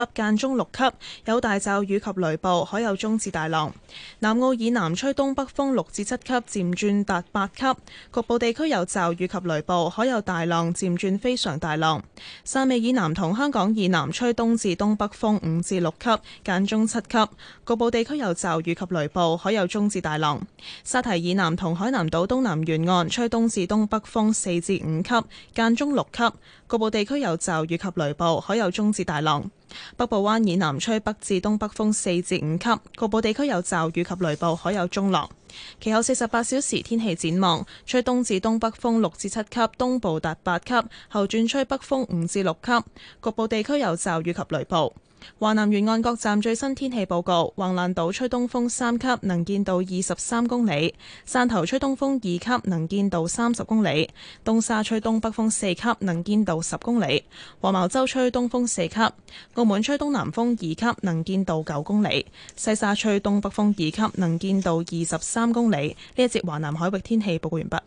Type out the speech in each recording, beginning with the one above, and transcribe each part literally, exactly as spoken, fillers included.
間中六級，有大驟雨及雷暴，海有中至大浪。南澳以南吹東北風六至七級，漸轉達八級，局部地區有驟雨及雷暴，海有大浪，漸轉非常大浪。汕尾以南同香港以南吹東至東北風五至六級，間中七級，局部地區有驟雨及雷暴，海有中至大浪。沙堤以南同海南島東南沿岸吹東至東北風四至五級，間中六級，局部地區有驟雨及雷暴，海有中至大浪。北部灣以南吹北至東北風四至五級，局部地區有驟雨及雷暴，海有中浪。其後四十八小時天氣展望，吹東至東北風六至七級，東部達八級，後轉吹北風五至六級，局部地區有驟雨及雷暴。華南沿岸各站最新天氣報告：橫瀾島吹東風三級，能見度二十三公里；汕頭吹東風二級，能見度三十公里；東沙吹東北風四級，能見度十公里；黃茅洲吹東風四級；澳門吹東南風二級，能見度九公里；西沙吹東北風二級，能見度二十三公里。呢一節華南海域天氣報告完畢。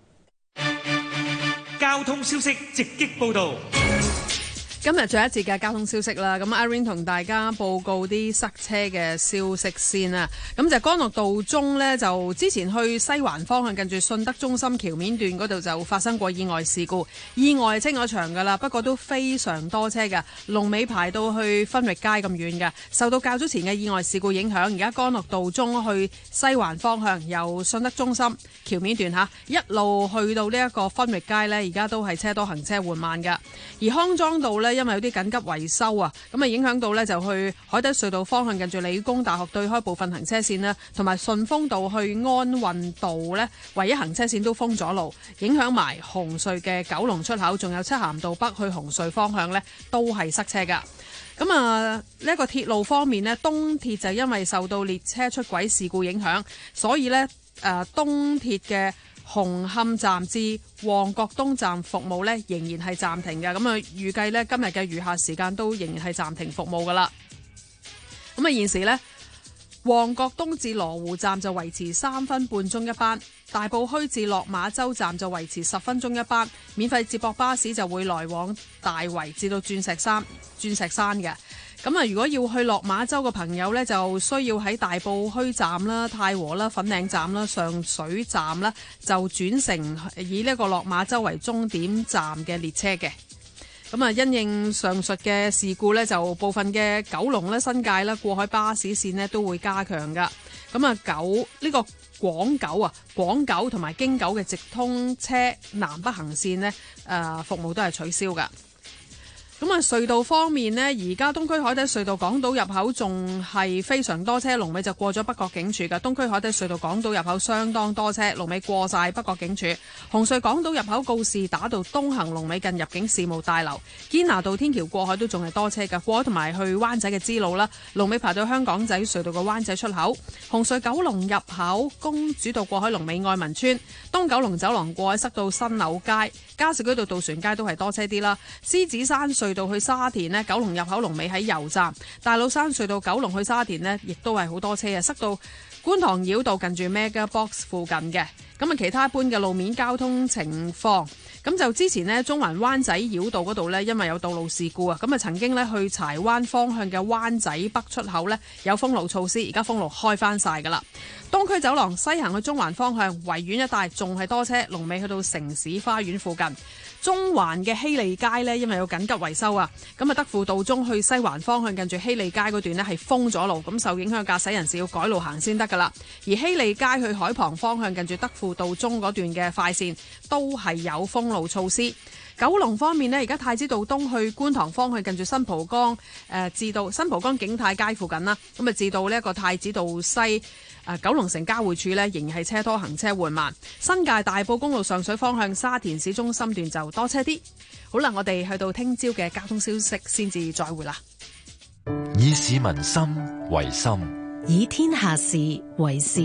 交通消息直擊報道。 今日最後一節嘅交通消息啦，咁 Irene 同大家報告啲塞車嘅消息先啦。咁就干諾道中呢，就之前去西環方向近住信德中心橋面段嗰度就發生過意外事故，意外清咗場噶啦，不過都非常多車嘅，龍尾排到去分域街咁遠嘅。受到較早前嘅意外事故影響，而家干諾道中去西環方向由信德中心橋面段吓一路去到呢一個分域街呢，而家都係車多行車緩慢噶。而康莊道呢，因為有啲緊急維修啊，咁啊影響到呢就去海底隧道方向近住理工大學對開部分行車線啦，同埋順豐道去安運道呢，唯一行車線都封咗路，影響埋紅隧嘅九龍出口，仲有漆咸道北去紅隧方向呢，都係塞車噶。咁啊呢一個鐵路方面呢，東鐵就因為受到列車出軌事故影響，所以呢誒、呃、東鐵嘅紅磡站至旺角東站服務呢，仍然係暫停嘅。咁啊，預計呢今日嘅餘下時間都仍然係暫停服務噶啦。咁啊，現時呢，旺角東至羅湖站就維持三分半鐘一班，大埔墟至落馬洲站就維持十分鐘一班。免費接駁巴士就會來往大圍至到鑽石山、鑽石山嘅。咁啊，如果要去落馬洲嘅朋友呢，就需要喺大埔墟站啦、太和啦、粉嶺站啦、上水站啦，就轉乘以呢個落馬洲為終點站嘅列車嘅。咁啊，因應上述嘅事故呢，就部分嘅九龍咧、新界啦過海巴士線呢都會加強噶。咁啊，九呢個廣九啊、廣九同埋京九嘅直通車南北行線呢，誒服務都係取消噶。咁啊，隧道方面呢，而家東區海底隧道港島入口仲係非常多車，龍尾就過咗北角警署嘅。東區海底隧道港島入口相當多車，龍尾過晒北角警署。紅隧港島入口告士打道東行龍尾近入境事務大樓，堅拿道天橋過海都仲係多車㗎，過海同埋去灣仔嘅支路啦，龍尾排到香港仔隧道嘅灣仔出口。紅隧九龍入口公主道過海龍尾愛民村，東九龍走廊過海塞到新柳街，加士居道渡船街都係多車啲啦。獅子山隧道去沙田呢，九龍入口龍尾喺油站；大老山隧道九龍去沙田呢，亦都係好多車啊，塞到觀塘繞道近住 Mega Box 附近嘅。咁啊，其他一般嘅路面交通情況，咁就之前呢，中環灣仔繞道嗰度呢，因為有道路事故啊，咁啊曾經呢，去柴灣方向嘅灣仔北出口呢，有封路措施，而家封路開翻晒噶啦。東區走廊西行去中環方向維園一帶仲係多車，龍尾去到城市花園附近。中環嘅希利街呢，因為有緊急維修啊，咁啊德輔道中去西環方向近住希利街嗰段呢，係封咗路，咁受影響駕駛人士要改路行先得噶啦。而希利街去海旁方向近住德輔道中嗰段嘅快線都係有封路措施。九龍方面呢，而家太子道東去觀塘方向近住新蒲崗誒至到新蒲崗景泰街附近啦，咁啊至到呢一個太子道西誒、呃、九龍城交匯處呢，仍然係車多行車緩慢。新界大埔公路上水方向沙田市中心段就多車啲。好啦，我哋去到聽朝嘅交通消息先至再會啦。 以市民心為心， 以天下事為事。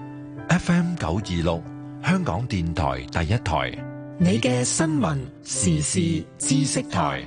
F M 九二六香港電台第一台， 你嘅新聞時事知識台。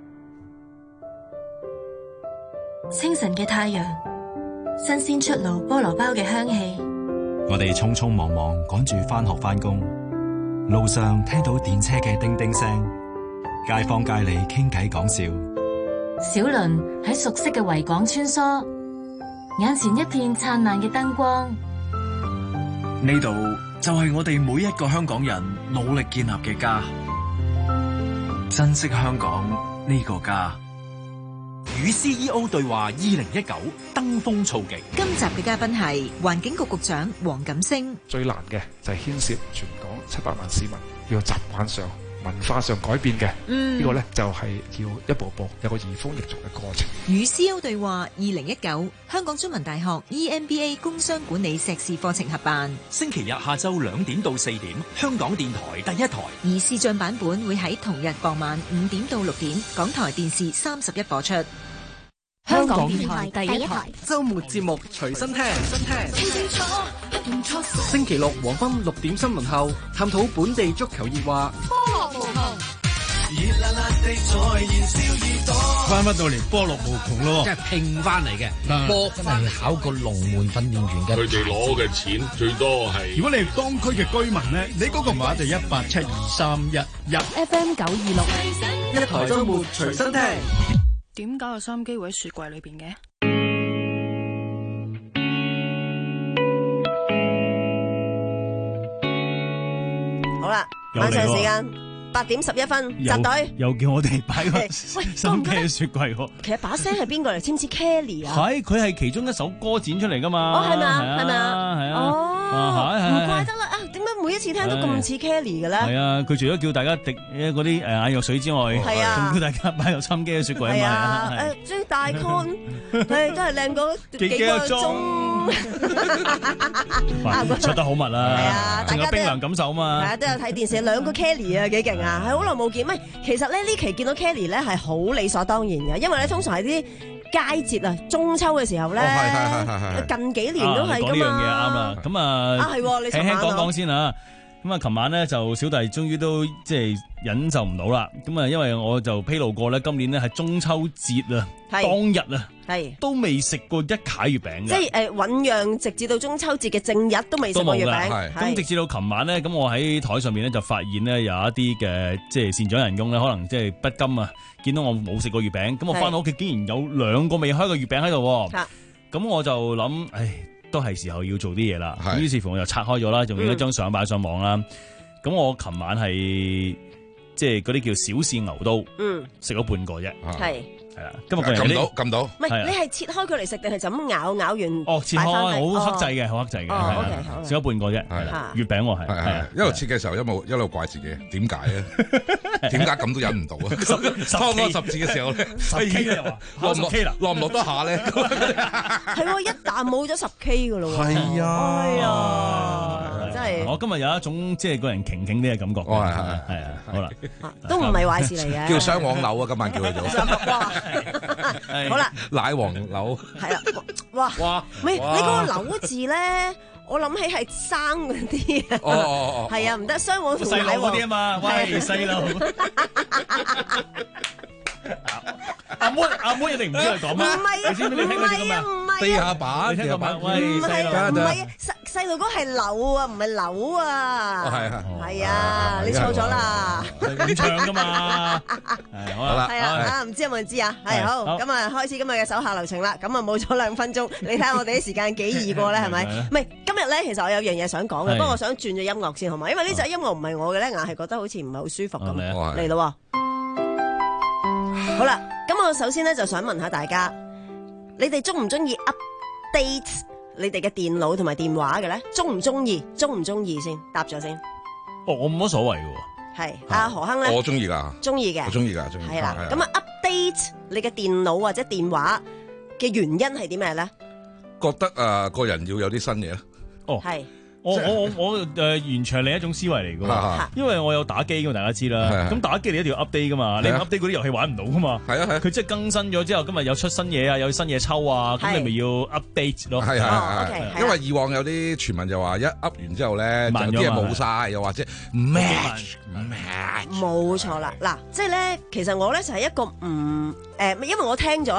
清晨嘅太陽，新鮮出爐菠蘿包嘅香氣。 我哋匆匆忙忙趕住返學返工，路上聽到電車嘅叮叮聲，街坊街里傾偈講笑， 小輪喺熟悉嘅維港穿梭，眼前一片燦爛嘅燈光。 呢度就係我哋每一個香港人努力建立嘅家，珍惜香港呢個家。 與 C E O 對話二零一九登峰造極。 今集嘅嘉賓係環境局局長黃錦星。 最難嘅就係牽涉全港七百萬市民要習慣上、文化上改變嘅，呢、嗯、個呢就係要一步步有個移風易俗嘅過程。 與 C E O 對話二零一九，香港中文大學 E M B A 工商管理碩士課程合辦， 星期日下晝兩點到四點，香港電台第一台。 而視像版本會喺同日傍晚五點到六點，港台電視三十一播出。 香港電台第一台周末節目隨身聽，新聽。星期六黃昏六點新聞後，探討本地足球熱話。 翻翻到嚟波樂無窮咯， 即係拼翻嚟嘅波，真係考個龍門訓練員嘅。 佢哋攞嘅錢最多係。 如果你係當區嘅居民咧，你嗰個碼就一八七二三一一。 F M 九二六，一台周末隨身聽。 點解個收音機會喺雪櫃裏邊嘅？ 好啦，晚上時間八點十一分，集隊又叫我哋擺個收音機喺雪櫃喎。 其實把聲係邊個嚟？似唔似 Kelly 啊？ 係，佢係其中一首歌剪出嚟噶嘛。 哦，係咪啊？係咪啊？ 係啊。 哦，唔怪得啦啊！點解每一次聽都咁似 Kelly 嘅咧？ 係啊，佢除咗叫大家滴嗰啲誒眼藥水之外， 係啊， 仲叫大家擺個收音機喺雪櫃啊嘛。係啊，誒，最大 con 係都係靚過幾個鐘。 出得好密啦， 係啊，大家冰涼感受啊嘛。 係啊，都有睇電視，兩個 Kelly 啊，幾勁啊！係好耐冇見，咪其實咧呢期見到 Kelly 咧係好理所當然嘅，因為咧通常係啲佳節啊，中秋嘅時候咧，近幾年都係噶嘛。講呢樣嘢啱啦，咁啊， 啊係，你輕輕講講先啊。咁啊，琴晚咧就小弟終於都即係忍受唔到啦。咁啊，因為我就披露過咧，今年咧係中秋節啊，當日啊，係都未食過一攋月餅嘅。即係誒醞釀直至到中秋節嘅正日都未食過月餅。咁直至到琴晚咧，咁我喺台上面咧就發現咧有一啲嘅即係善長人翁咧，可能即係不甘啊，見到我冇食過月餅，咁我翻到屋企竟然有兩個未開嘅月餅喺度。咁我就諗，唉。都係時候要做啲嘢啦，於是乎我就拆開咗啦，仲影一張相擺上網啦。咁、嗯、我琴晚係即係嗰啲叫小試牛刀，嗯，食咗半個啫，係係啦。今日個人撳到撳到， 唔係你係切開佢嚟食定係就咁咬咬完？ 哦，切開， 好克制嘅，好克制嘅， 哦，OK，好， 食咗半個啫，係月餅喎，係係一路切嘅時候一路一路怪自己，點解啊？點解咁都忍唔到啊？湯嗰十次嘅時候咧， 十 K 啦， 落唔落 K 啦？落唔落得下咧？ 係喎，一啖冇咗十 K 噶咯喎！ 係啊， 哎呀，真係！ 我今日有一種即係個人擎擎啲嘅感覺，係係係啊，好啦， 都唔係壞事嚟嘅。 叫雙黃柳啊，今晚叫佢做。 好啦， 奶黃柳。係啊，哇哇！喂，你嗰個柳字咧？我諗起係生嗰啲啊，哦哦哦，係啊，唔得，雙黃同奶黃嗰啲啊嘛，喂細路，阿妹阿妹一定唔知佢講乜， 唔係啊，唔係啊，唔係地下板， 地下板，喂唔係啊，唔係啊，細細路哥係柳啊，唔係柳啊， 係係係啊，你錯咗啦， 咁唱噶嘛，係好啦， 係啊，啊唔知有冇人知啊？係好，咁啊開始今日嘅手下留情啦，咁啊冇咗兩分鐘，你睇下我哋啲時間幾易過咧，係咪？唔係今日咧，其實我有樣嘢想講嘅，不過我想轉咗音樂先好嘛，因為呢隻音樂唔係我嘅咧，硬係覺得好似唔係好舒服咁，嚟咯。好啦，咁我首先咧就想問下大家，你哋中唔中意 update 你哋嘅電腦同埋電話嘅咧？中唔中意？中唔中意先？答咗先。 哦，我冇乜所謂嘅。 係阿何亨咧？ 我中意噶， 中意嘅， 我中意噶，中意。 係啦，咁啊 update 你嘅電腦或者電話嘅原因係啲咩咧？ 覺得誒個人要有啲新嘢。 哦， 係。 我我我誒完全另一種思維嚟㗎，因為我有打機㗎，大家知啦。咁打機你一定要 update 㗎嘛，你唔 update 嗰啲遊戲玩唔到㗎嘛。 係啊係。佢即係更新咗之後，今日有出新嘢啊，有新嘢抽啊，咁你咪要 update 咯。 係係係。因為以往有啲傳聞就話一 up 完之後咧，啲嘢冇晒，又或者唔 match 唔 match。 冇錯啦，嗱，即係咧，其實我咧就係一個唔誒，因為我聽咗啊。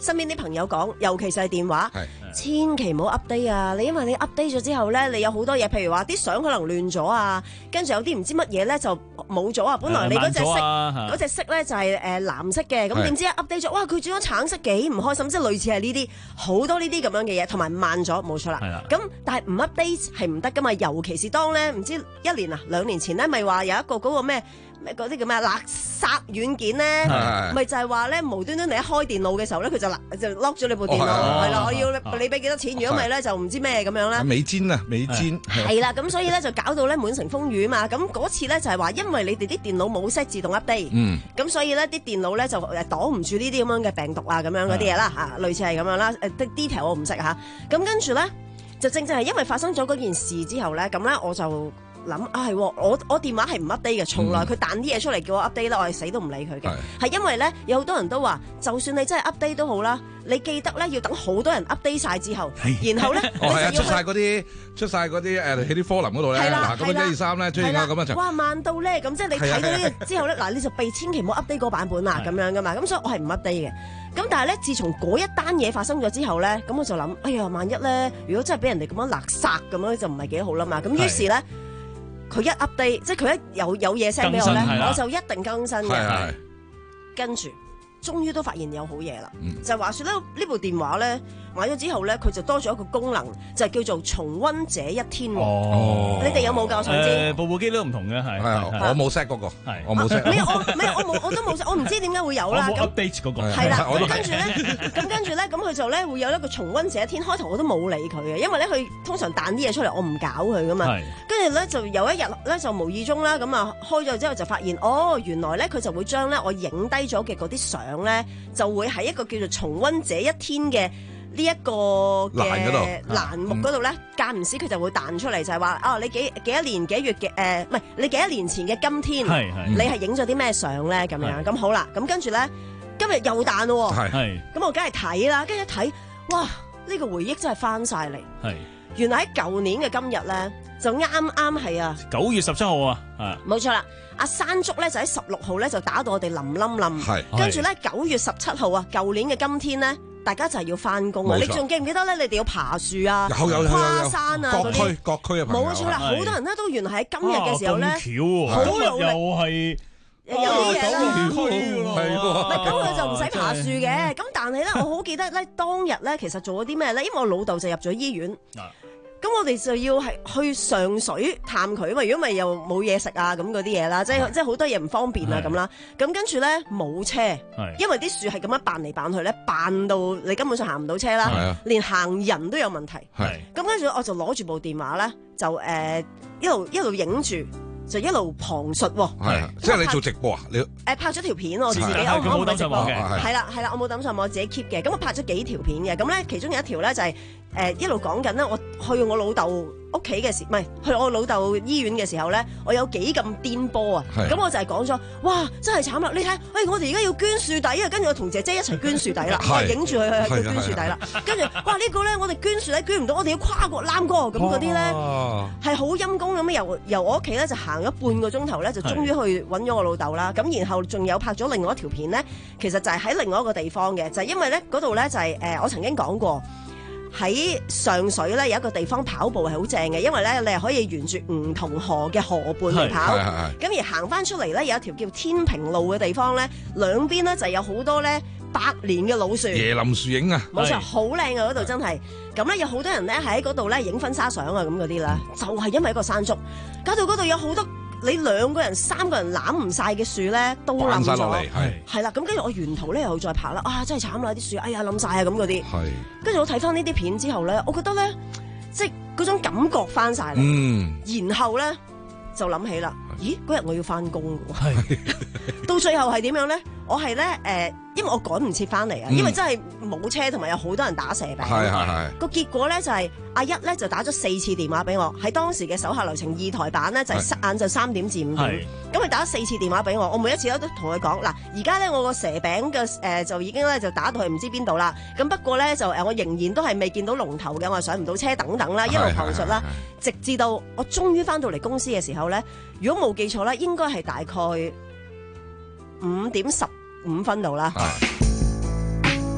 身邊啲朋友講，尤其是係電話，千祈唔好 update 啊！你因為你 update 咗之後咧，你有好多嘢，譬如話啲相可能亂咗啊，跟住有啲唔知乜嘢咧就冇咗啊！本來你嗰隻色嗰隻色咧就係誒藍色嘅，咁點知一 update 咗，哇佢轉咗橙色，幾唔開心！即係類似係呢啲好多呢啲咁樣嘅嘢，同埋慢咗，冇錯啦。咁但係唔 update 係唔得噶嘛，尤其是當咧唔知一年啊兩年前咧，咪話有一個嗰個咩？嗰啲叫咩勒索軟件咧，咪就係話咧無端端你一開電腦嘅時候咧，佢就就 lock 咗你部電腦，係啦，我要你俾幾多錢，如果唔係咧就唔知咩咁樣啦。 美煎啊，美煎係啦，咁所以咧就搞到咧滿城風雨啊嘛。咁嗰次咧就係話，因為你哋啲電腦冇 set 自動 update，咁所以咧啲電腦咧就誒擋唔住呢啲咁樣嘅病毒啊咁樣嗰啲嘢啦嚇，類似係咁樣啦。誒 detail 我唔識嚇。咁跟住咧就正正係因為發生咗嗰件事之後咧，咁咧我就。諗啊係，我我電話係唔 update 嘅，從來佢彈啲嘢出嚟叫我 update 咧，我係死都唔理佢嘅。係因為咧有好多人都話，就算你真係 update 都好啦，你記得咧要等好多人 update 晒之後，然後咧哦係啊出晒嗰啲出晒嗰啲誒喺啲 forum 嗰度咧，嗱咁樣一二三咧出現咗咁樣就哇慢到咧，咁即係你睇到呢個之後咧，嗱你就避千祈唔好 update 嗰個版本啊咁樣噶嘛，咁所以我係唔 update 嘅。咁但係咧，自從嗰一單嘢發生咗之後咧，咁我就諗，哎呀萬一咧，如果真係俾人哋咁樣勒索咁樣就唔係幾好啦嘛，咁於是咧。佢一 update， 即係佢一有有嘢 send 俾我咧，我就一定更新嘅。跟住，終於都發現有好嘢啦。嗯、就話說咧，呢部電話咧買咗之後咧，佢就多咗一個功能，就叫做重溫這一天。哦，你哋有冇㗎？我想知。誒， 部部機都唔同嘅，係。 係，我冇 set 嗰個。係，我冇 set。 咩？我咩？我冇，我都冇 set。我唔知點解會有啦。 我冇 update 嗰個。 係啦，咁跟住咧，咁跟住咧，咁佢就咧會有一個重溫這一天。開頭我都冇理佢嘅，因為咧佢通常彈啲嘢出嚟，我唔搞佢噶嘛。跟住咧就有一日咧就無意中啦，咁啊開咗之後就發現，哦原來咧佢就會將咧我影低咗嘅嗰啲相咧，就會喺一個叫做重溫這一天嘅。呢一個嘅欄目嗰度咧，間唔時佢就會彈出嚟，就係話哦，你幾幾多年幾月嘅誒，唔係你幾多年前嘅今天，你係影咗啲咩相咧？咁樣咁好啦，咁跟住咧，今日又彈咯，咁我梗係睇啦，跟住一睇，哇！呢個回憶真係翻晒嚟，原來喺舊年嘅今日咧，就啱啱係啊九月十七號啊， 冇錯啦，阿山竹咧就喺十六號咧就打到我哋冧冧冧，跟住咧九月十七號啊，舊年嘅今天咧。大家就係要翻工啊！你仲記唔記得咧？你哋要爬樹啊、跨山啊嗰啲， 各區各區嘅朋友。 冇錯啦，好多人咧都原來喺今日嘅時候咧， 好努力，又係有啲嘢啦。 係喎，咁佢就唔使爬樹嘅。咁但係咧，我好記得咧，當日咧其實做咗啲咩咧？因為我老豆就入咗醫院。咁我哋就要係去上水探佢啊嘛，如果咪又冇嘢食啊咁嗰啲嘢啦，即係即係好多嘢唔方便啊咁啦。咁跟住咧冇車，因為啲樹係咁樣扮嚟扮去咧，扮到你根本上行唔到車啦，連行人都有問題。咁跟住我就攞住部電話咧，就誒、呃、一路一路影住。就一路旁述喎， 係即係你做直播啊？你誒拍咗條片我自己，我我冇抌上網嘅，係啦係啦，我冇抌上網，我自己 keep 嘅。咁我拍咗幾條片嘅，咁咧其中有一條咧就係誒一路講緊咧，我去我老豆屋企嘅時，唔係去我老豆醫院嘅時候咧，我有幾咁顛簸啊！咁我就係講咗，哇真係慘啦！你睇，喂我哋而家要捐樹底啊，跟住我同姐姐一齊捐樹底啦，我影住佢去捐樹底啦，跟住哇呢個咧我哋捐樹底捐唔到，我哋要跨過攬過咁嗰啲咧係好陰功咁，由由我屋企咧就行咗半個鐘頭咧，就終於去揾咗我老豆啦。咁然後仲有拍咗另外一條片咧，其實就係喺另外一個地方嘅，就係因為咧嗰度咧就係誒我曾經講過。喺上水咧有一個地方跑步係好正嘅，因為咧你係可以沿住梧桐河嘅河畔嚟跑，咁而行翻出嚟咧有一條叫天平路嘅地方咧，兩邊咧就有好多咧百年嘅老樹， 椰林樹影啊， 冇錯，好靚啊嗰度真係。咁咧有好多人咧喺嗰度咧影婚紗相啊咁嗰啲啦，就係因為一個山竹，搞到嗰度有好多。你兩個人、三個人攬唔晒嘅樹咧，都冧咗。係係啦，咁跟住我沿途咧又再拍啦，啊真係慘啦啲樹，哎呀冧晒啊咁嗰啲。係。跟住我睇翻呢啲片之後咧，我覺得咧，即係嗰種感覺翻晒嚟。嗯。然後咧就諗起啦，咦嗰日我要翻工㗎喎。係。到最後係點樣咧？我係咧誒，因為我趕唔切翻嚟啊，因為真係冇車同埋有好多人打蛇餅。係係係。個結果咧就係、是、阿一咧就打咗四次電話俾我，喺當時嘅手下留情二台版咧就係晏晝三點至五點。咁佢打咗四次電話俾我，我每一次都同佢講嗱，而家咧我個蛇餅嘅誒就已經咧就打到去唔知邊度啦。咁不過咧就誒我仍然都係未見到龍頭嘅，我上唔到車等等啦，一路旁述啦，直至到我終於翻到嚟公司嘅時候咧，如果冇記錯咧，應該係大概五點十五分度啦。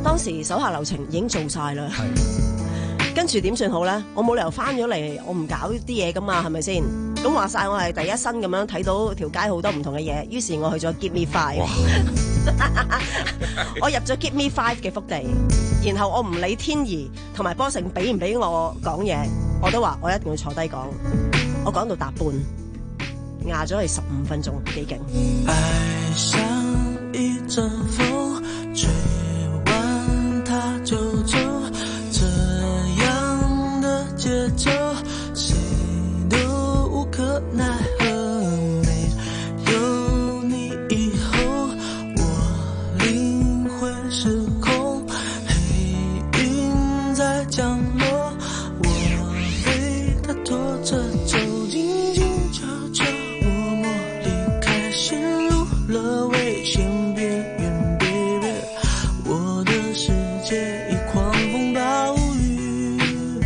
當時手下留情已經做晒啦，跟住點算好咧？我冇理由翻咗嚟，我唔搞啲嘢噶嘛，係咪先？咁話晒我係第一身咁樣睇到條街好多唔同嘅嘢，於是我去咗 Give Me Five， 我入咗 Give Me Five 嘅福地，然後我唔理天怡同埋波成俾唔俾我講嘢，我都話我一定要坐低講，我講到達半，壓咗佢十五分鐘，幾勁。 愛像一陣風，吹完它就走，這樣的節奏，誰都無可奈何。沒有你以後，我靈魂失控，黑雲在降落，我被它拖着走，靜靜悄悄，默默離開，陷入了危險邊緣，baby，我的世界已狂風暴雨。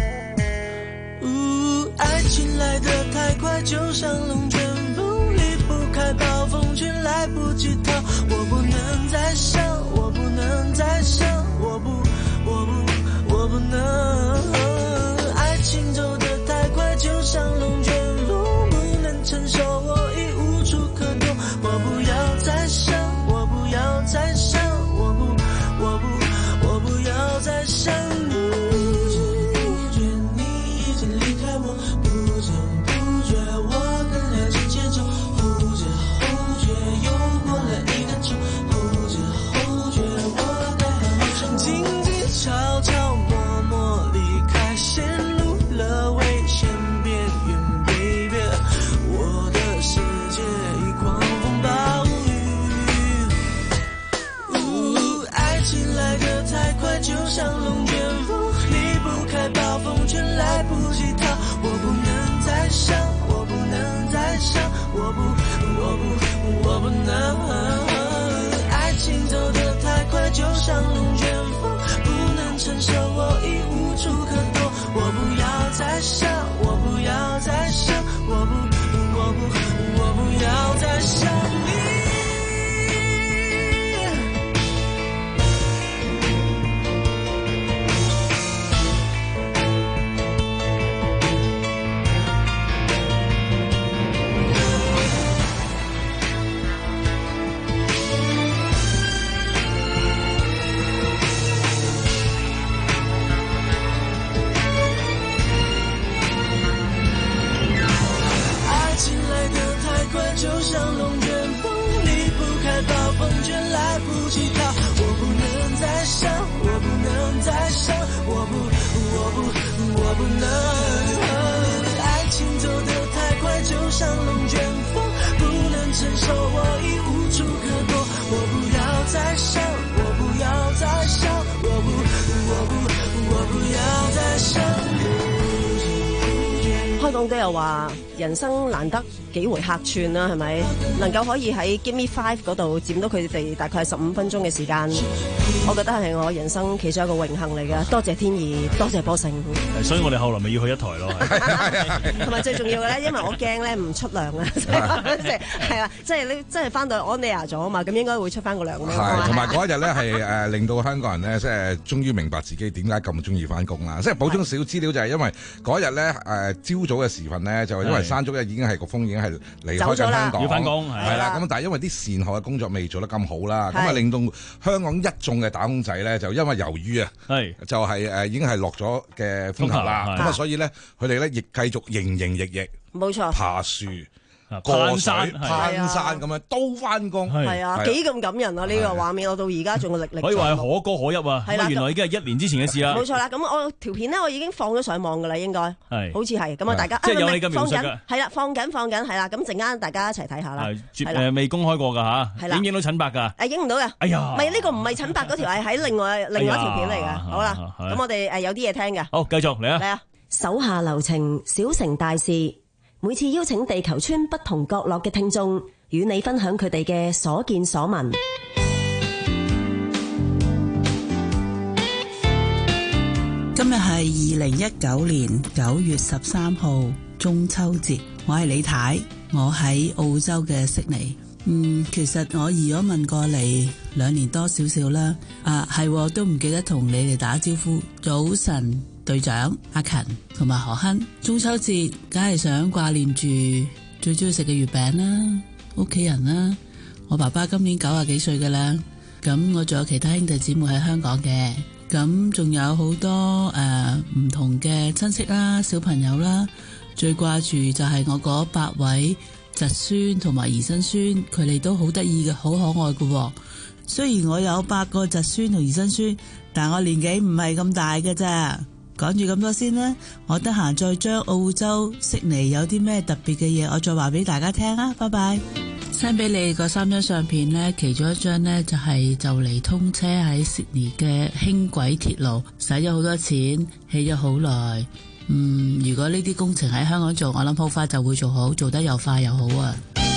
嗚，愛情來得太快，就像龍捲風，離不開暴風圈，來不及逃。我不能再想，我不能再想，我不，我不，我不能。愛情走得太快，就像龍捲風，不能承受，我已無處可躲。我不要再想，我不要再想，我不，我不，我不要再想你。不知不覺你已經離開我，不知不覺我跟愛情牽手，後知後覺又過了一個秋，後知後覺我該和你生活，靜靜悄悄默默離開，陷入了危險邊緣，baby，我的世界已狂風暴雨。嗚，愛情來得太快，就像龍捲風，離不開暴風圈，來不及逃。我不能再想，我不能再想，我不，我不，我不能。愛情走得太快，就像龍捲風，不能承受，我已無處可躲。我不要再想，我不要再想，我不，我不，我不要再想你。愛情來得太快，就像龍捲風，離不開暴風圈，來不及逃。我不能再想，我不能再想，我不，我不，我不能。愛情走得太快，就像龍捲風，不能承受，我已無處可躲。我不要再想，我不要再想，我不，我不，我不要再想你。 香港都有話人生難得幾回客串啦，係咪？能夠可以喺 Give Me Five 嗰度佔到佢哋大概十五分鐘嘅時間，我覺得係我人生其中一個榮幸嚟嘅。多謝天意，多謝波成。 所以我哋後來咪要去一台咯。 同埋最重要嘅咧，因為我驚咧唔出糧啊，即係係啊，即係你真係翻到 on air 咗啊嘛，咁應該會出翻個糧嘅。 係，同埋嗰一日咧係誒令到香港人咧，即係終於明白自己點解咁中意翻工啦。即係補充少資料就係因為嗰日咧誒朝早嘅時分咧，就因為山竹咧已經係個風已經係離開咗香港， 要翻工係啦。咁但係因為啲善後嘅工作未做得咁好啦，咁啊令到香港一眾嘅打工仔咧，就因為由於啊，就係誒已經係落咗嘅風頭啦，咁啊所以咧佢哋咧亦繼續營營役役， 冇錯， 爬樹。 攀山攀山咁樣都翻工， 係啊，幾咁感人啊！呢個畫面我到而家仲歷歷可以話係可歌可泣啊！係啦，原來已經係一年之前嘅事啦。 冇錯啦，咁我條片咧我已經放咗上網噶啦，應該係，好似係咁啊！大家即係有你嘅描述㗎， 係啦，放緊放緊係啦，咁陣間大家一齊睇下啦。 誒未公開過㗎嚇，影唔影到陳伯㗎？ 誒影唔到㗎。哎呀，唔係呢個唔係陳伯嗰條，係喺另外另外一條片嚟嘅。好啦，咁我哋誒有啲嘢聽嘅。 好，繼續嚟啊！ 嚟啊！ 手下留情，小成大事。每次邀請地球村不同角落嘅聽眾，與你分享佢哋嘅所見所聞。 今日係二零一九年九月十三號中秋節，我係李太，我喺澳洲嘅悉尼。 嗯，其實我移咗民過嚟兩年多少少啦。啊，係都唔記得同你哋打招呼。早晨，隊長阿勤同埋何亨，中秋節梗係想掛念住最中意食嘅月餅啦，屋企人啦。我爸爸今年九十幾歲噶啦，咁我仲有其他兄弟姊妹喺香港嘅，咁仲有好多誒唔同嘅親戚啦、小朋友啦，最掛住就係我嗰八位侄孫同埋兒甥孫，佢哋都好得意嘅，好可愛嘅。雖然我有八個侄孫同兒甥孫，但我年紀唔係咁大嘅咋。講住咁多先啦，我得閒再將澳洲悉尼有啲咩特別嘅嘢，我再話俾大家聽啊！拜拜。send 俾你嗰三張相片呢，其中一張呢就係就嚟通車喺悉尼嘅輕軌鐵路，使咗好多錢，起咗好耐。嗯，如果呢啲工程喺香港做，我諗好快就會做好，做得又快又好啊！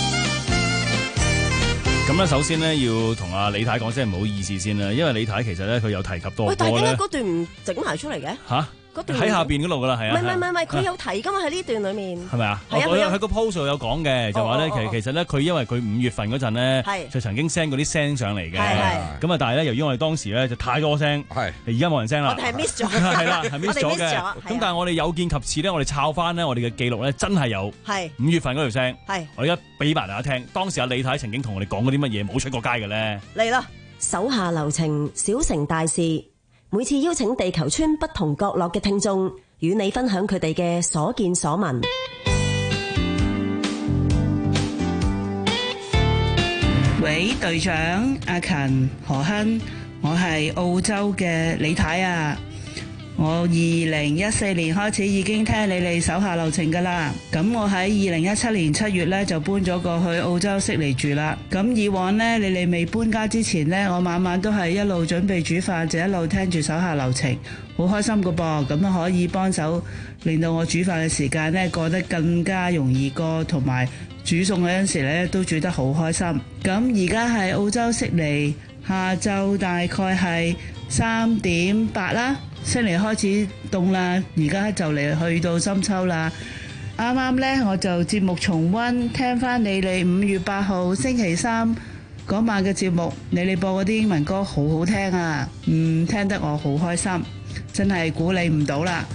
咁咧，首先呢，要同阿李太講聲唔好意思先啦，因為李太其實咧佢有提及多喂，但係點解嗰段唔整埋出嚟嘅？ 吓？喺下邊嗰度噶啦，係啊， 唔係唔係唔係，佢有提噶嘛，喺呢段裏面係咪啊？ 係啊， 我喺個 post 度有講嘅，就話咧，其其實咧，佢因為佢五月份嗰陣咧，就曾經 send 嗰啲聲上嚟嘅，咁啊，但係咧，由於我哋當時咧就太多聲，係而家冇人聲啦， 我哋係 miss 咗， 係啦，係 miss 咗嘅。咁但係我哋有見及此咧，我哋抄翻咧，我哋嘅記錄咧，真係有五月份嗰條聲，係我而家俾埋大家聽，當時阿李太曾經同我哋講嗰啲乜嘢冇出過街嘅咧， 嚟啦， 手下留情，小成大事，每次邀請地球村不同角落嘅聽眾，與你分享佢哋嘅所見所聞。 喂，隊長阿勤何亨，我係澳洲嘅李太啊。我二零一四年開始已經聽你哋手下留情噶啦，咁我喺二零一七年七月呢就搬咗過去澳洲悉尼住啦。咁以往呢，你哋未搬家之前呢，我晚晚都係一路準備煮飯，就一路聽住手下留情，好開心噶噃。咁可以幫手令到我煮飯嘅時間呢過得更加容易過，同埋煮餸嗰陣時呢都煮得好開心。咁而家係澳洲悉尼，下晝大概係三點八啦。悉尼開始凍啦，而家就嚟去到深秋啦。啱啱呢，我就節目重溫聽翻你哋五月八號星期三嗰晚嘅節目，你哋播嗰啲英文歌好好聽啊，嗯，聽得我好開心，真係鼓勵唔到啦。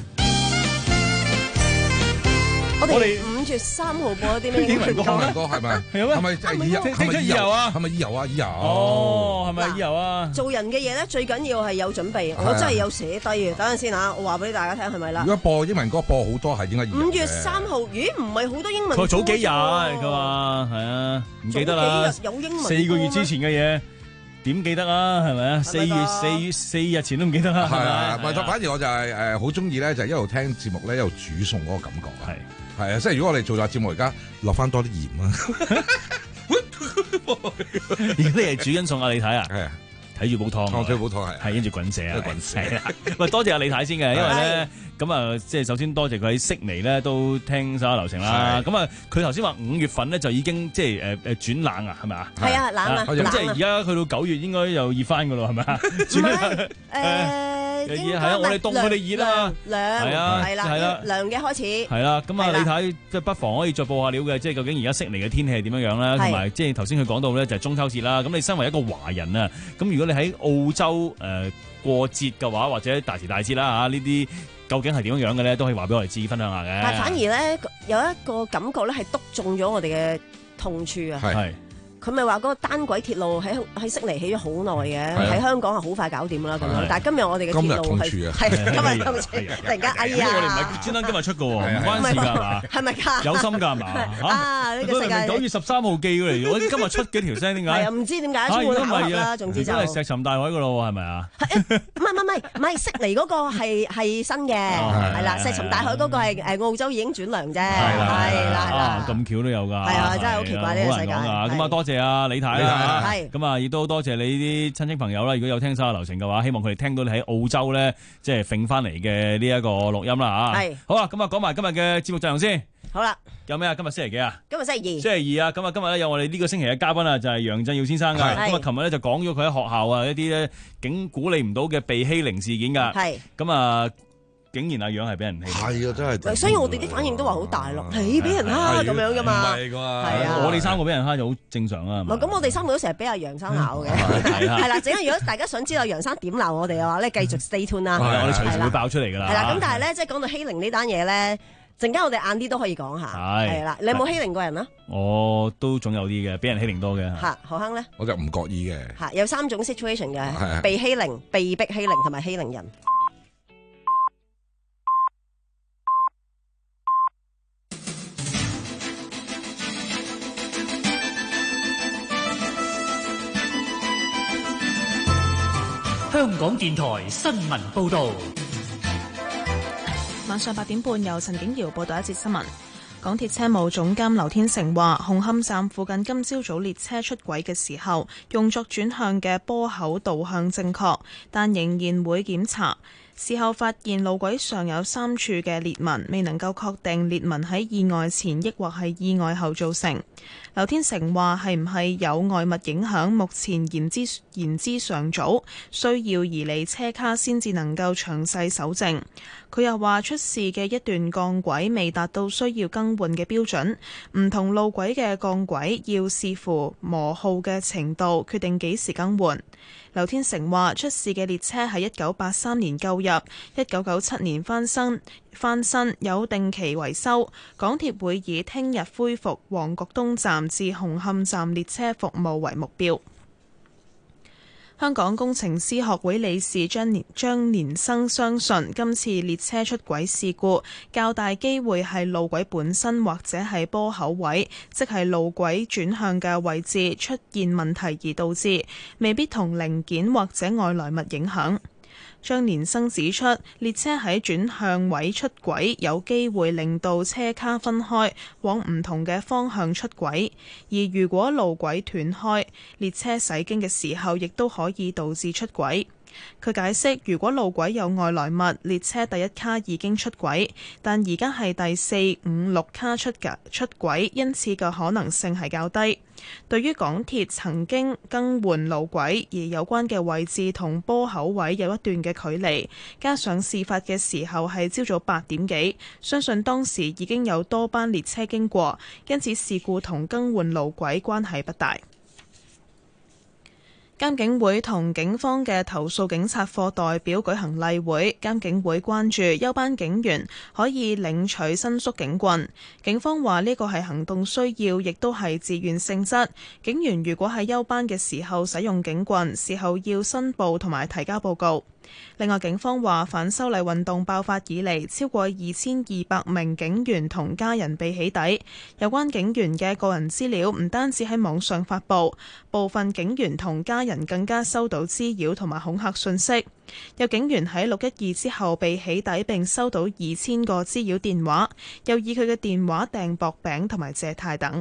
我哋五月三號播啲咩英文歌？ 英文歌係咪？係咩？ 係咪係以係咪以遊啊？係咪以遊啊？以遊哦，係咪以遊啊？ 做人嘅嘢咧，最緊要係有準備。我真係有寫低嘅。等陣先嚇，我話俾大家聽係咪啦？ 如果播英文歌播好多係應該以遊嘅。 五月三號，咦？唔係好多英文歌。 佢早幾日佢話係啊，唔記得啦。 有英文。 四個月之前嘅嘢。點記得啊？係咪啊？四月四月四日前都唔記得啦。係啊，咪反而我就係誒好中意咧，就係一路聽節目咧，一路煮餸嗰個感覺。係係啊，即係如果我哋做下節目而家落翻多啲鹽啊！ 如果你係煮緊餸啊，你睇啊，係啊，睇住煲湯， 睇住煲湯係， 係跟住滾瀉啊， 滾瀉啊！喂，多謝阿李太先嘅，因為咧。咁啊，即係首先多謝佢喺悉尼咧都聽手下留情啦。咁啊，佢頭先話五月份咧就已經即係誒誒轉冷啊，係咪啊？ 係啊，冷啊， 咁即係而家去到九月應該又熱翻噶咯，係咪啊？ 唔係誒， 係啊，我哋凍佢哋熱啊， 涼係啊，係啦，係啦，涼嘅開始。係啦，咁啊，李太即係不妨可以再報下料嘅，即係究竟而家悉尼嘅天氣係點樣樣啦，同埋即係頭先佢講到咧就係中秋節啦。咁你身為一個華人啊，咁如果你喺澳洲誒過節嘅話，或者大時大節啦嚇呢啲。究竟係點樣樣嘅咧，都可以話俾我哋知，分享下嘅。但係反而咧，有一個感覺咧，係篤中咗我哋嘅痛處啊！係。佢咪話嗰個單軌鐵路喺喺悉尼起咗好耐嘅，喺香港係好快搞掂啦咁樣。但係今日我哋嘅鐵路係係今日痛處，突然間哎呀！我哋唔係專登今日出嘅喎，唔關事㗎係嘛？係咪㗎？有心㗎係嘛？啊！呢個世界九月十三號寄過嚟，我今日出幾條聲點解？係啊，唔知點解出冇巧合啦。總之就係石沉大海㗎咯喎，係咪啊？唔係唔係唔係唔係，悉尼嗰個係係新嘅，係啦。石沉大海嗰個係誒澳洲已經轉涼啫，係啦係啦。咁巧都有㗎，係啊！真係好奇怪呢個世界。咁啊多謝啊李太啦，係咁啊，亦都多謝你啲親戚朋友啦。如果有聽手下留情嘅話，希望佢哋聽到你喺澳洲咧，即係揈翻嚟嘅呢一個錄音啦吓。係好啦，咁啊講埋今日嘅節目陣容先。好啦，有咩啊？今日星期幾啊？今日星期二。星期二啊！咁啊，今日咧有我哋呢個星期嘅嘉賓啊，就係楊振耀先生噶。咁啊，琴日咧就講咗佢喺學校啊一啲咧竟鼓勵唔到嘅被欺凌事件噶。係咁啊。 竟然阿楊係俾人欺凌， 係啊，真係。 所以我哋啲反應都話好大咯，你俾人蝦咁樣噶嘛？ 係㗎， 係啊， 我哋三個俾人蝦就好正常啊。 咁我哋三個都成日俾阿楊生鬧嘅，係啦。陣間如果大家想知道楊生點鬧我哋嘅話咧，繼續 stay tuned 啦。 係我哋隨時會爆出嚟㗎啦。 係啦，咁但係咧，即係講到欺凌呢單嘢咧。陣間我哋晏啲都可以講下，係啦。你有冇欺凌過人啊？ 我都總有啲嘅，俾人欺凌多嘅。 嚇，何亨咧？ 我就唔覺意嘅。 嚇，有三種 situation 嘅，被欺凌、被逼欺凌同埋欺凌人。 香港電台新聞報導。 晚上八點半，由陳景瑤報道一節新聞。港鐵車務總監劉天成話，紅磡站附近今朝早列車出軌嘅時候，用作轉向嘅波口導向正確，但仍然會檢查。事後發現路軌上有三處嘅裂紋，未能夠確定裂紋喺意外前抑或係意外後造成。劉天成話係唔係有外物影響，目前言之言之尚早，需要移離車卡先至能夠詳細搜證。佢又話出事嘅一段鋼軌未達到需要更換嘅標準，唔同路軌嘅鋼軌要視乎磨耗嘅程度，決定幾時更換。劉天成話出事嘅列車係一九八三年購入，一九九七年翻新，翻新有定期維修。港鐵會以聽日恢復旺角東站至紅磡站列車服務為目標。香港工程師學會理事張年張年生相信，今次列車出軌事故較大機會係路軌本身或者係波口位，即係路軌轉向嘅位置出現問題而導致，未必同零件或者外來物影響。張連生指出，列車喺轉向位出軌，有機會令到車卡分開，往唔同嘅方向出軌；而如果路軌斷開，列車駛經嘅時候，亦都可以導致出軌。佢解釋，如果路軌有外來物，列車第一卡已經出軌，但而家係第四、五、六卡出嘅出軌，因此嘅可能性係較低。對於港鐵曾經更換路軌，而有關嘅位置同波口位有一段嘅距離，加上事發嘅時候係朝早八點幾，相信當時已經有多班列車經過，因此事故同更換路軌關係不大。監警會同警方嘅投訴警察課代表舉行例會，監警會關注休班警員可以領取伸縮警棍。警方話呢個係行動需要，亦都係自願性質。警員如果喺休班嘅時候使用警棍，事後要申報同埋提交報告。另外，警方話反修例運動爆發以嚟，超過二千二百名警員同家人被起底。有關警員嘅個人資料唔單止喺網上發布，部分警員同家人更加收到滋擾同埋恐嚇訊息。有警員喺六一二之後被起底，並收到二千個滋擾電話，又以佢嘅電話訂薄餅同埋借貸等。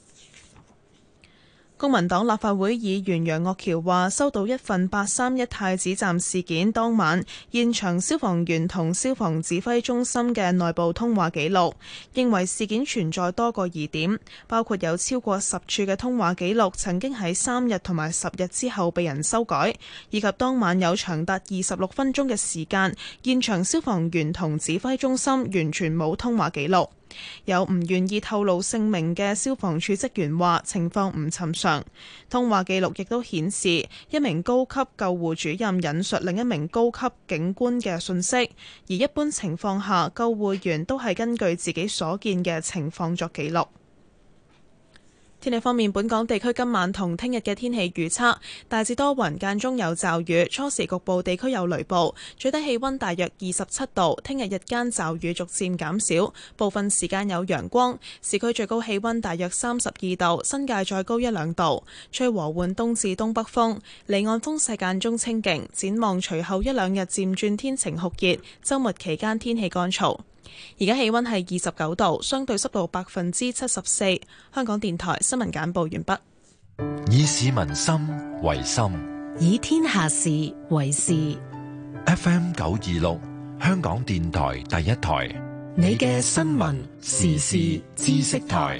公民黨立法會議員楊岳橋話收到一份八三一太子站事件當晚現場消防員同消防指揮中心嘅內部通話記錄，認為事件存在多個疑點，包括有超過十處嘅通話記錄曾經喺三日同埋十日之後被人修改，以及當晚有長達二十六分鐘嘅時間，現場消防員同指揮中心完全冇通話記錄。有唔願意透露姓名嘅消防處職員話情況唔尋常，通話記錄亦都顯示一名高級救護主任引述另一名高級警官嘅訊息，而一般情況下救護員都係根據自己所見嘅情況作記錄。天氣方面，本港地區今晚同聽日嘅天氣預測大致多雲，間中有驟雨，初時局部地區有雷暴，最低氣溫大約二十七度。聽日日間驟雨逐漸減少，部分時間有陽光，市區最高氣溫大約三十二度，新界再高一兩度，吹和緩東至東北風，離岸風勢間中清勁。展望隨後一兩日漸轉天晴酷熱，週末期間天氣乾燥。而家氣溫係二十九度，相對濕度百分之七十四。香港電台新聞簡報完畢。 以市民心為心， 以天下事為事。 F M 九二六，香港電台第一台， 你嘅新聞時事知識台。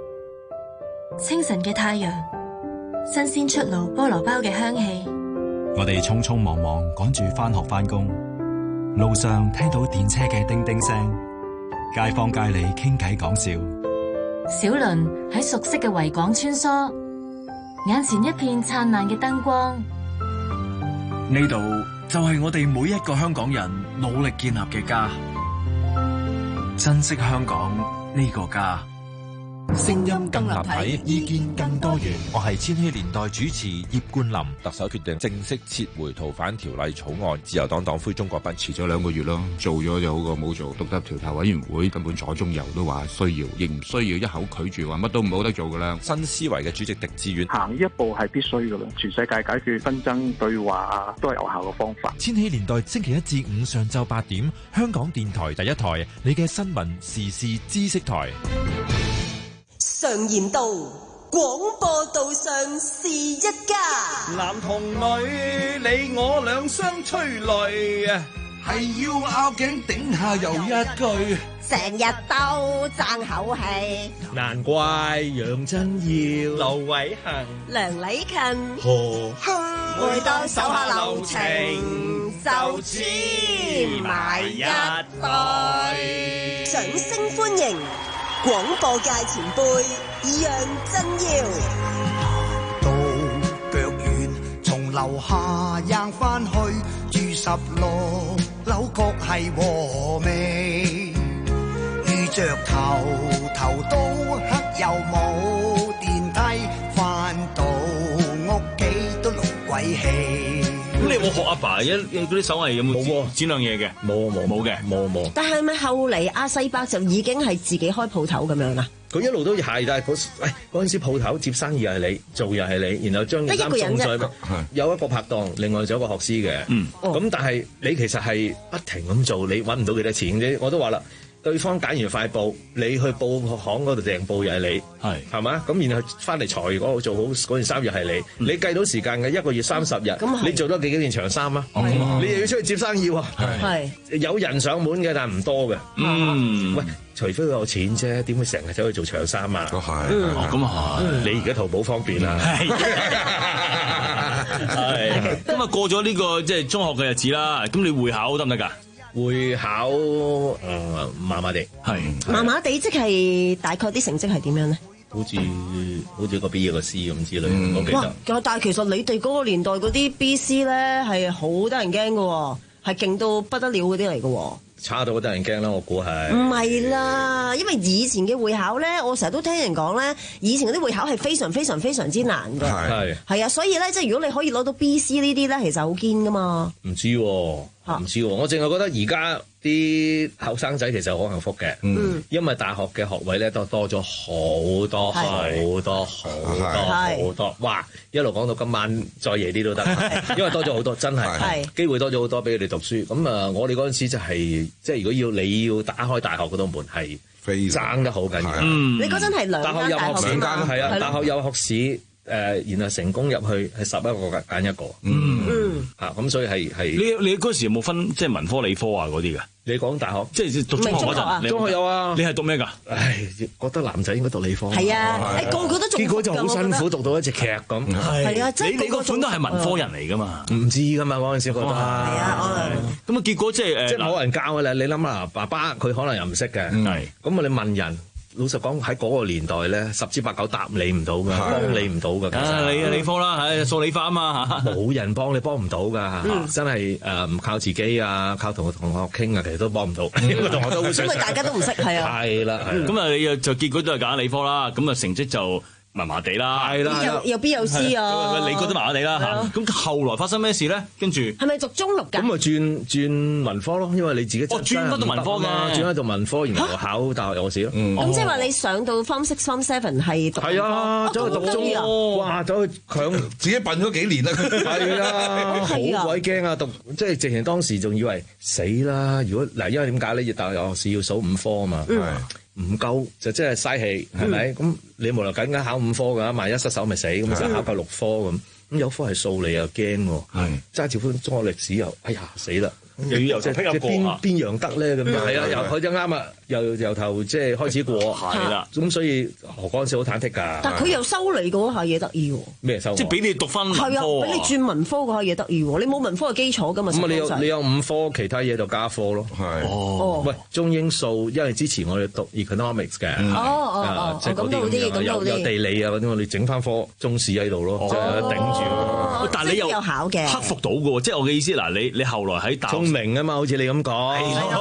清晨嘅太陽，新鮮出爐菠蘿包嘅香氣， 我哋匆匆忙忙趕住返學返工，路上聽到電車嘅叮叮聲，街坊街里傾偈講笑。 小輪喺熟悉嘅維港穿梭，眼前一片燦爛嘅燈光。 呢度就係我哋每一個香港人努力建立嘅家，珍惜香港呢個家。 聲音更立體，意見更多元。 我係千禧年代主持葉冠霖。特首決定正式撤回逃犯條例草案，自由黨黨魁鍾國斌遲咗兩個月咯，做咗就好過冇做。獨立調查委員會根本左中右都話需要，亦唔需要一口拒絕話乜都唔好得做噶啦。 新思維嘅主席狄志遠行呢一步係必須噶啦，全世界解決紛爭對話啊都係有效嘅方法。 千禧年代星期一至五上晝八點，香港電台第一台，你嘅新聞時事知識台。 常言道，廣播道上是一家。 男同女，你我兩相催淚啊，係要拗頸頂下又一句， 成日都爭口氣。 難怪楊振堯、劉偉恒、 梁禮勤、 何香， 每當手下留情，就黐埋一對。掌聲歡迎廣播界前輩楊振堯。 到腳遠，從樓下行返去，住十六樓確係和味。遇着頭頭都黑又冇電梯，返到屋企都淥鬼氣。 咁你有冇學阿爸一嗰啲手藝有冇冇剪兩嘢嘅？ 冇冇冇嘅冇冇。 但係咪後嚟阿世伯就已經係自己開鋪頭咁樣啦？ 佢一路都係，但係嗰誒嗰陣時鋪頭接生意又係你，做又係你，然後將件衫送上去，有一個拍檔，另外仲有一個學師嘅。嗯，咁但係你其實係不停咁做，你揾唔到幾多錢啫。我都話啦。對方揀完塊布，你去布行嗰度訂布又係你，係係嘛？咁然後翻嚟裁嗰度做好嗰件衫又係你，嗯、你計到時間嘅一個月三十日，你做多幾幾件長衫啊？嗯、你又要出去接生意喎，係有人上門嘅，但係唔多嘅。嗯，喂，除非佢有錢啫，點會成日走去做長衫啊？都係，咁啊，你而家淘寶方便啦。 係，咁啊過咗呢個即係中學嘅日子啦，咁你會考得唔得㗎？ 會考誒麻麻地，係麻麻地，即係大概啲成績係點樣咧？ 好似好似個 B 個 C 咁之類，嗯、我記得。 哇！但係其實你哋嗰個年代嗰啲 B C 咧係好得人驚嘅，係勁到不得了嗰啲嚟嘅。 差到得人驚啦，我估係。 唔係啦，因為以前嘅會考咧，我成日都聽人講咧，以前嗰啲會考係非常非常非常之難嘅。係係啊，所以咧，即係如果你可以攞到 B C 呢啲咧，其實好堅噶嘛。 唔知喎、啊，唔知喎、啊，我淨係覺得而家啲後生仔其實好幸福嘅，嗯，因為大學嘅學位咧都多咗好多好多好多好多，哇！一路講到今晚再夜啲都得，因為多咗好多，真係機會多咗好多俾佢哋讀書。咁啊，我哋嗰陣時就係即係如果要你要打開大學嗰道門係爭得好緊要。 嗯，你嗰陣係兩大學有學試，係啊，大學有學試。誒、呃，然後成功入去係十一個揀一個，嗯嗯，嚇咁、啊、所以係係你你嗰時有冇分即係文科理科啊嗰啲㗎？ 你講大學， 即係讀中學嗰陣， 中學有啊。 你係讀咩㗎？ 唉，覺得男仔應該讀理科。 係啊，誒個個都做。 結果就好辛苦讀到一隻劇咁。 係啊， 你你個款都係文科人嚟㗎嘛？ 唔知㗎嘛嗰陣時覺得。係啊， 咁啊結果即係誒， 即係冇人教㗎啦。你諗下，爸爸佢可能又唔識嘅，係咁啊，你問人。老實講喺嗰個年代咧，十之八九答你唔到㗎，幫你唔到㗎。 啊，你理科啦，係數理化啊嘛嚇， 冇人幫你幫唔到㗎，嗯、真係誒唔靠自己啊，靠同同學傾啊，其實都幫唔到，因為同學都好想。 因為大家都唔識係啊。 係啦， 咁啊，你又就結果都係揀理科啦，咁啊成績就麻麻地啦， 係啦， 又又 B 又 C 啊， 你覺得麻麻地啦嚇，咁後來發生咩事咧？跟住係咪讀中六㗎？ 咁咪轉轉文科咯，因為你自己哦轉翻讀文科嘅， 轉翻讀文科，然後考大學有試咯。 咁即係話你上到 Form Six、Form Seven 係讀係啊，走去讀中啊，哇，走去強自己笨咗幾年啦， 係啊，好鬼驚啊！讀即係直情當時仲以為死啦！如果嗱，因為點解咧？大學有試要數五科啊嘛。唔夠就真係嘥氣，係咪？咁、嗯、你無論緊緊考五科㗎，萬一失手咪死，咁就考夠六科咁。咁有科係數你又驚喎，揸住本中學歷史又，哎呀死啦！ 又要由頭劈一個邊邊樣得咧咁樣？係啊，由佢就啱啊，由由頭即係開始過。 係啦， 咁所以我嗰陣時好忐忑㗎。 但佢又收你嗰下嘢得意喎。 咩收？ 即係俾你讀翻文科。 係啊，俾你轉文科嗰下嘢得意喎。你冇文科嘅基礎㗎嘛？ 咁你有你有五科，其他嘢就加科咯。 係。 哦。喂，中英數，因為之前我哋讀 economics 嘅。 哦哦哦。 即係嗰啲咁有有地理啊嗰啲，我哋整翻科中史喺度咯，即係頂住。 但係你又考嘅， 克服到嘅喎。即係我嘅意思嗱，你你後來喺大學聰明啊嘛，好似你咁講。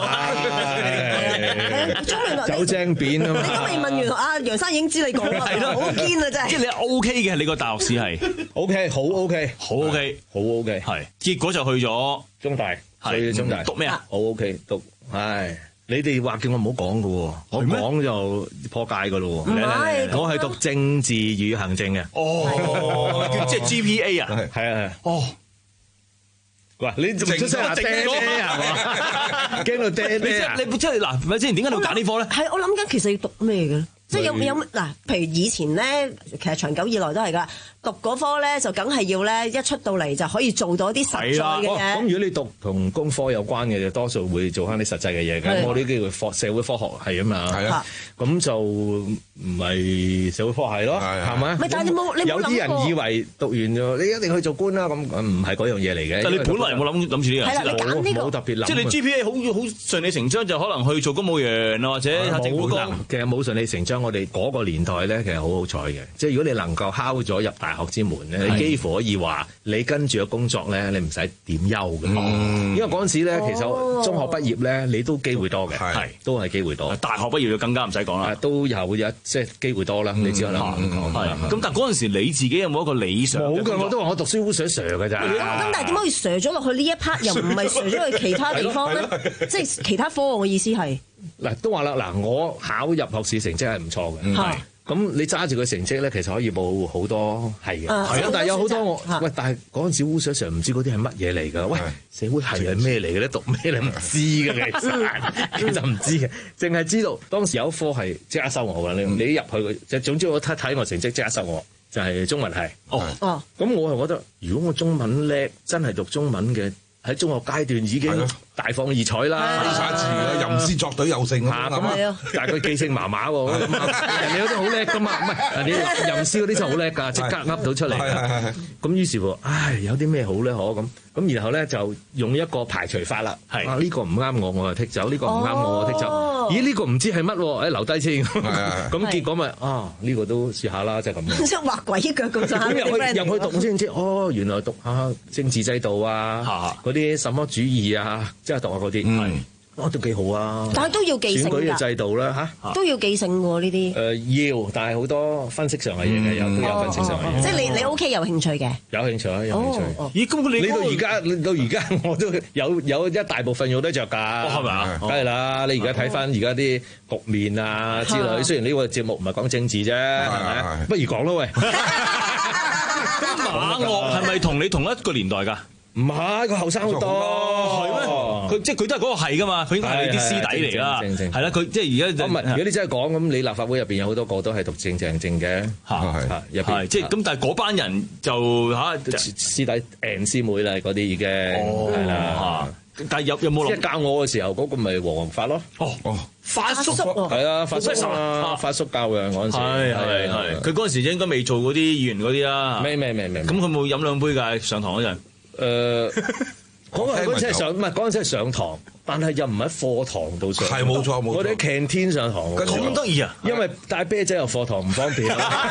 聰明走精扁啊嘛。 你都未問完，阿楊生已經知你講啦，係咯，好堅啊真係。 即係你 O K 嘅，你個大學史係 O K， 好 O K， 好 O K， 好 O K， 係。結果就去咗中大， 去中大讀咩啊？ 好 O K， 讀唉。你哋話叫我唔好講嘅喎，我講就破戒嘅咯喎。 唔係， 我係讀政治與行政嘅。 哦，即係 G P A 啊？ 係啊係。 哦。 喂，你仲出聲啊？爹爹係嘛？驚到爹爹啊！ 你即係嗱，咪之前點解你會揀呢科咧？ 係我諗緊，其實要讀咩嘅？即係有有嗱，譬如以前咧，其實長久以來都係噶，讀嗰科咧就梗係要咧一出到嚟就可以做到啲實在嘅嘢。 咁如果你讀同工科有關嘅，就多數會做翻啲實際嘅嘢嘅。我呢啲叫科社會科學係啊嘛。係啊。咁就唔係社會科學係咯，係咪？ 咪但係你冇你冇諗過？ 有啲人以為讀完咗，你一定去做官啦，咁唔係嗰樣嘢嚟嘅。 但係你本來有冇諗諗住呢樣？ 係啦，你揀呢個冇特別諗。 即係你 G P A 好好順理成章，就可能去做公務員啊，或者政府工。 其實冇順理成章。我哋嗰個年代咧，其實好好彩嘅，即係如果你能夠敲咗入大學之門咧，你幾乎可以話你跟住嘅工作咧，你唔使點休嘅。因為嗰陣時咧，其實中學畢業咧，你都機會多嘅，係都係機會多。 大學畢業就更加唔使講啦， 都有一即係機會多啦。你知我啦， 咁但係嗰陣時你自己有冇一個理想？ 冇嘅，我都話我讀書好想 Sir 嘅咋。 咁但係點解要 Sir 咗落去呢一 part，又唔係 Sir 咗去其他地方咧？即係其他科，我嘅意思係。 嗱，都話啦，嗱，我考入學試成績係唔錯嘅，係咁你揸住個成績咧，其實可以報好多係嘅，係啊，但係有好多我喂，但係嗰陣時烏 Sir Sir 唔知嗰啲係乜嘢嚟㗎？喂，社會係係咩嚟嘅咧？讀咩你唔知嘅，其實其實唔知嘅，淨係知道當時有一科係即刻收我㗎，你你一入去就總之我睇睇我成績即刻收我，就係中文系。哦哦，咁我係覺得如果我中文叻，真係讀中文嘅。喺中學階段已經大放異彩啦， 揮灑字啦，吟詩作對有成咁啊！但係佢記性麻麻喎，人哋嗰啲好叻噶嘛，唔係人哋吟詩嗰啲就好叻㗎，即刻噏到出嚟㗎。咁於是乎，唉，有啲咩好咧？可咁咁，然後咧就用一個排除法啦。係啊，呢個唔啱我，我就剔走；呢個唔啱我，我剔走。咦？呢個唔知係乜？誒，留低先。咁結果咪啊？呢個都試下啦，即係咁。 即係畫鬼腳咁咋？ 咁入去入去讀先知，哦，原來讀下政治制度啊，啲什麼主義啊，即係讀下嗰啲，嗯，哦都幾好啊。 但係都要記性㗎。選舉嘅制度啦，嚇都要記性喎呢啲。 誒要，但係好多分析上嘅嘢嘅，有都有分析上嘅嘢。 即係你你 OK 有興趣嘅？ 有興趣啊，有興趣。咦，咁你你到而家，你到而家我都有有一大部分用得着㗎，係咪啊？梗係啦，你而家睇翻而家啲局面啊之類。雖然呢個節目唔係講政治啫，係咪？不如講咯喂。 咁馬岳係咪同你同一個年代㗎？ 唔係，佢後生好多， 係咩？佢即係佢都係嗰個係㗎嘛，佢應該係啲師弟嚟啦，係啦。佢即係而家唔係。如果你真係講咁，你立法會入邊有好多個都係讀正正正嘅，嚇係入邊。即係咁，但係嗰班人就嚇師弟 and 師妹啦，嗰啲已經係啦。但係有有冇即係教我嘅時候嗰個咪黃宏發咯？哦哦，發叔係啊，發叔啊，發叔教嘅嗰陣時係係係。佢嗰陣時應該未做嗰啲議員嗰啲啦。未未未未。咁佢冇飲兩杯㗎？上堂嗰陣。誒，嗰個嗰陣係上唔係嗰陣係上堂，但係又唔喺課堂度上。係冇錯冇錯。我哋喺 canteen 上堂。咁得意啊！因為帶啤酒入課堂唔方便。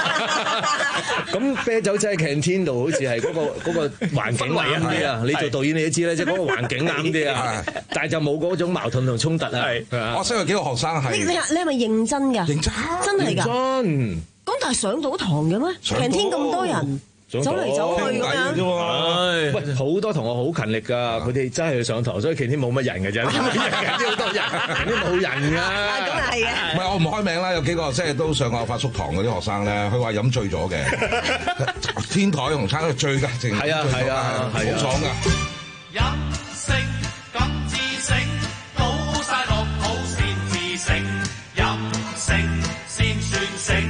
咁啤酒仔喺 canteen 度，好似係嗰個嗰個環境啱啲啊！你做導演你都知咧，即係嗰個環境啱啲啊。但係就冇嗰種矛盾同衝突啊。 我識有幾個學生係。你你你係咪認真㗎？認真，真係㗎。真。咁但係上到堂嘅咩 canteen 咁多人？走嚟走去咁樣，喂，好多同學好勤力㗎，佢哋真係去上堂，所以其實冇乜人嘅啫，冇人嘅，好多人，啲冇人㗎。咁啊係嘅。唔係我唔開名啦，有幾個即係都上過發叔堂嗰啲學生咧，佢話飲醉咗嘅，天台紅餐都醉㗎，淨係啊係啊，好爽㗎。飲勝咁自醒，倒曬落肚先自醒，飲勝先算醒。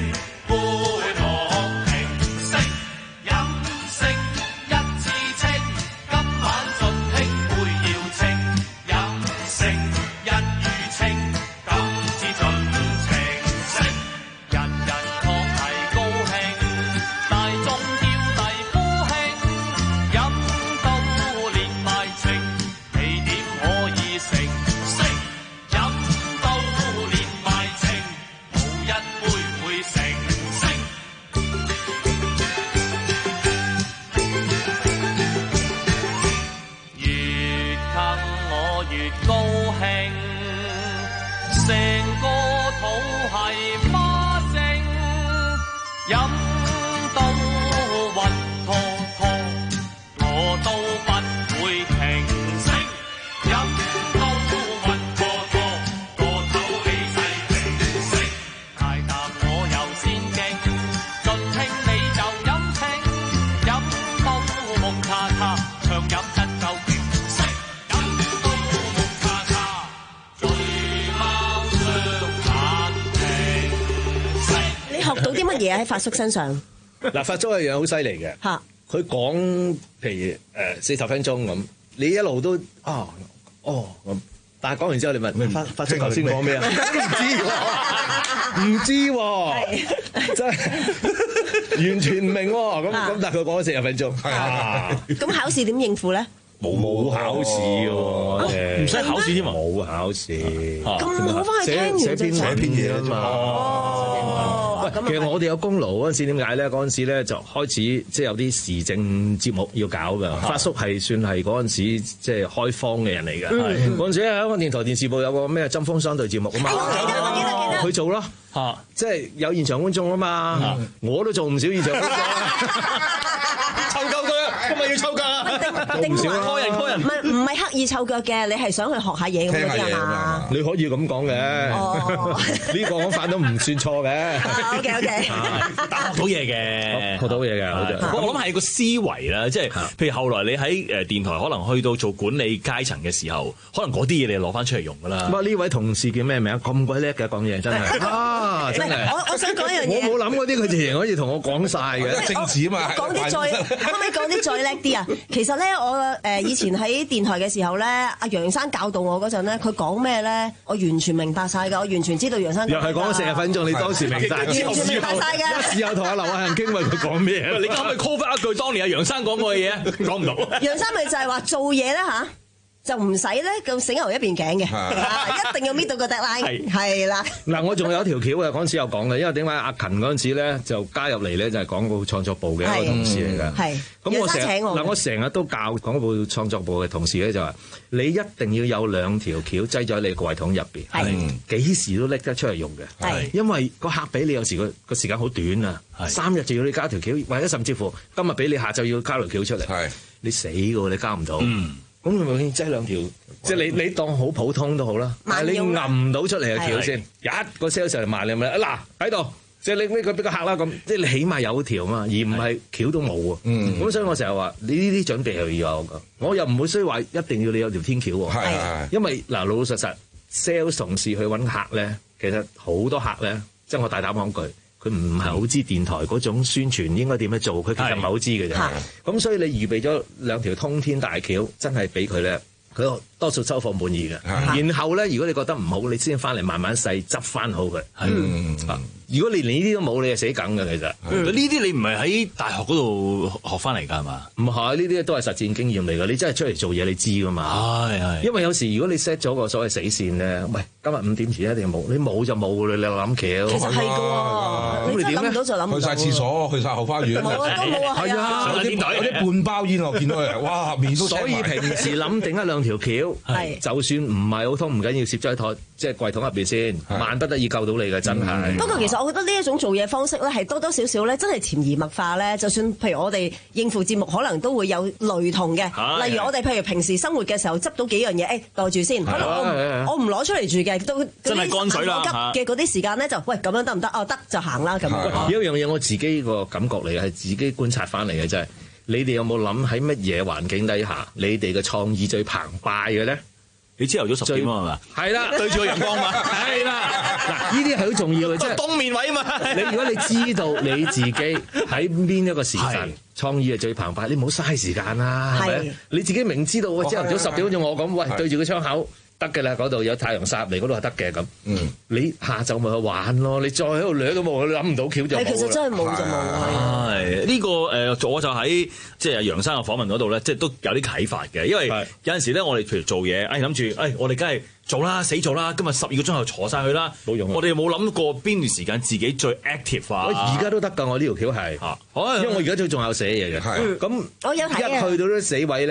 更我越高興，成個肚係媽聲，飲到暈陀陀，我都不會停息，飲到暈陀陀，個頭氣勢平息，大啖我又先勁，盡興你就飲清，飲到蒙查查，長飲真夠勁色，飲到蒙查查，醉貓雙眼平息。 你學到啲乜嘢喺發叔身上？ 嗱，發叔係樣好犀利嘅。 嚇， 佢講譬如誒四十分鐘咁，你一路都啊哦咁，但係講完之後你問發發叔頭先講咩啊？唔知喎，唔知喎，真係完全唔明喎。咁咁，但係佢講咗四十分鐘。 咁考試點應付咧？ 冇冇考試喎， 唔使考試添嘛？ 冇考試。 咁好翻去聽完寫篇寫篇嘢啊嘛。 哦。 其實我哋有功勞嗰陣時點解咧？嗰陣時咧就開始即係有啲時政節目要搞㗎。發叔係算係嗰陣時即係開荒嘅人嚟㗎。嗰陣時喺香港電台電視部有個咩針鋒相對節目啊嘛。 我記得，我記得，記得。 佢做咯，嚇，即係有現場觀眾啊嘛。我都做唔少現場觀眾。湊夠佢啊！今日要湊夠啊！ 定少拖人拖人， 唔係唔係刻意湊腳嘅，你係想去學下嘢咁嗰啲啊嘛？ 你可以咁講嘅，呢個講法都唔算錯嘅。 OK OK， 但學到嘢嘅， 學到嘢嘅。 我諗係個思維啦，即係譬如後來你喺誒電台可能去到做管理階層嘅時候，可能嗰啲嘢你攞翻出嚟用㗎啦。 咁啊呢位同事叫咩名？咁鬼叻嘅講嘢真係啊！真係。 我我想講一樣嘢。 我冇諗嗰啲，佢直情可以同我講晒嘅政治啊嘛。 講啲再可唔可以講啲再叻啲啊？其實咧，我誒以前喺電台嘅時候咧，阿楊生教導我嗰陣咧，佢講咩咧，我完全明白晒㗎，我完全知道楊生。 又係講咗四十分鐘，你當時明晒。 完全明白晒㗎。 事後同阿劉亞恒傾問佢講咩？ 你可唔可以 call 翻一句當年阿楊生講過嘅嘢？講唔到。 楊生咪就係話做嘢咧嚇。就唔使咧咁死牛一邊頸嘅，一定要搣到個 deadline，係啦。嗱， 我仲有條橋嘅，嗰陣時有講嘅，因為點解阿勤嗰陣時咧就加入嚟咧，就係廣告創作部嘅一個同事嚟㗎。係，咁我成日嗱，我成日都教廣告部創作部嘅同事咧，就話你一定要有兩條橋擠咗喺你個櫃桶入邊，係幾時都拎得出嚟用嘅。係，因為個客俾你有時個個時間好短啊，三日就要你加條橋，或者甚至乎今日俾你下晝要加條橋出嚟，係你死㗎喎，你加唔到。咁你咪擠兩條，即係你你當好普通都好啦，但係你揞唔到出嚟嘅橋先，一個 sales 就賣你咪嗱喺度，即係你呢個俾個客啦咁，即係你起碼有條嘛，而唔係橋都冇啊。咁所以我成日話你呢啲準備係要有㗎，我又唔會需要話一定要你有條天橋喎。係，因為嗱老老實實 sales 同事去揾客咧，其實好多客咧，即係我大膽講句。佢唔係好知電台嗰種宣傳應該點樣做，佢其實唔係好知嘅啫。咁所以你預備咗兩條通天大橋，真係俾佢咧，佢多數收貨滿意嘅。然後咧，如果你覺得唔好，你先翻嚟慢慢細執翻好佢。嗯，如果你連呢啲都冇，你係死梗嘅其實。 呢啲你唔係喺大學嗰度學翻嚟㗎係嘛？ 唔係，呢啲都係實戰經驗嚟㗎。你真係出嚟做嘢，你知㗎嘛？係係。因為有時如果你 set 咗個所謂死線咧，喂，今日五點前一定冇，你冇就冇㗎，你諗橋。 其實係㗎喎，你真係諗唔到就諗唔到。 去晒廁所，去晒後花園。 冇啊，都冇啊，係啊。 有啲有啲半包煙我見到佢，哇面都青埋。 所以平時諗定一兩條橋， 係就算唔係好通唔緊要，攝咗喺台即係櫃桶入邊先，萬不得已救到你嘅真係。 不過其實我覺得呢一種做嘢方式咧，係多多少少咧，真係潛移默化咧。就算譬如我哋應付節目，可能都會有雷同嘅。例如我哋譬如平時生活嘅時候，執到幾樣嘢，誒袋住先。可能我我唔攞出嚟住嘅，都真係乾水啦。 急嘅嗰啲時間咧，就喂咁樣得唔得？哦，得就行啦咁樣。 有一樣嘢我自己個感覺嚟嘅，係自己觀察翻嚟嘅，真係你哋有冇諗喺乜嘢環境底下，你哋嘅創意最澎湃嘅咧？ 你朝頭早十點啊嘛， 係啦， 對住個陽光嘛，係啦。 嗱，呢啲係好重要嘅，即係東面位啊嘛。 你如果你知道你自己喺邊一個時辰創意係最澎湃，你唔好嘥時間啦，係咪？你自己明知道我朝頭早十點好似我咁，喂，對住個窗口。得嘅啦，嗰度有太陽曬入嚟，嗰度係得嘅咁。嗯，你下晝咪去玩咯，你再喺度掠都冇，你諗唔到橋就冇。 其實真係冇就冇。 係呢個誒，我就喺即係楊生嘅訪問嗰度咧，即係都有啲啟發嘅。因為有陣時咧，我哋譬如做嘢，誒諗住，誒我哋梗係做啦，死做啦，今日十二個鐘頭坐晒去啦，冇用。我哋冇諗過邊段時間自己最 active 啊。 而家都得㗎，我呢條橋係，因為我而家都仲有寫嘢嘅。係咁， 我有睇一去到啲死位咧。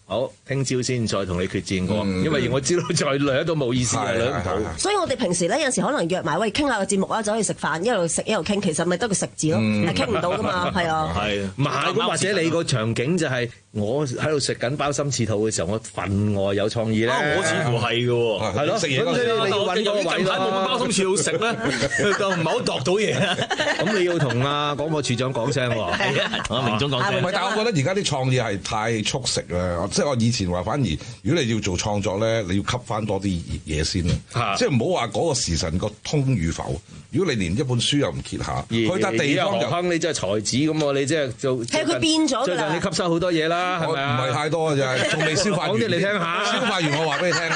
好，聽朝先再同你決戰過，因為我知道再累都冇意思嘅，累唔到。 所以我哋平時咧有陣時可能約埋喂傾下個節目啦，走去食飯，一路食一路傾，其實咪得個食字咯，係傾唔到噶嘛，係啊。 係，唔係咁或者你個場景就係我喺度食緊鮑參翅肚嘅時候，我份外有創意咧。 我似乎係嘅喎， 係咯，食嘢嗰陣你要揾個位啦。近排冇乜鮑參翅肚食咧，就唔係好度到嘢啦。咁你要同阿廣播處長講聲喎，啊明總講聲。 唔係，但係我覺得而家啲創意係太速食啦，即係我以前話反而如果你要做創作咧，你要吸翻多啲嘢先啦，即係唔好話嗰個時辰個通與否。如果你連一本書又唔揭下，去笪地方就亨，你真係才子咁喎，你即係做。 係佢變咗㗎啦。 最近你吸收好多嘢啦，係咪啊？ 唔係太多㗎啫，仲未消化完。 講啲嚟聽下。 消化完我話俾你聽。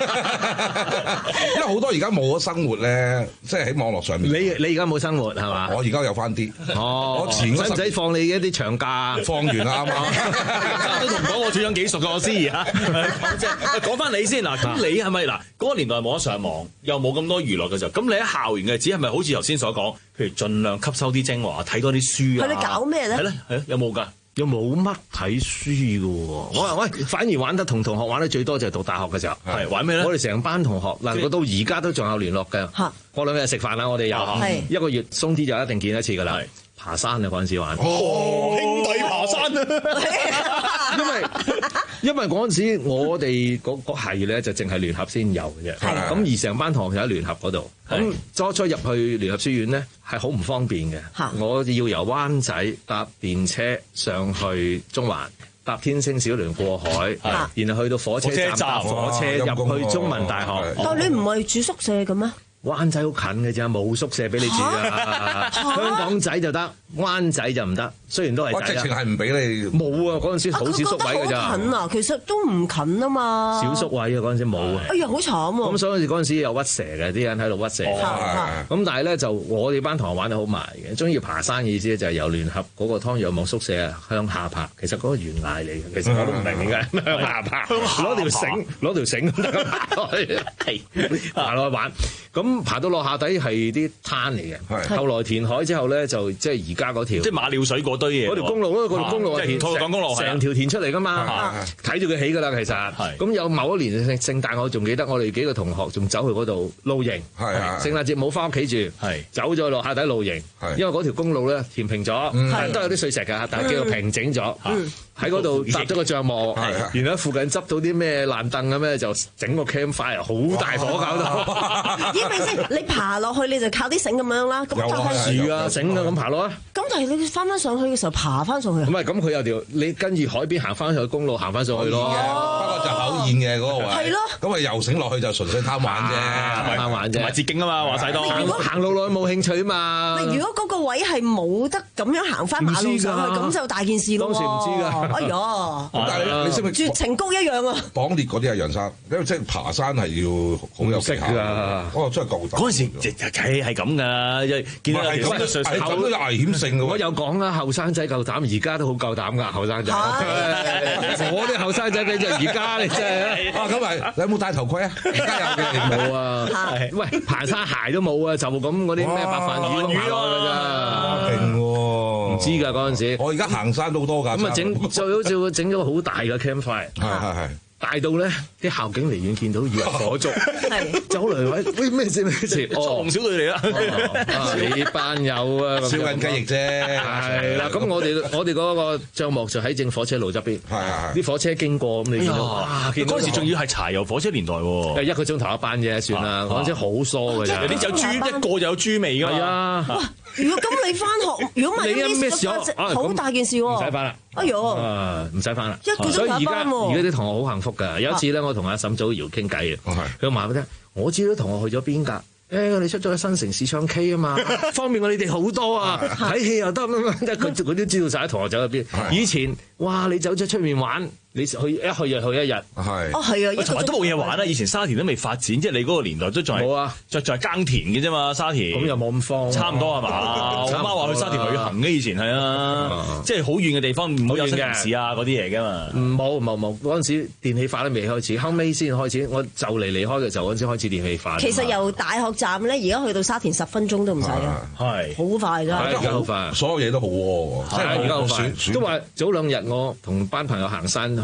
因為好多而家冇咗生活咧，即係喺網絡上面。 你你而家冇生活係嘛？ 我而家有翻啲。 哦。我前嗰使唔使放你一啲長假？ 放完啦啱啱。 都同講我處長幾熟㗎，我思怡嚇。講翻你先嗱，咁你係咪嗱嗰個年代冇得上網，又冇咁多娛樂嘅時候，咁你喺校園嘅只係咪好似頭先所講，譬如盡量吸收啲精華，睇多啲書啊？ 係你搞咩咧？ 係咧係有冇㗎？ 又冇乜睇書㗎喎。我話喂，反而玩得同同學玩得最多就係讀大學嘅時候。 係玩咩咧？ 我哋成班同學嗱，我到而家都仲有聯絡嘅。嚇！過兩日食飯啦，我哋又一個月鬆啲就一定見一次㗎啦。爬山啊嗰陣時玩。 哦，兄弟爬山啊！ 因為因為嗰陣時我哋嗰嗰係咧就淨係聯合先有嘅啫，咁而成班同學就喺聯合嗰度，咁初初入去聯合書院咧係好唔方便嘅，我要由灣仔搭電車上去中環，搭天星小輪過海，然後去到火車站搭火車入去中文大學。 但係你唔係住宿舍嘅咩？ 灣仔好近嘅啫，冇宿舍俾你住啊！香港仔就得，灣仔就唔得。雖然都係， 我直情係唔俾你。 冇啊！嗰陣時好少宿位㗎咋。 近啊，其實都唔近啊嘛。 少宿位啊，嗰陣時冇啊。 哎呀，好慘喎！ 咁所以嗰陣時有屈蛇嘅，啲人喺度屈蛇。咁但係咧就我哋班同學玩得好埋嘅，中意爬山嘅意思就係由聯合嗰個湯藥網宿舍向下爬。其實嗰個懸崖嚟嘅，其實我都唔明點解向下爬。攞條繩，攞條繩咁得爬落去，爬落去玩。咁爬到落下底係啲灘嚟嘅，後來填海之後咧就即係而家嗰條， 即係馬料水嗰堆嘢， 嗰條公路咯，嗰條公路即係吐露港公路， 成條填出嚟噶嘛，睇住佢起噶啦，其實。咁有某一年聖聖誕，我仲記得我哋幾個同學仲走去嗰度露營，聖誕節冇翻屋企住，走咗落下底露營，因為嗰條公路咧填平咗，都有啲碎石㗎，但係叫做平整咗。喺嗰度搭咗個帳幕，然後喺附近執到啲咩爛凳咁咧，就整個 campfire，好大火搞到。 咦？咪先，你爬落去你就靠啲繩咁樣啦，咁就係樹啊繩啊咁爬落啊。 咁但係你翻翻上去嘅時候爬翻上去。 唔係，咁佢有條你跟住海邊行翻上去公路行翻上去咯。 不過就考驗嘅嗰個位。 係咯。 咁啊游繩落去就純粹貪玩啫， 貪玩啫。 同埋捷徑啊嘛，話晒多。 行路落去冇興趣啊嘛。 如果嗰個位係冇得咁樣行翻馬路上去，咁就大件事咯。 當時唔知㗎。 哎呀！ 但係你識唔識絕情谷一樣啊？ 綁列嗰啲係楊生，因為即係爬山係要好有技巧㗎。哦，真係夠膽。 嗰陣時係係咁㗎，見到有條係咁都有危險性㗎。 我有講啦，後生仔夠膽，而家都好夠膽㗎，後生仔。我啲後生仔你就而家你真係啊咁咪你有冇戴頭盔啊？而家有嘅冇啊。喂，爬山鞋都冇啊，就咁嗰啲咩白飯魚魚㗎咋？ 勁喎！ 唔知㗎嗰陣時。 我而家行山都好多㗎。 咁啊整就好似整咗個好大嘅 campfire。 係係係。 大到咧，啲校警離遠見到以為火燭，走嚟話：喂咩事咩事？ 哦，紅小隊嚟啦！ 你班友啊， 燒緊雞翼啫。 係啦，咁我哋我哋嗰個帳幕就喺正火車路側邊。係啲火車經過咁，你見到哇！ 嗰陣時仲要係柴油火車年代喎。 一個鐘頭一班啫，算啦。嗰陣時好疏㗎咋。 有啲有豬，一個就有豬味㗎嘛。 係啊。 哇！如果咁你翻學，如果唔係咩事，好大件事喎。 唔使翻啦。 哎呦！ 唔使翻啦。 一個鐘頭一班喎。 而家啲同學好幸福㗎。有一次咧，我同阿沈祖堯傾偈啊，佢話俾我聽，我知道同學去咗邊㗎。誒，我哋出咗去新城市唱 K 啊嘛，方便我哋哋好多啊，睇戲又得咁樣，即係佢佢都知道晒啲同學走去邊。以前哇，你走咗出面玩，你去一去就去一日。係。 哦，係啊， 同埋都冇嘢玩啦。以前沙田都未發展，即係你嗰個年代都仲係冇啊， 就就係耕田嘅啫嘛，沙田。 咁又冇咁荒。差唔多係嘛？我媽話去沙田旅行嘅，以前係啊，即係好遠嘅地方，唔好有城市啊嗰啲嘢㗎嘛。 冇冇冇，嗰陣時電氣化都未開始，後尾先開始。我就嚟離開嘅時候，嗰陣時開始電氣化。 其實由大學站咧，而家去到沙田十分鐘都唔使啊， 係好快啫， 而家好快， 所有嘢都好喎， 係而家好快。都話早兩日我同班朋友行山去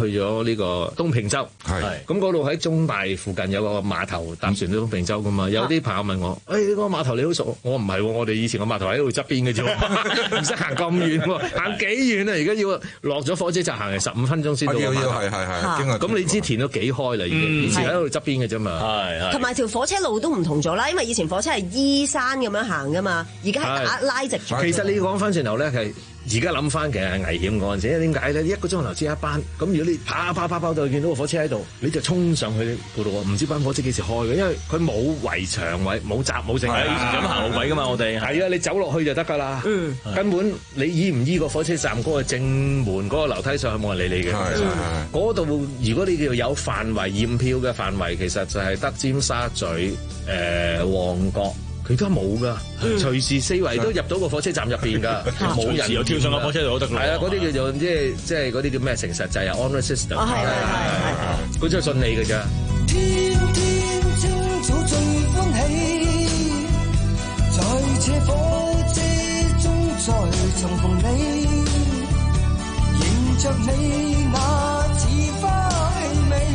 去咗呢個東平洲。 係咁嗰度喺中大附近有個碼頭搭船去東平洲噶嘛。有啲朋友問我：誒、哎，嗰、那個碼頭你好熟？我唔係喎，我哋以前個碼頭喺度側邊嘅啫，唔使行咁遠喎，行幾遠啊？而家要落咗火車站行係十五分鐘先到個碼頭。 係係係。 咁你知填到幾開啦？已經、嗯、以前喺度側邊嘅啫嘛。係係。 同埋條火車路都唔同咗啦，因為以前火車係依山咁樣行噶嘛，而家係打拉直。 其實你講翻轉頭咧係。而家諗翻其實係危險嗰陣時，點解咧？一個鐘頭先一班，咁如果你跑跑跑跑到見到個火車喺度，你就衝上去嗰度喎，唔知班火車幾時開嘅，因為佢冇圍牆位、冇閘、冇剩。係以前咁行路軌噶嘛，我哋係啊，你走落去就得㗎啦。嗯，根本你依唔依個火車站嗰個正門嗰個樓梯上去冇人理你嘅。係係嗰度如果你叫有範圍驗票嘅範圍，其實就係得尖沙咀、誒、呃、旺角。佢而家冇噶，隨時四圍都入到個火車站入邊噶，冇人又跳上個火車度都得㗎。係啊，嗰啲叫做即係即係嗰啲叫咩？誠實制啊 ，honor system。係係係係，佢真係順利㗎咋。 天天清早最歡喜，在這火車中再重逢你，迎着你那似花輕美，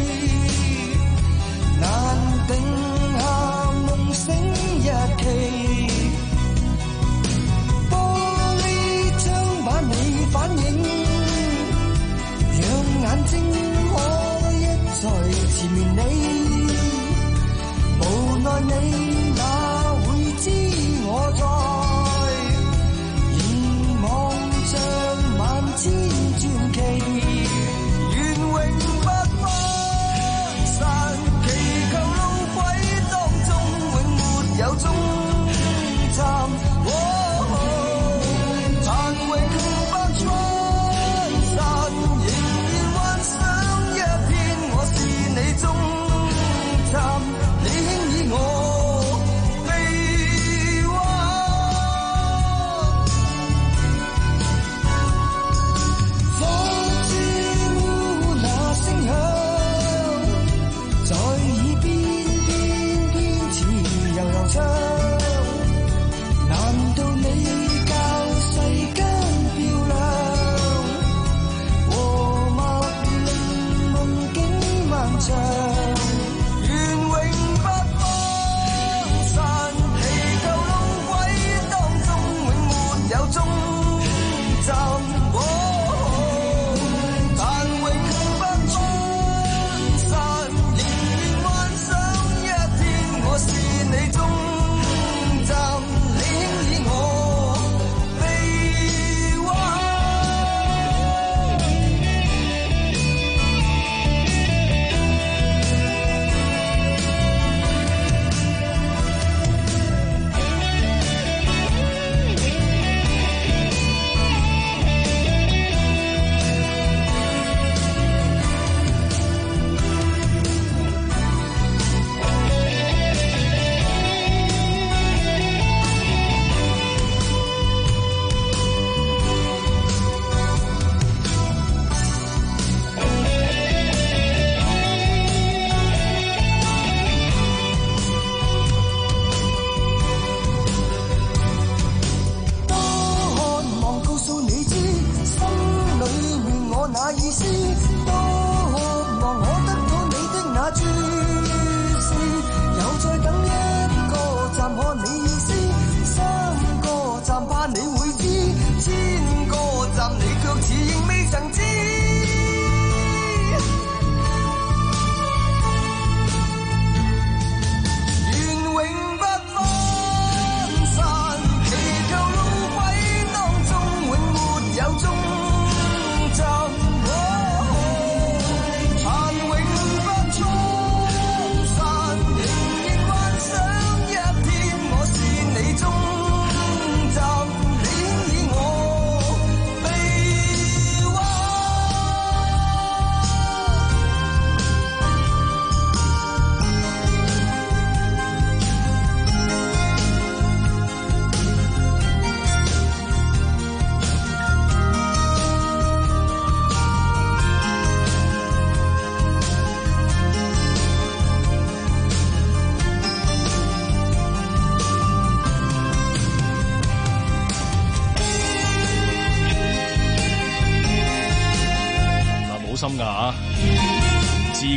難定下夢醒。一期玻璃窗把你反映，讓眼睛可一再纏綿你，無奈你哪會知我在凝望着萬千傳奇，願永不分散，祈求路軌當中永沒有終站，哦哦，殘永不分散，仍然幻想一天我是你終站，你輕以我臂彎，火車那聲響在耳邊偏偏似悠悠唱。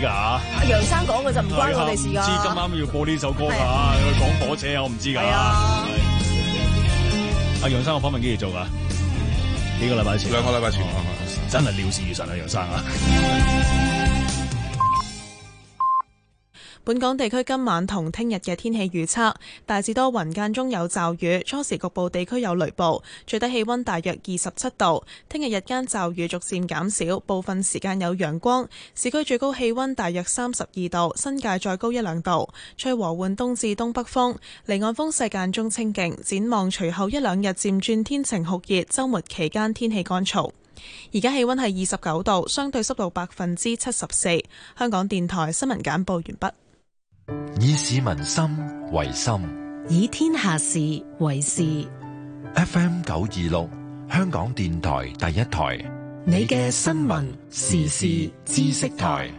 㗎？ 阿楊生講嘅就唔關我哋事㗎。 唔知今晚要播呢首歌㗎，講火車我唔知㗎。阿楊生，我訪問幾時做㗎？幾個禮拜前？ 兩個禮拜前， 真係料事如神啊，楊生啊！ 本港地區今晚同聽日嘅天氣預測，大致多雲間中有驟雨，初時局部地區有雷暴，最低氣溫大約二十七度。聽日日間驟雨逐漸減少，部分時間有陽光。市區最高氣溫大約三十二度，新界再高一兩度。吹和緩東至東北風，離岸風勢間中清勁。展望隨後一兩日漸轉天晴酷熱，週末期間天氣乾燥。而家氣溫係二十九度，相對濕度百分之七十四。香港電台新聞簡報完畢。 以市民心為心， 以天下事為事。 F M 九二六，香港電台第一台， 你嘅新聞時事知識台。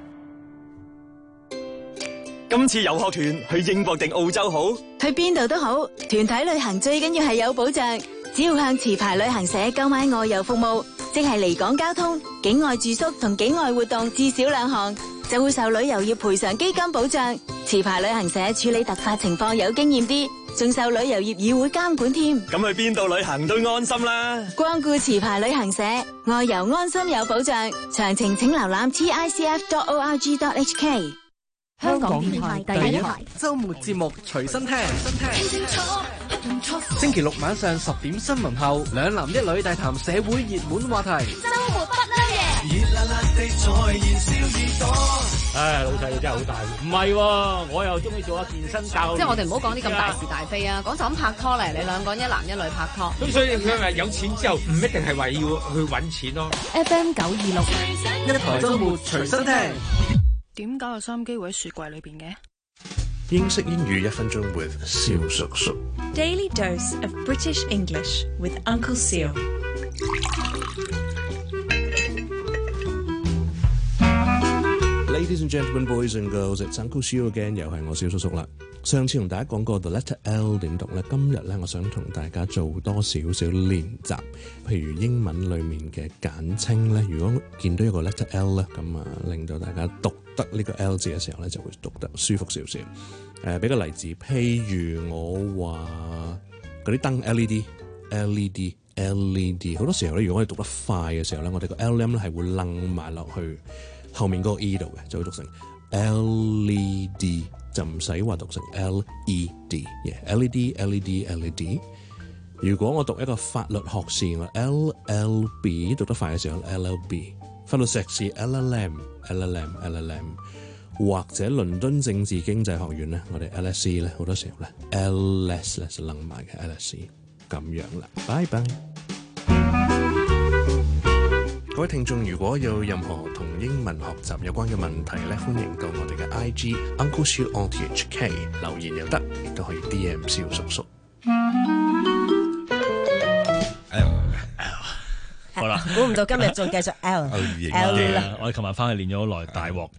今次遊學團去英國定澳洲好？ 去邊度都好，團體旅行最緊要係有保障。只要向持牌旅行社購買外遊服務，即係離港交通、境外住宿同境外活動至少兩項，就會受旅遊業賠償基金保障。持牌旅行社處理突發情況有經驗啲，仲受旅遊業議會監管添。 咁去邊度旅行都安心啦！ 光顧持牌旅行社，外遊安心有保障。詳情請瀏覽 T I C F dot org dot H K。 香港電台第一台周末節目隨身聽。星期六晚上十點新聞後，兩男一女大談社會熱門話題。 周末不嬲嘢。 熱辣辣地在燃燒耳朵。 唉，老細你真係好大。唔係喎，我又中意做下健身教練。 即係我哋唔好講啲咁大是大非啊，講就咁拍拖嚟，你兩個人一男一女拍拖。 咁所以佢話有錢之後唔一定係為要去揾錢咯。 F M 九二六， 一台周末隨身聽。 點解有收音機會喺雪櫃裏邊嘅？ 英式英語一分鐘 with 蕭叔叔。 Daily dose of British English with Uncle Seal。 Ladies and gentlemen, boys and girls, it's Uncle Seal again， 又係我蕭叔叔啦。上次同大家講過 the letter L 點讀咧，今日咧我想同大家做多少少練習。譬如英文裡面嘅簡稱咧，如果見到一個 letter L 咧，咁啊令到大家讀得呢個 L 字嘅時候咧，就會讀得舒服少少。誒、呃，俾個例子，譬如我話嗰啲燈 L E D、L E D、L E D， 好多時候咧，如果我哋讀得快嘅時候咧，我哋個 L M 咧係會楞埋落去後面嗰個 E 度嘅，就會讀成 L E D。就唔使話讀成 L E D，yeah，L E D，L E D，L E D。如果我讀一個法律學士，我 L L B 讀得快嘅時候 ，L L B。法律碩士 L L M，L L M，L L M。或者倫敦政治經濟學院咧，我哋 L S E 咧好多時候咧 L S 咧就楞埋嘅 L S E， 咁樣啦。拜拜。各位聽眾，如果有任何同英文學習有關嘅問題咧，歡迎到我哋嘅 I G Uncle Shiu on T H K 留言又得，亦都可以 D M 蕭叔叔。 好啦， 估唔到今日仲繼續 L L 啦！ 我哋琴日翻去練咗好耐，大鑊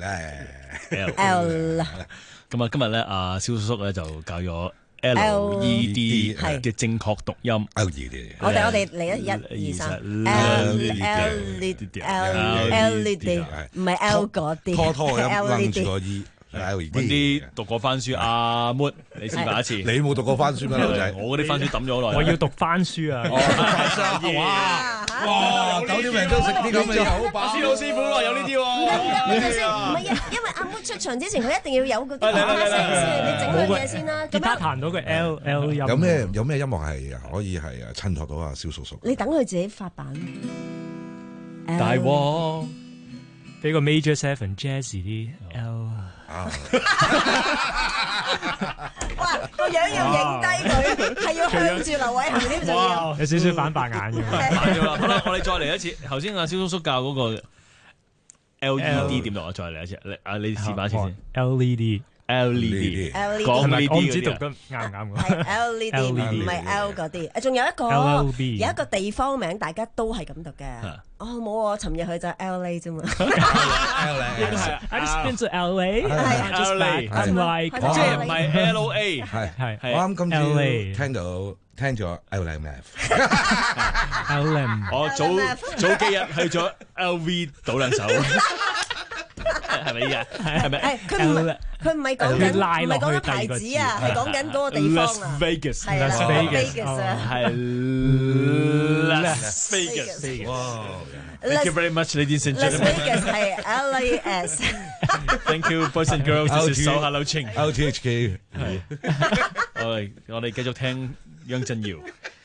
L 啦。 咁啊，今日咧，阿蕭叔叔咧就教咗 L E D 嘅正確讀音。L E D， 我哋我哋嚟一一二三 L L E D L L E D， 唔係 L 嗰啲， 拖拖嘅音拎住個 E。 揾啲讀過番書阿 Mood， 你示範一次。 你冇讀過番書咩，老仔？ 我嗰啲番書抌咗好耐。 我要讀番書啊！ 哇哇！九點零鐘食啲咁嘅嘢，好飽。 師老師傅話有呢啲喎。 唔係啊，因為阿 Mood 出場之前，佢一定要有個吉他聲先，你整佢嘢先啦。 吉他彈到個 L L 音。 有咩有咩音樂係可以係啊襯托到阿蕭叔叔？ 你等佢自己發版。 大鑊，俾個 Major Seven Jazz 啲 L。 哇！個樣要影低佢，係要向住劉偉恒呢就要。 有少少反白眼嘅。 好啦，我哋再嚟一次。頭先阿蕭叔叔教嗰個 L E D 點讀啊？再嚟一次。你啊，你示範一次先。 L E D，L E D， 講呢啲我唔知讀得啱唔啱。 係 L E D， 唔係 L 嗰啲。誒，仲有一個，有一個地方名，大家都係咁讀嘅。哦，冇啊！尋日去就 L A 啫嘛。 L A，I just been to L A，係 just back，I'm like， 即係唔係 L A， 係係係。 我啱今朝聽到聽咗 L M F，L M， 我早早幾日去咗 L V 倒兩手。 係咪㗎？係咪？ 佢唔係佢唔係講緊唔係講緊牌子啊，係講緊嗰個地方啊。 Las Vegas， 係啦 Las Vegas 啊， 係 Las Vegas。哇 ！Thank you very much, ladies and Las gentlemen. Vegas 係 L A S。 Thank you, boys and girls. This is 手下留情 L T H K。 係，我哋我哋繼續聽楊振堯。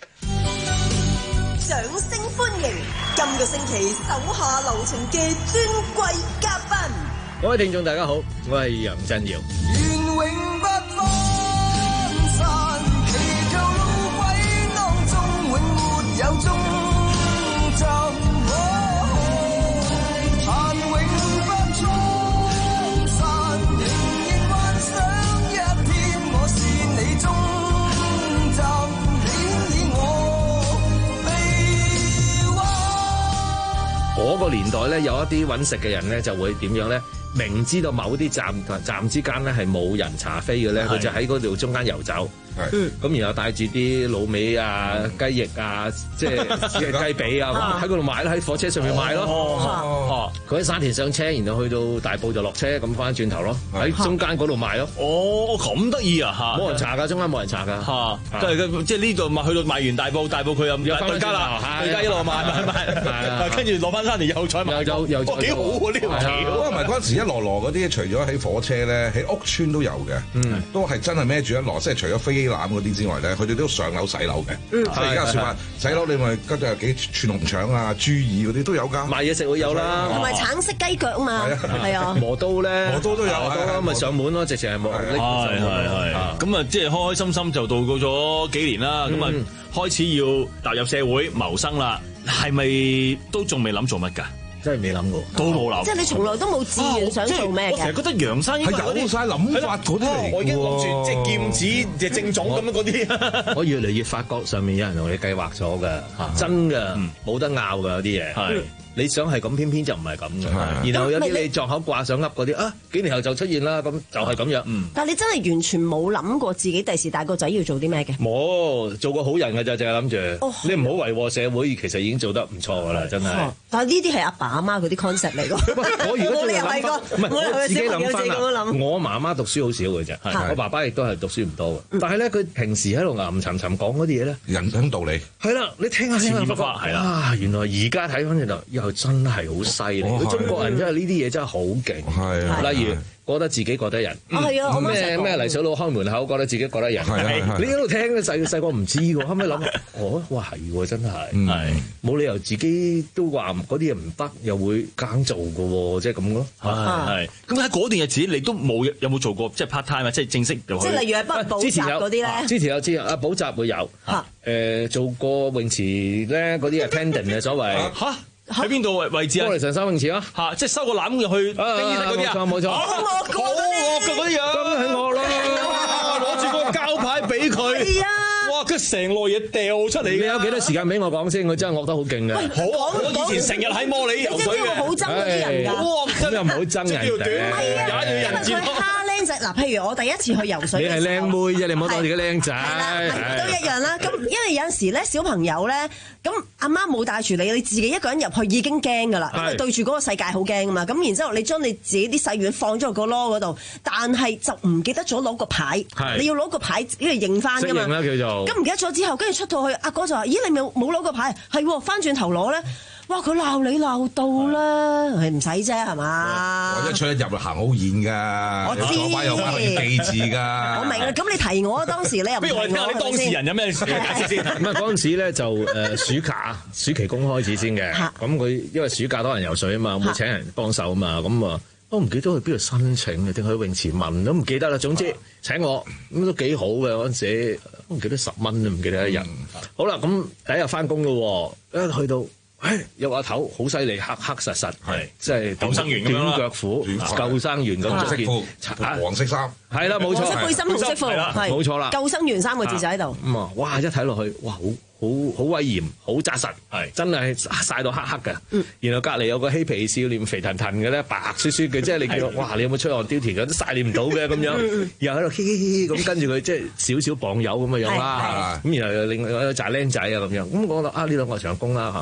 掌聲歡迎今個星期手下留情嘅尊貴嘉賓。 各位聽眾大家好，我係楊振堯。 願永不分散，祈求路軌當中永沒有終站。殘永不沖散，仍然幻想一天我是你終站，你以我臂彎。 嗰個年代咧，有一啲揾食嘅人咧，就會點樣咧？明知道某啲站站之間咧係冇人查飛嘅咧，佢就喺嗰度中間遊走。 嗯， 咁然後帶住啲滷味啊、雞翼啊，即係雞髀啊，喺嗰度賣咯，喺火車上面賣咯。哦，佢喺沙田上車，然後去到大埔就落車，咁翻轉頭咯，喺中間嗰度賣咯。 哦，咁得意啊嚇！ 冇人查㗎，中間冇人查㗎嚇。即係即係呢度賣去到賣完大埔，大埔佢又又翻家啦，對家一路賣賣賣，跟住落翻沙田又再賣。 又又幾好喎呢條橋！ 唔係嗰陣時一籮籮嗰啲，除咗喺火車咧，喺屋村都有嘅。嗯，都係真係孭住一籮，即係除咗飛機攬嗰啲之外咧，佢哋都上樓洗樓嘅。嗯，即係而家説話洗樓，你咪跟住有幾串紅腸啊、豬耳嗰啲都有㗎。 賣嘢食會有啦， 同埋橙色雞腳啊嘛，係啊， 磨刀咧， 磨刀都有， 磨刀啦，咪上門咯，直情係磨。 係係係。咁啊，即係開開心心就度過咗幾年啦。咁啊，開始要踏入社會謀生啦。係咪都仲未諗做乜㗎？ 真係未諗過， 都冇諗。 即係你從來都冇志願想做咩嘅？ 我成日覺得楊生應該係有晒諗法嗰啲嚟。 我已經諗住即係劍指即係正種咁樣嗰啲。 我越嚟越發覺上面有人同你計劃咗㗎，真㗎，冇得拗㗎有啲嘢。係。你想係咁，偏偏就唔係咁嘅。然後有啲你撞口掛上噏嗰啲啊，幾年後就出現啦，咁就係咁樣。嗯。 但係你真係完全冇諗過自己第時大個仔要做啲咩嘅？ 冇，做個好人㗎咋，淨係諗住。你唔好為禍社會，其實已經做得唔錯㗎啦，真係。 但係呢啲係阿爸阿媽嗰啲 concept 嚟㗎。 我如果你係個， 唔係我自己諗翻啦。我媽媽讀書好少嘅啫，我爸爸亦都係讀書唔多嘅。但係咧，佢平時喺度吟沉沉講嗰啲嘢咧， 人生道理。 係啦，你聽下聽下， 係啦。 啊，原來而家睇翻轉頭又真係好犀利。中國人真係呢啲嘢真係好勁。係，例如覺得自己覺得人。 係啊， 咩咩黎小佬開門口覺得自己覺得人。你喺度聽嘅細細個唔知喎，後尾諗，哦，哇係喎，真係。係。冇理由自己都話嗰啲嘢唔得，又會硬做嘅喎，即係咁咯。 係係。咁喺嗰段日子，你都冇有冇做過即係 part time 啊？即係正式入去。 即係例如係補補習嗰啲咧。 之前有知啊，補習會有。嚇。誒，做過泳池咧，嗰啲 attendant 嘅所謂。 嚇。喺邊度位位置啊？ 摩利臣山泳池啊！ 嚇，即係收個籃入去冰衣嗰啲啊！ 冇錯冇錯。 好惡嘅嗰啲樣， 咁係我咯， 攞住個膠牌俾佢。係啊！哇！佢成摞嘢掉出嚟嘅。 你有幾多時間俾我講先？佢真係惡得好勁嘅。 好，我以前成日喺摩里游水嘅。 好憎嗰啲人㗎。 哇！咁又唔好憎人哋。 係啊，因為佢蝦僆仔。嗱，譬如我第一次去游水， 你係靚妹啫，你唔好當自己僆仔。 係啦，都一樣啦。咁因為有陣時咧，小朋友咧，咁阿媽冇帶住你，你自己一個人入去已經驚㗎啦，因為對住嗰個世界好驚啊嘛。咁然之後，你將你自己啲細軟放咗落個籮嗰度，但係就唔記得咗攞個牌，你要攞個牌因為認翻㗎嘛。 認啦叫做。 咁唔記得咗之後，跟住出到去，阿哥就話：咦，你冇冇攞個牌？係喎，翻轉頭攞咧。哇！佢鬧你鬧到啦，係唔使啫，係嘛？ 我一出一入行好遠㗎， 我知左擺右擺可以記字㗎。 我明啦，咁你提我當時你又唔提我， 不如我哋聽下啲當事人有咩解釋先。 咁啊嗰陣時咧就誒暑假暑期工開始先嘅，咁佢因為暑假多人游水啊嘛，會請人幫手啊嘛，咁啊我唔記得去邊度申請嘅，定去泳池問都唔記得啦。總之請我咁都幾好嘅嗰陣時，都唔記得十蚊都唔記得一日。好啦，咁第一日翻工咯，一去到。誒有阿頭好犀利，黑黑實實，係即係救生員咁樣啦，短腳褲、救生員咁着件黃色衫， 係啦冇錯， 黃色背心、紅色褲，係冇錯啦。 救生員三個字就喺度。 咁啊，哇！一睇落去，哇，好好好威嚴，好紮實，係真係曬到黑黑嘅。然後隔離有個嬉皮少年，肥騰騰嘅咧，白雪雪嘅，即係你叫哇！你有冇出汗丟田嘅都曬你唔到嘅咁樣，又喺度嘻嘻嘻咁跟住佢，即係少少磅友咁嘅樣啦。咁然後又另外有紮僆仔啊咁樣，咁我覺得啊呢兩個長工啦嚇。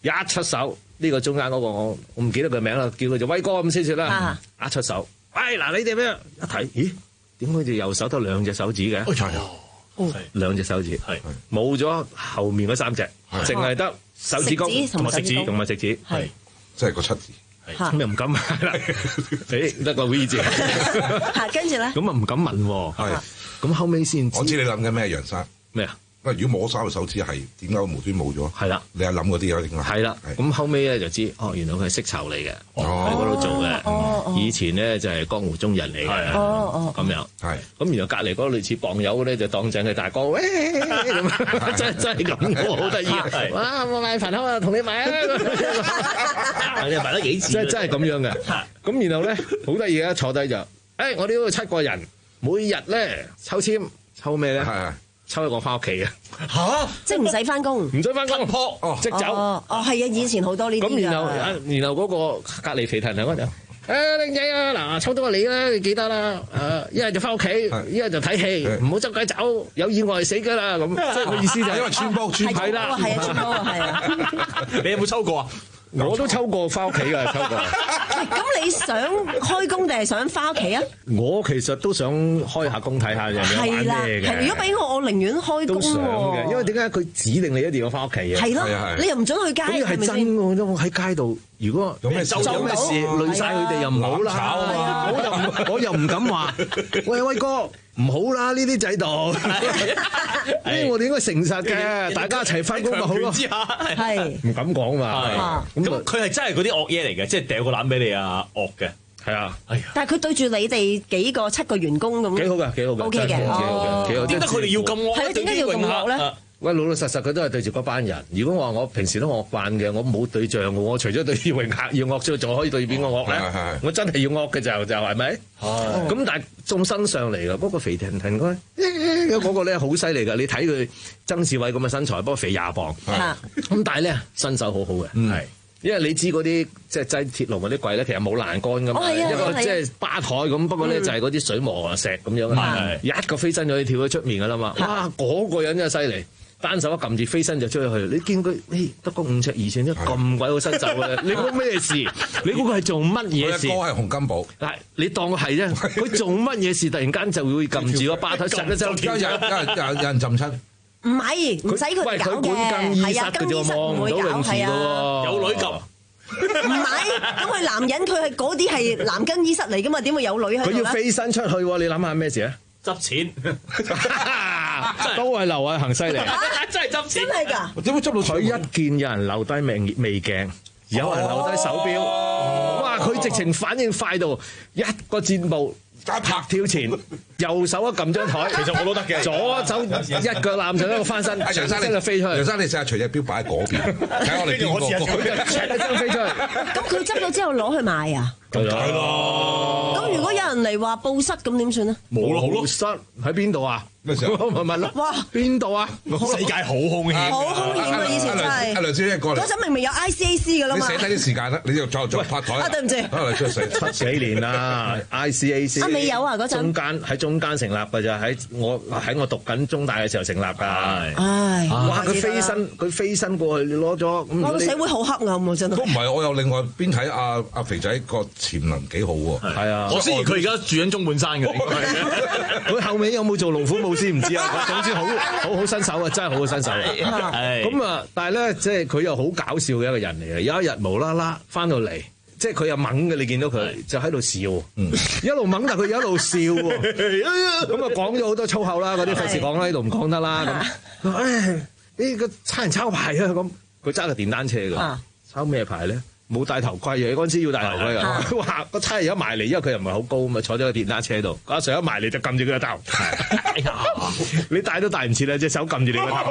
一出手呢、這個中間嗰個我我唔記得佢名啦，叫佢做威哥咁先算啦。 啊、 一出手，喂嗱你哋咩？一睇，咦？點解隻右手得兩隻手指嘅？ 哦， 兩隻手指，係冇咗後面嗰三隻，淨係得手指公同埋食指同埋食指，係即係個七字。 咁又唔敢係啦，誒得個 V 字。 嚇，跟住咧， 咁啊唔敢問喎。係，咁後尾先。 我知你諗緊咩，楊生咩啊？ 喂，如果摸三個手指係點解無端冇咗？ 係啦， 你係諗嗰啲啊？點解？ 係啦，咁後尾咧就知，哦，原來佢係釋囚嚟嘅，喺嗰度做嘅。以前咧就係江湖中人嚟嘅，咁樣。係。咁原來隔離嗰個類似傍友咧，就當正佢大哥，喂咁，真真係咁嘅，好得意啊！哇，我買飯盒啊，同你買啊！你買得幾次？真真係咁樣嘅。咁然後咧，好得意嘅，坐低就，誒，我哋嗰度七個人，每日咧抽籤，抽咩咧？係。抽一個翻屋企嘅嚇，即係唔使翻工， 唔使翻工，哦，即走。 哦，係啊，以前好多呢啲咁然後，然後嗰個隔離肥騰騰嗰陣，誒靚仔啊，嗱，抽到你啦，你記得啦，誒，一係就翻屋企，一係就睇戲，唔好周街走，有意外死㗎啦，咁即係個意思就係因為穿幫穿係啦， 係啊，穿幫啊，係啊。 你有冇抽過啊？我都抽過翻屋企㗎，抽過。 咁你想開工定係想翻屋企啊？ 我其實都想開下工睇下人哋玩咩嘅。 係如果俾我，我寧願開工。 都想嘅，因為點解佢指定你一定要翻屋企嘅？ 係咯，你又唔准去街。 咁又係真喎！我喺街度，如果有咩事有咩事累晒佢哋又唔好啦。炒啊！我又唔我又唔敢話，喂威哥唔好啦！呢啲制度，呢我哋應該誠實嘅，大家一齊翻工咪好咯。係唔敢講嘛？ 咁佢係真係嗰啲惡嘢嚟嘅，即係掉個籃俾你啊，惡嘅，係啊，哎呀！ 但係佢對住你哋幾個七個員工咁， 幾好㗎，幾好㗎 ，OK 嘅，幾好嘅， 幾好。 點解佢哋要咁惡？ 係啊，點解要咁惡咧？ 喂，老老實實佢都係對住嗰班人。如果我話我平時都惡慣嘅，我冇對象嘅，我除咗對住榮客要惡之外，仲可以對邊個惡咧？我真係要惡嘅就就係咪？咁但係眾身上嚟㗎，嗰個肥騰騰嗰嗰個咧好犀利㗎。你睇佢曾志偉咁嘅身材，不過肥廿磅。咁但係咧身手好好嘅，係。因為你知嗰啲即係擠鐵籠嗰啲櫃咧，其實冇欄杆㗎嘛，一個即係吧台咁。不過咧就係嗰啲水磨石咁樣啊，一個飛身就可以跳咗出面㗎啦嘛。哇！嗰個人真係犀利，單手一撳住飛身就出去。你見佢，誒得個五尺二寸，都咁鬼好身手嘅。你估咩事？你估佢係做乜嘢事？ 佢哥係洪金寶。 係你當佢係啫，佢做乜嘢事？突然間就會撳住個吧台，實一聲跳出， 有有人浸親。 唔係，唔使佢搞嘅，係啊，更衣室唔會搞，係啊， 有女撳。 唔係，咁佢男人佢係嗰啲係男更衣室嚟噶嘛？點會有女喺度咧？ 佢要飛身出去喎！你諗下咩事啊？ 執錢， 都係劉偉恒犀利， 真係執錢， 真係㗎！ 點會執到佢一見有人留低微微鏡，有人留低手錶，哇！佢直情反應快到一個箭步。加拍跳前，右手一撳張台， 其實我都得嘅。 左手一腳攬上一個翻身， 楊生就飛出去。 楊生你試下除隻錶擺喺嗰邊，睇我哋邊個， 佢就一聲飛出去。 咁佢執到之後攞去賣啊？ 係咯。 咁如果有人嚟話報失咁點算啊？ 冇咯，報失喺邊度啊？咩時候？咪咪咯。哇！邊度啊？ 世界好兇險， 好兇險啊！以前真係。 阿梁小姐過嚟。 嗰陣明明有 I C A C 㗎啦嘛。 你寫低啲時間啦，你就再再拍台。 啊，對唔住。 啊，你出世七幾年啦 ，I C A C。 啊，未有啊嗰陣。 中間喺中間成立㗎咋，喺我喺我讀緊中大嘅時候成立㗎。 唉。 哇！佢飛身，佢飛身過去，你攞咗。 我個社會好黑暗喎，真係。 都唔係，我有另外邊睇阿阿肥仔個潛能幾好喎。 係啊。 我雖然佢而家住緊中半山嘅， 佢後尾有冇做龍虎武師唔知啊。總之好好好身手啊，真係好好身手。咁啊，但係咧，即係佢又好搞笑嘅一個人嚟嘅。有一日無啦啦翻到嚟，即係佢又猛嘅，你見到佢就喺度笑，一路猛，但佢一路笑喎。咁啊講咗好多粗口啦，嗰啲費事講啦，呢度唔講得啦。咁，唉，呢個差人抄牌啊！咁佢揸個電單車㗎，抄咩牌咧？冇戴頭盔嘅，嗰陣時要戴頭盔㗎。哇！個差人一埋嚟，因為佢又唔係好高嘛，坐咗個電單車度。阿 Sir 一埋嚟就撳住佢個頭。哎呀！你戴都戴唔切啦，隻手撳住你個頭。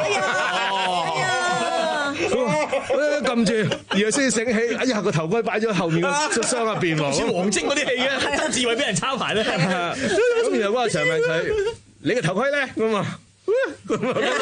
撳住，然後先醒起，哎呀個頭盔擺咗後面個箱入邊喎。 好似王晶嗰啲戲嘅，曾志偉俾人抄牌咧。 咁然後嗰個 Sir 問佢：你個頭盔咧？咁啊， 我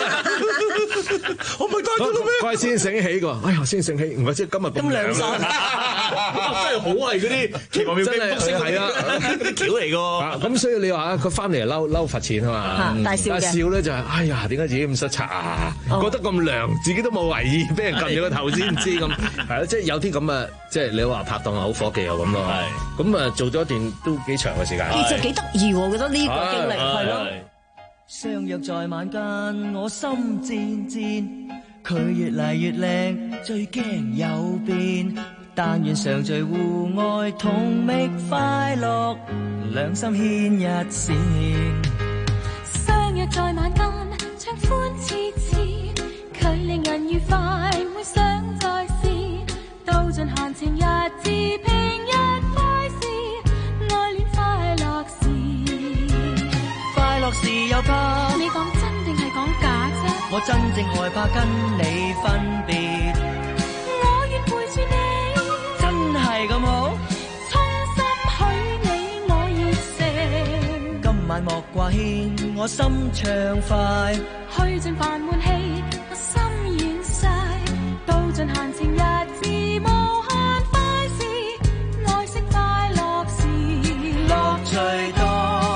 咪帶咗到咩？怪先醒起個，哎呀先醒起，唔怪之今日咁涼爽，真係好係嗰啲奇妙妙嘅福星係啊，啲橋嚟㗎。咁所以你話佢翻嚟嬲嬲罰錢啊嘛， 大笑嘅。 笑咧就係，哎呀點解自己咁失策啊？覺得咁涼，自己都冇為意，俾人撳住個頭先唔知咁。係咯，即係有啲咁啊，即係你話拍檔好伙計又咁咯。係，咁啊做咗一段都幾長嘅時間。 其實幾得意喎，我覺得呢個經歷係咯。 相約在晚間，我心戰戰，佢越嚟越靚，最驚有變。但願常聚戶外，同覓快樂，兩心牽一線。 相約在晚間，暢歡熾熾，佢令人愉快，會想再試。道盡閒情逸致，平日快事，愛戀快樂時。 快樂時又怕你講真定係講假啫？ 我真正害怕跟你分別。 我願陪住你， 真係咁好， 衷心許你我熱誠。 今晚莫掛牽，我心暢快， 去盡煩悶氣，我心軟晒，道盡閒情逸致，無限快事，愛惜快樂時， 樂趣多。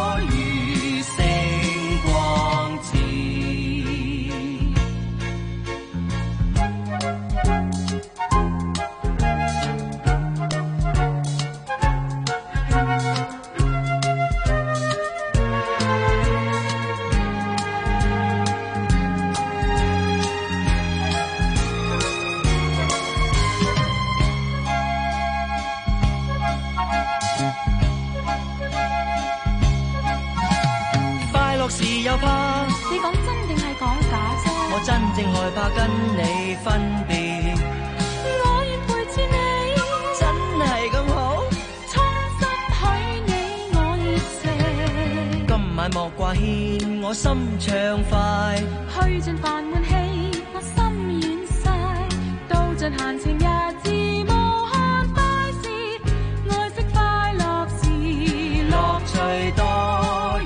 時又怕你講真定係講假啫？ 我真正害怕跟你分別。 我願陪住你， 真係咁好， 衷心許你我熱誠。 今晚莫掛牽，我心暢快， 去盡煩悶氣，我心軟晒，道盡閒情逸致，無限快事，愛惜快樂時， 樂趣多。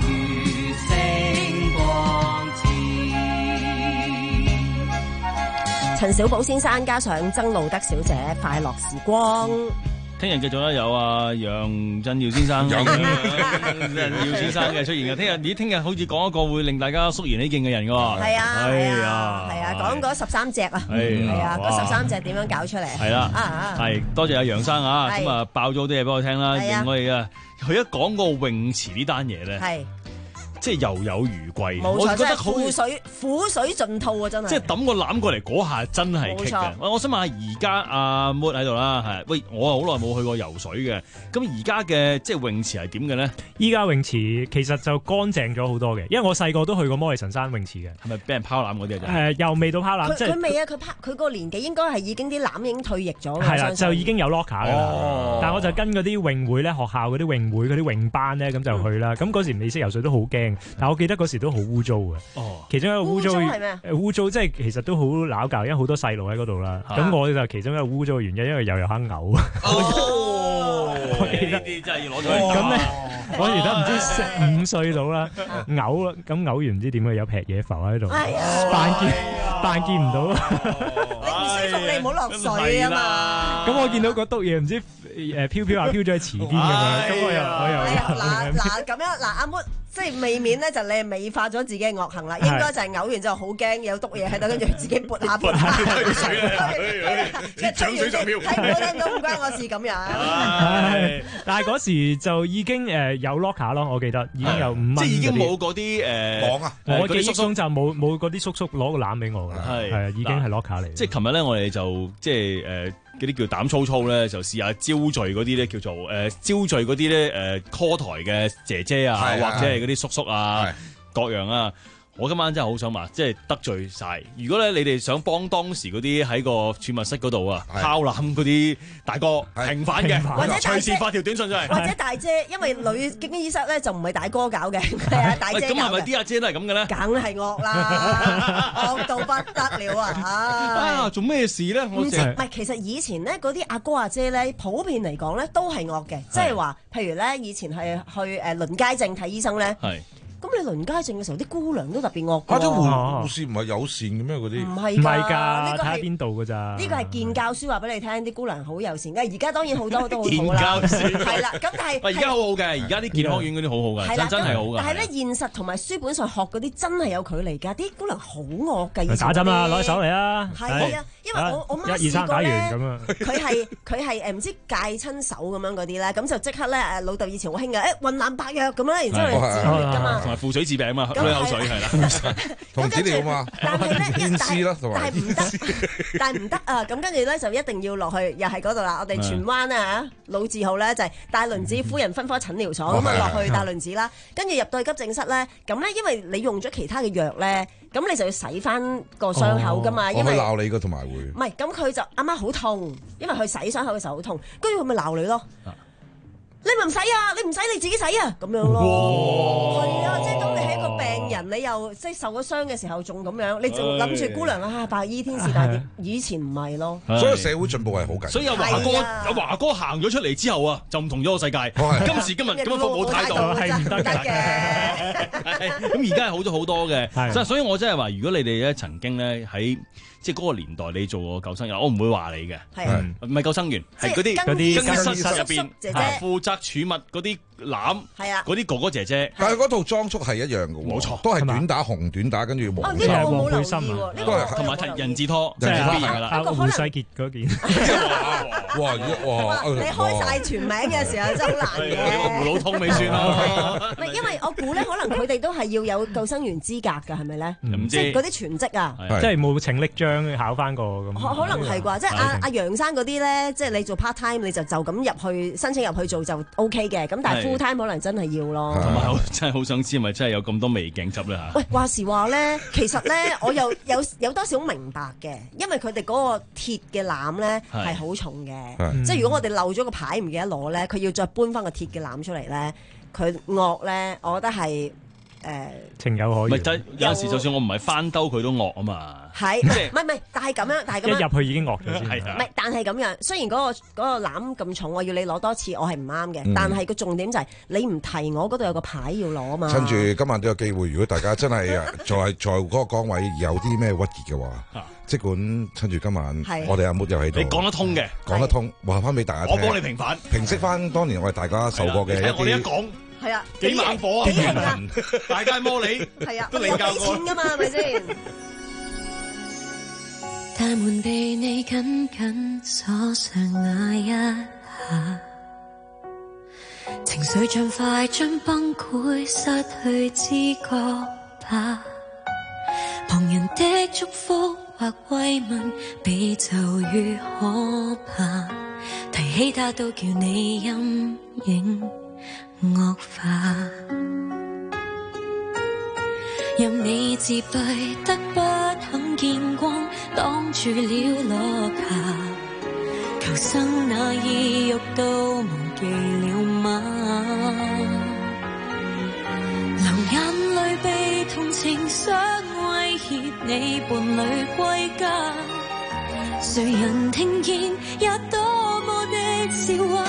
陳小寶先生加上曾路德小姐，快樂時光。 聽日繼續咧有啊楊振耀先生、楊振耀先生嘅出現嘅。聽日咦，聽日好似講一個會令大家肅然起敬嘅人㗎喎。 係啊， 係啊， 係啊，講嗰十三隻啊， 係啊，嗰十三隻點樣搞出嚟？ 係啦，係多謝阿楊生啊，咁啊爆咗啲嘢俾我聽啦，令我哋啊，佢一講個泳池呢單嘢咧。係。即係猶有餘悸， 冇錯， 我覺得好苦水苦水盡吐啊！真係， 即係抌個籃過嚟嗰下真係棘嘅。我想問下，而家阿 Mood 喺度啦，係喂，我好耐冇去過游水嘅。咁而家嘅即係泳池係點嘅咧？ 依家泳池其實就乾淨咗好多嘅，因為我細個都去過摩利神山泳池嘅。 係咪俾人拋籃嗰啲啊？ 誒，又未到拋籃，即係佢未啊！佢拋佢個年紀應該係已經啲籃已經退役咗。 係啦，就已經有 locker 㗎啦。但係我就跟嗰啲泳會咧，學校嗰啲泳會嗰啲泳班咧，咁就去啦。咁嗰時未識游水都好驚，但係我記得嗰時都好污糟嘅，哦，其中一個污糟係咩？誒污糟即係其實都好鬧交，因為好多細路喺嗰度啦。咁、啊、我就其中一個污糟嘅原因，因為又有坑嘔。哦，我記得呢啲真係要攞出嚟。咁咧，我而家唔知五歲到啦，嘔啦，咁嘔完唔知點解有劈嘢浮喺度，扮見扮見唔到。 你唔舒服，你唔好落水啊嘛。 咁我見到個篤嘢唔知誒飄飄下飄咗喺池邊咁樣，咁我又我又嗱嗱咁樣嗱阿妹。即係未免咧，就你係美化咗自己嘅惡行啦。應該就係嘔完之後好驚有篤嘢喺度，跟住自己撥下撥下， 推水啊！即係漲水就飄， 睇唔到都唔關我事咁樣。 係，但係嗰時就已經誒有 locker 咯，我記得已經有五蚊。 即係已經冇嗰啲誒網啊！ 我記憶中就冇冇嗰啲叔叔攞個籃俾我㗎。係係啊，已經係 locker 嚟。 即係琴日咧，我哋就即係誒。嗰啲叫膽粗粗咧，就試下招聚嗰啲咧，叫做誒、呃、招聚嗰啲咧誒 call 台嘅姐姐啊，或者係嗰啲叔叔啊，各樣啊。我今晚真係好想話，即係得罪晒。如果咧你哋想幫當時嗰啲喺個儲物室嗰度啊拋籃嗰啲大哥平反嘅， 或者隨時發條短信出嚟， 或者大姐，因為女經醫室咧就唔係大哥搞嘅，係啊大姐搞嘅。 咁係咪啲阿姐都係咁嘅咧？ 梗係惡啦，惡到不得了啊！ 啊，做咩事咧？ 唔知唔係，其實以前咧嗰啲阿哥阿姐咧，普遍嚟講咧都係惡嘅，即係話，譬如咧以前係去誒輪街症睇醫生咧。 咁你輪街證嘅時候，啲姑娘都特別惡㗎。 嚇！啲護護士唔係友善嘅咩？嗰啲唔係唔係㗎， 呢個係睇下邊度㗎咋？ 呢個係健教書話俾你聽，啲姑娘好友善。而家當然好多都好好健啦， 教書係啦。咁但係而家好好嘅，而家啲健康院嗰啲好好嘅，真真係好㗎。 但係咧，現實同埋書本上學嗰啲真係有距離㗎。啲姑娘好惡㗎，以前打針啊，攞手嚟啊！ 係啊，因為我我媽試過咧，佢係佢係誒唔知戒親手咁樣嗰啲咧，咁就即刻咧誒老豆以前好興嘅，誒混藍白藥咁啦，然之後嚟止血㗎嘛， 同埋附水治病嘛，吐口水係啦， 同止尿嘛， 但係咧， 但係但係唔得，但係唔得啊！咁跟住咧就一定要落去，又係嗰度啦。我哋荃灣啊老字號咧就係大輪子夫人分科診療所咁啊，落去大輪子啦，跟住入到去急症室咧，咁咧因為你用咗其他嘅藥咧，咁你就要洗翻個傷口㗎嘛，因為鬧你㗎同埋會唔係咁佢就阿媽好痛，因為佢洗傷口嘅時候好痛，跟住佢咪鬧你咯。你咪唔使啊！你唔使你自己洗啊！咁樣咯，係啊！即係當你係一個病人，你又即係受咗傷嘅時候，仲咁樣，你就諗住姑娘啊白衣天使，但係以前唔係咯。 所以社會進步係好緊要。 所以阿華哥阿華哥行咗出嚟之後啊，就唔同咗個世界。今時今日咁嘅服務態度係唔得嘅。 咁而家係好咗好多嘅，所以所以我真係話，如果你哋咧曾經咧喺即係嗰個年代你做過救生員，我唔會話你嘅，唔係救生員，係嗰啲嗰啲更衣室入邊負責儲物嗰啲攬， 係啊， 嗰啲哥哥姐姐。 但係嗰套裝束係一樣嘅喎，冇錯，都係短打紅短打，跟住黃呢個我冇留意喎， 都係同埋人字拖， 人字拖係啦， 阿胡世傑嗰件。 哇哇！ 你開晒全名嘅時候真係好難嘅。 胡老通咪算咯。 唔係因為我估咧，可能佢哋都係要有救生員資格㗎，係咪咧？ 唔知即係嗰啲全職啊， 即係冇請力章考翻個咁。 可可能係啩？即係阿阿楊生嗰啲咧，即係你做 part time 你就就咁入去申請入去做就 OK 嘅。咁但係 full time 可能真係要咯。 同埋我真係好想知係咪真係有咁多微鏡執咧嚇？ 喂，話時話咧，其實咧我又有有多少明白嘅，因為佢哋嗰個鐵嘅攬咧係好重嘅，即係如果我哋漏咗個牌唔記得攞咧，佢要再搬翻個鐵嘅攬出嚟咧，佢惡咧，我覺得係。誒情有可原， 有陣時就算我唔係翻兜佢都惡啊嘛， 係即係唔係唔係？但係咁樣，但係咁樣一入去已經惡咗先， 唔係，但係咁樣。雖然嗰個嗰個籃咁重，我要你攞多次，我係唔啱嘅。但係個重點就係你唔提我嗰度有個牌要攞啊嘛。 趁住今晚都有機會，如果大家真係在在嗰個崗位有啲咩鬱結嘅話，即管趁住今晚，我哋阿末又喺度， 你講得通嘅， 講得通，話翻俾大家聽， 我幫你平反， 平息翻當年我哋大家受過嘅一啲。 我哋一講。 係啊， 幾猛火啊！大街摩你， 係啊， 都你教過。 有錢㗎嘛，係咪先？ 大門被你緊緊鎖上那一下，情緒像快將崩潰，失去知覺吧。旁人的祝福或慰問，比咒語可怕。提起他都叫你陰影惡化，任你自閉得不肯見光，擋住了落霞。求生那意欲都忘記了嗎？流眼淚被同情想威脅你伴侶歸家，誰人聽見也多麼的笑話。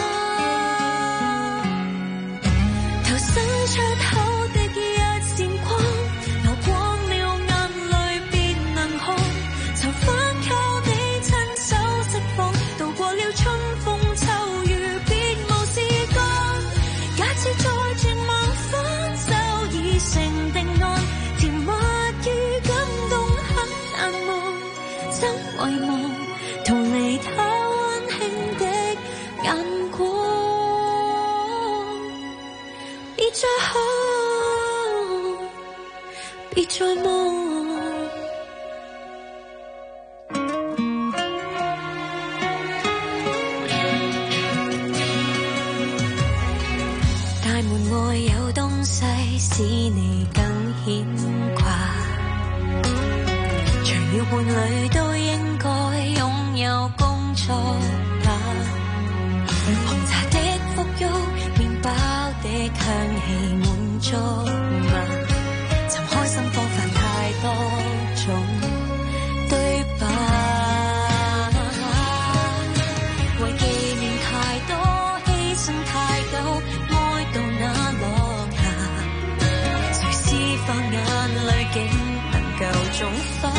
伸出口的一線光，流光了眼淚別能看，囚犯靠你親手釋放，渡過了春風秋雨別無時間。假設在絕望分手已成定案，甜蜜與感動很難忘，怎遺忘逃離他溫馨的眼光。別再哭，別再夢。大門外有東西使你更牽掛，除了伴侶都應該擁有工作吧。紅茶的馥郁，麵包的香氣滿足嗎？尋開心方法太多種對白，為紀念太多，犧牲太久，愛到那落霞。誰淚竟能夠種花，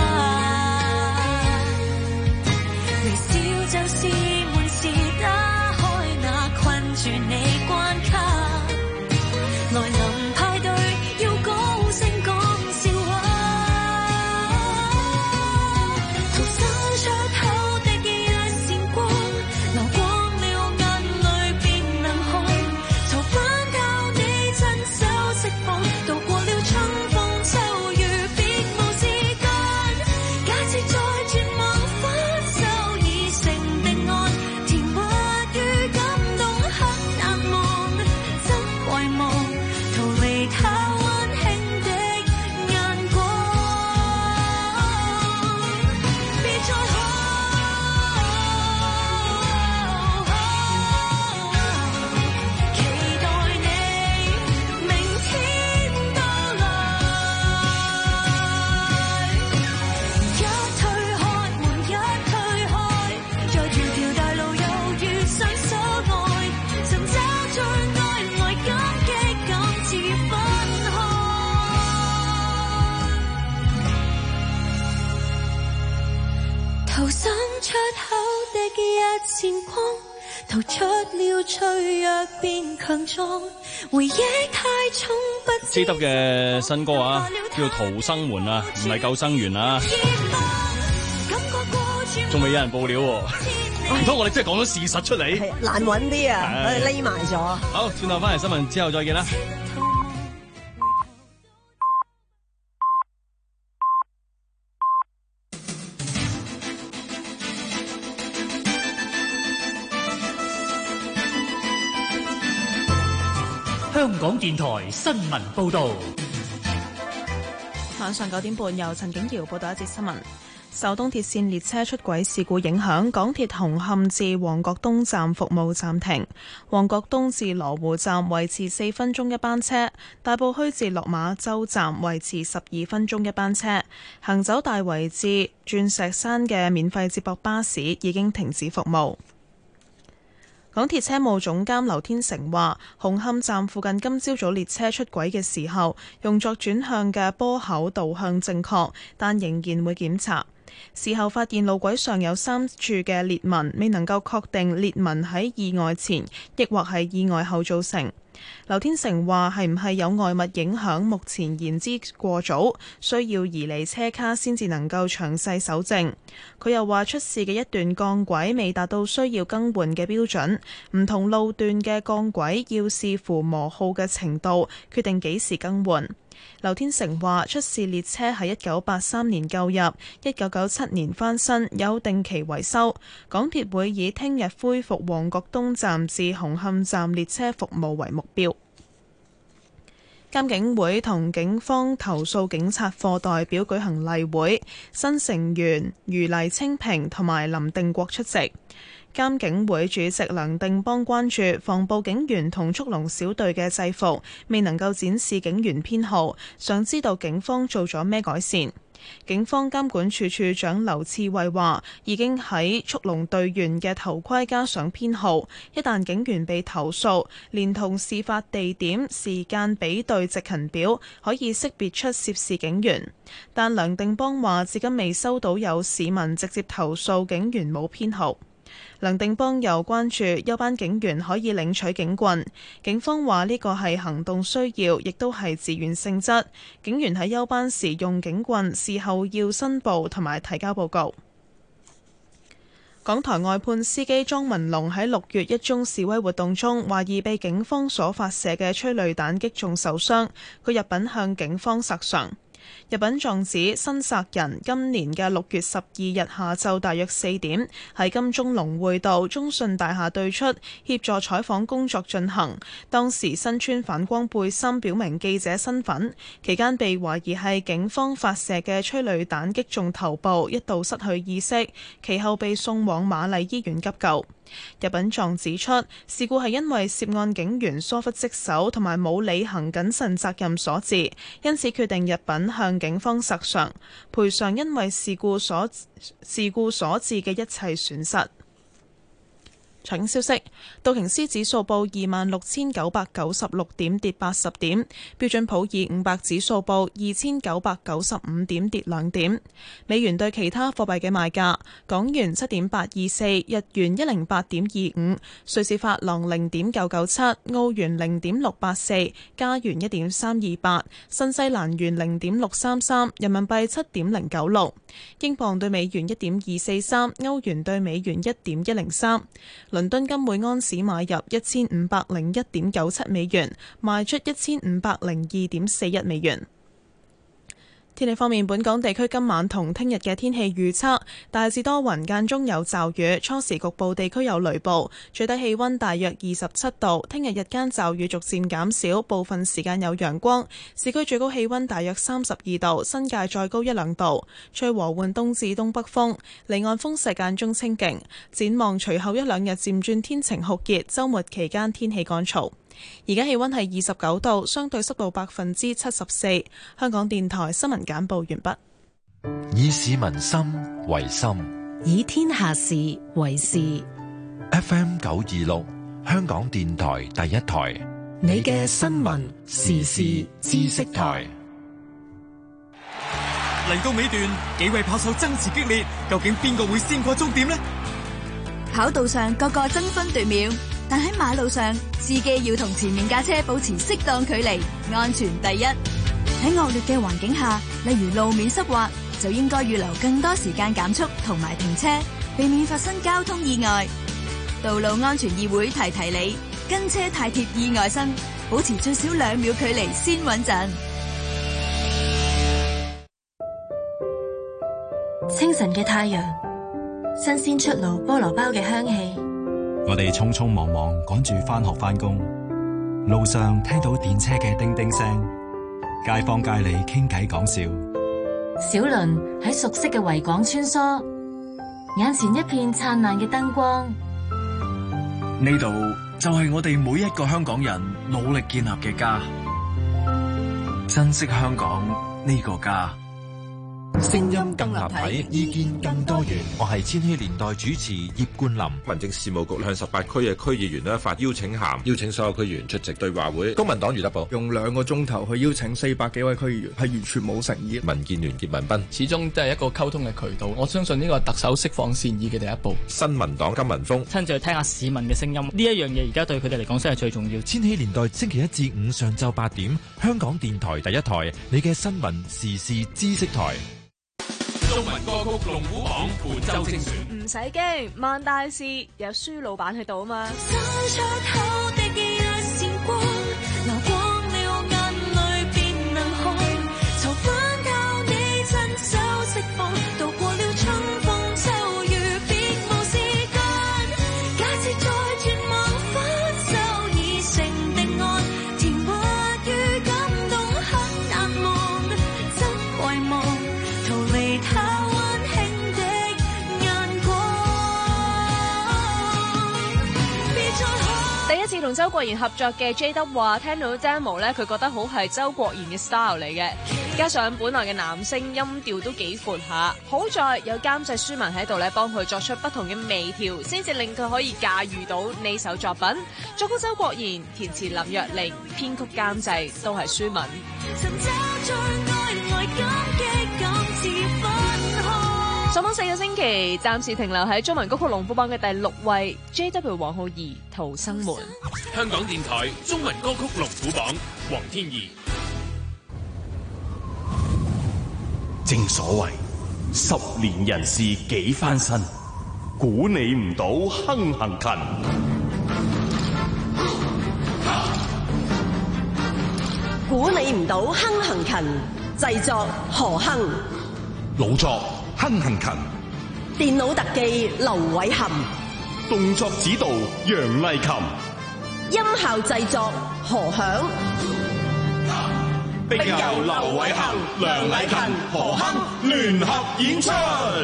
微笑就是門匙打開那困住你關卡，來臨派對要高聲講笑話，逃生出口的一線光，流光了眼淚便能紅，逃返到你親手釋放，渡過了春風秋雨別無時間，假設在絕望分手已成定案，甜蜜與感動很難忘，真遺忘逃離他溫馨的眼光，別再可期待你明天到來，一推開門一推開，在條條大路猶如伸手愛，尋找最愛來感激今次分開，逃生出口的一線光，逃出了脆弱變強壯，回憶太重不知 J W 嘅新歌啊，叫《逃生門》啊，唔係救生員啊，仲未有人報料喎，唔通我哋真係講咗事實出嚟？ 係難揾啲啊， 係我哋匿埋咗。 好，轉頭翻嚟新聞之後再見啦。 香港電台新聞報導。 晚上九點半，由陳景瑤報道一節新聞。受東鐵線列車出軌事故影響，港鐵紅磡至旺角東站服務暫停，旺角東至羅湖站維持四分鐘一班車，大埔墟至落馬洲站維持十二分鐘一班車。行走大圍至鑽石山嘅免費接駁巴士已經停止服務。港鐵車務總監劉天成話，紅磡站附近今朝早列車出軌嘅時候，用作轉向嘅波口導向正確，但仍然會檢查。事後發現路軌上有三處嘅裂紋，未能夠確定裂紋喺意外前，亦或係意外後造成。劉天成話係唔係有外物影響，目前言之過早，需要移離車卡先至能夠詳細搜證。佢又話出事嘅一段鋼軌未達到需要更換嘅標準，唔同路段嘅鋼軌要視乎磨耗嘅程度，決定幾時更換。劉天成話出事列車喺一九八三年購入，一九九七年翻新，有定期維修。港鐵會以聽日恢復旺角東站至紅磡站列車服務為目標。監警會同警方投訴警察課代表舉行例會，新成員余黎清平同埋林定國出席。監警會主席梁定邦關注防暴警員同速龍小隊嘅制服未能夠展示警員編號，想知道警方做咗咩改善。警方監管處處長劉賜蕙話，已經喺速龍隊員嘅頭盔加上編號，一旦警員被投訴，連同事發地點、時間比對值勤表，可以識別出涉事警員。但梁定邦話，至今未收到有市民直接投訴警員冇編號。梁定邦又關注休班警員可以領取警棍，警方話呢個係行動需要，亦都係自願性質。警員喺休班時用警棍，事後要申報同埋提交報告。港台外判司機莊文龍喺六月一宗示威活動中，懷疑被警方所發射嘅催淚彈擊中受傷，佢入稟向警方索償。入稟狀指申索人今年嘅六月十二日下晝大約四點喺金鐘龍匯道中信大廈對出協助採訪工作進行，當時身穿反光背心表明記者身份，期間被懷疑係警方發射嘅催淚彈擊中頭部，一度失去意識，其後被送往瑪麗醫院急救。入稟狀指出，事故係因為涉案警員疏忽職守同埋冇履行謹慎責任所致，因此決定入稟向警方索償，賠償因為事故所事故所致嘅一切損失。 財經消息，道瓊斯指數報二萬六千九百九十六點，跌八十點；標準普爾五百指數報二千九百九十五點，跌兩點。美元對其他貨幣嘅賣價：港元七點八二四，日元一零八點二五，瑞士法郎零點九九七，澳元零點六八四，加元一點三二八，新西蘭元零點六三三，人民幣七點零九六，英鎊對美元一點二四三，歐元對美元一點一零三。倫敦金每安士買入一千五百零一點九七美元，賣出一千五百零二點四一美元。天氣方面，本港地區今晚同聽日嘅天氣預測大致多雲，間中有驟雨，初時局部地區有雷暴，最低氣溫大約二十七度。聽日日間驟雨逐漸減少，部分時間有陽光，市區最高氣溫大約三十二度，新界再高一兩度，吹和緩東至東北風，離岸風勢間中清勁。展望隨後一兩日漸轉天晴酷熱，週末期間天氣乾燥。而家氣溫係二十九度，相對濕度百分之七十四。香港電台新聞簡報完畢。 以市民心為心， 以天下事為事。 F M 九二六，香港電台第一台， 你嘅新聞時事知識台。 嚟到尾段，幾位跑手爭持激烈，究竟邊個會先過終點呢？ 跑道上個個爭分奪秒，但喺馬路上，司機要同前面架車保持適當距離，安全第一。喺惡劣嘅環境下，例如路面濕滑，就應該預留更多時間減速同埋停車，避免發生交通意外。道路安全議會提提你，跟車太貼意外身，保持最少兩秒距離先穩陣。 清晨嘅太陽，新鮮出爐菠蘿包嘅香氣。 我哋匆匆忙忙趕住返學返工，路上聽到電車嘅叮叮聲，街坊街里傾偈講笑。 小輪喺熟悉嘅維港穿梭，眼前一片燦爛嘅燈光。 呢度就係我哋每一個香港人努力建立嘅家，珍惜香港呢個家。 聲音更立體，意見更多元。我係千禧年代主持葉冠霖。 民政事務局向十八區嘅區議員咧發邀請函，邀請所有區議員出席對話會。公民黨余德寶用兩個鐘頭去邀請四百幾位區議員，係完全冇誠意。 民建聯葉文斌始終都係一個溝通嘅渠道，我相信呢個係特首釋放善意嘅第一步。 新民黨金文峰親自去聽下市民嘅聲音，呢一樣嘢而家對佢哋嚟講先係最重要。 千禧年代星期一至五上晝八點，香港電台第一台，你嘅新聞時事知識台。 中文歌曲龍虎榜本周精選， 唔使驚，萬大事有書老闆喺度啊嘛。同周國賢合作嘅 J W 話聽到 demo 咧，佢覺得好係周國賢嘅 style 嚟嘅，加上本來嘅男聲音調都幾闊下，好在有監製舒文喺度咧，幫佢作出不同嘅微調，先至令佢可以駕馭到呢首作品。作曲周國賢，填詞林若寧，編曲監製都係舒文。上榜四個星期，暫時停留喺中文歌曲龍虎榜嘅第六位 ，J W 黃浩儀《逃生門》。 香港電台中文歌曲龍虎榜，黃天怡。 正所謂十年人事幾番新，估你唔到亨行勤。 估你唔到亨行勤，製作何亨， 老作亨行勤， 電腦特技劉偉含， 動作指導楊麗琴， 音效製作何響， 並由劉偉含、梁麗琴、何亨聯合演出。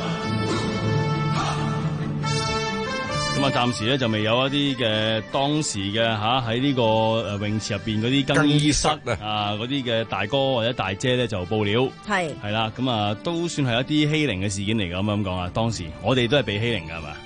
咁啊，暫時咧就未有一啲嘅當時嘅吓喺呢個誒泳池入邊嗰啲更衣室啊，嗰啲嘅大哥或者大姐咧就報料，係係啦，咁啊都算係一啲欺凌嘅事件嚟㗎，咁樣講啊，當時我哋都係被欺凌㗎，係嘛？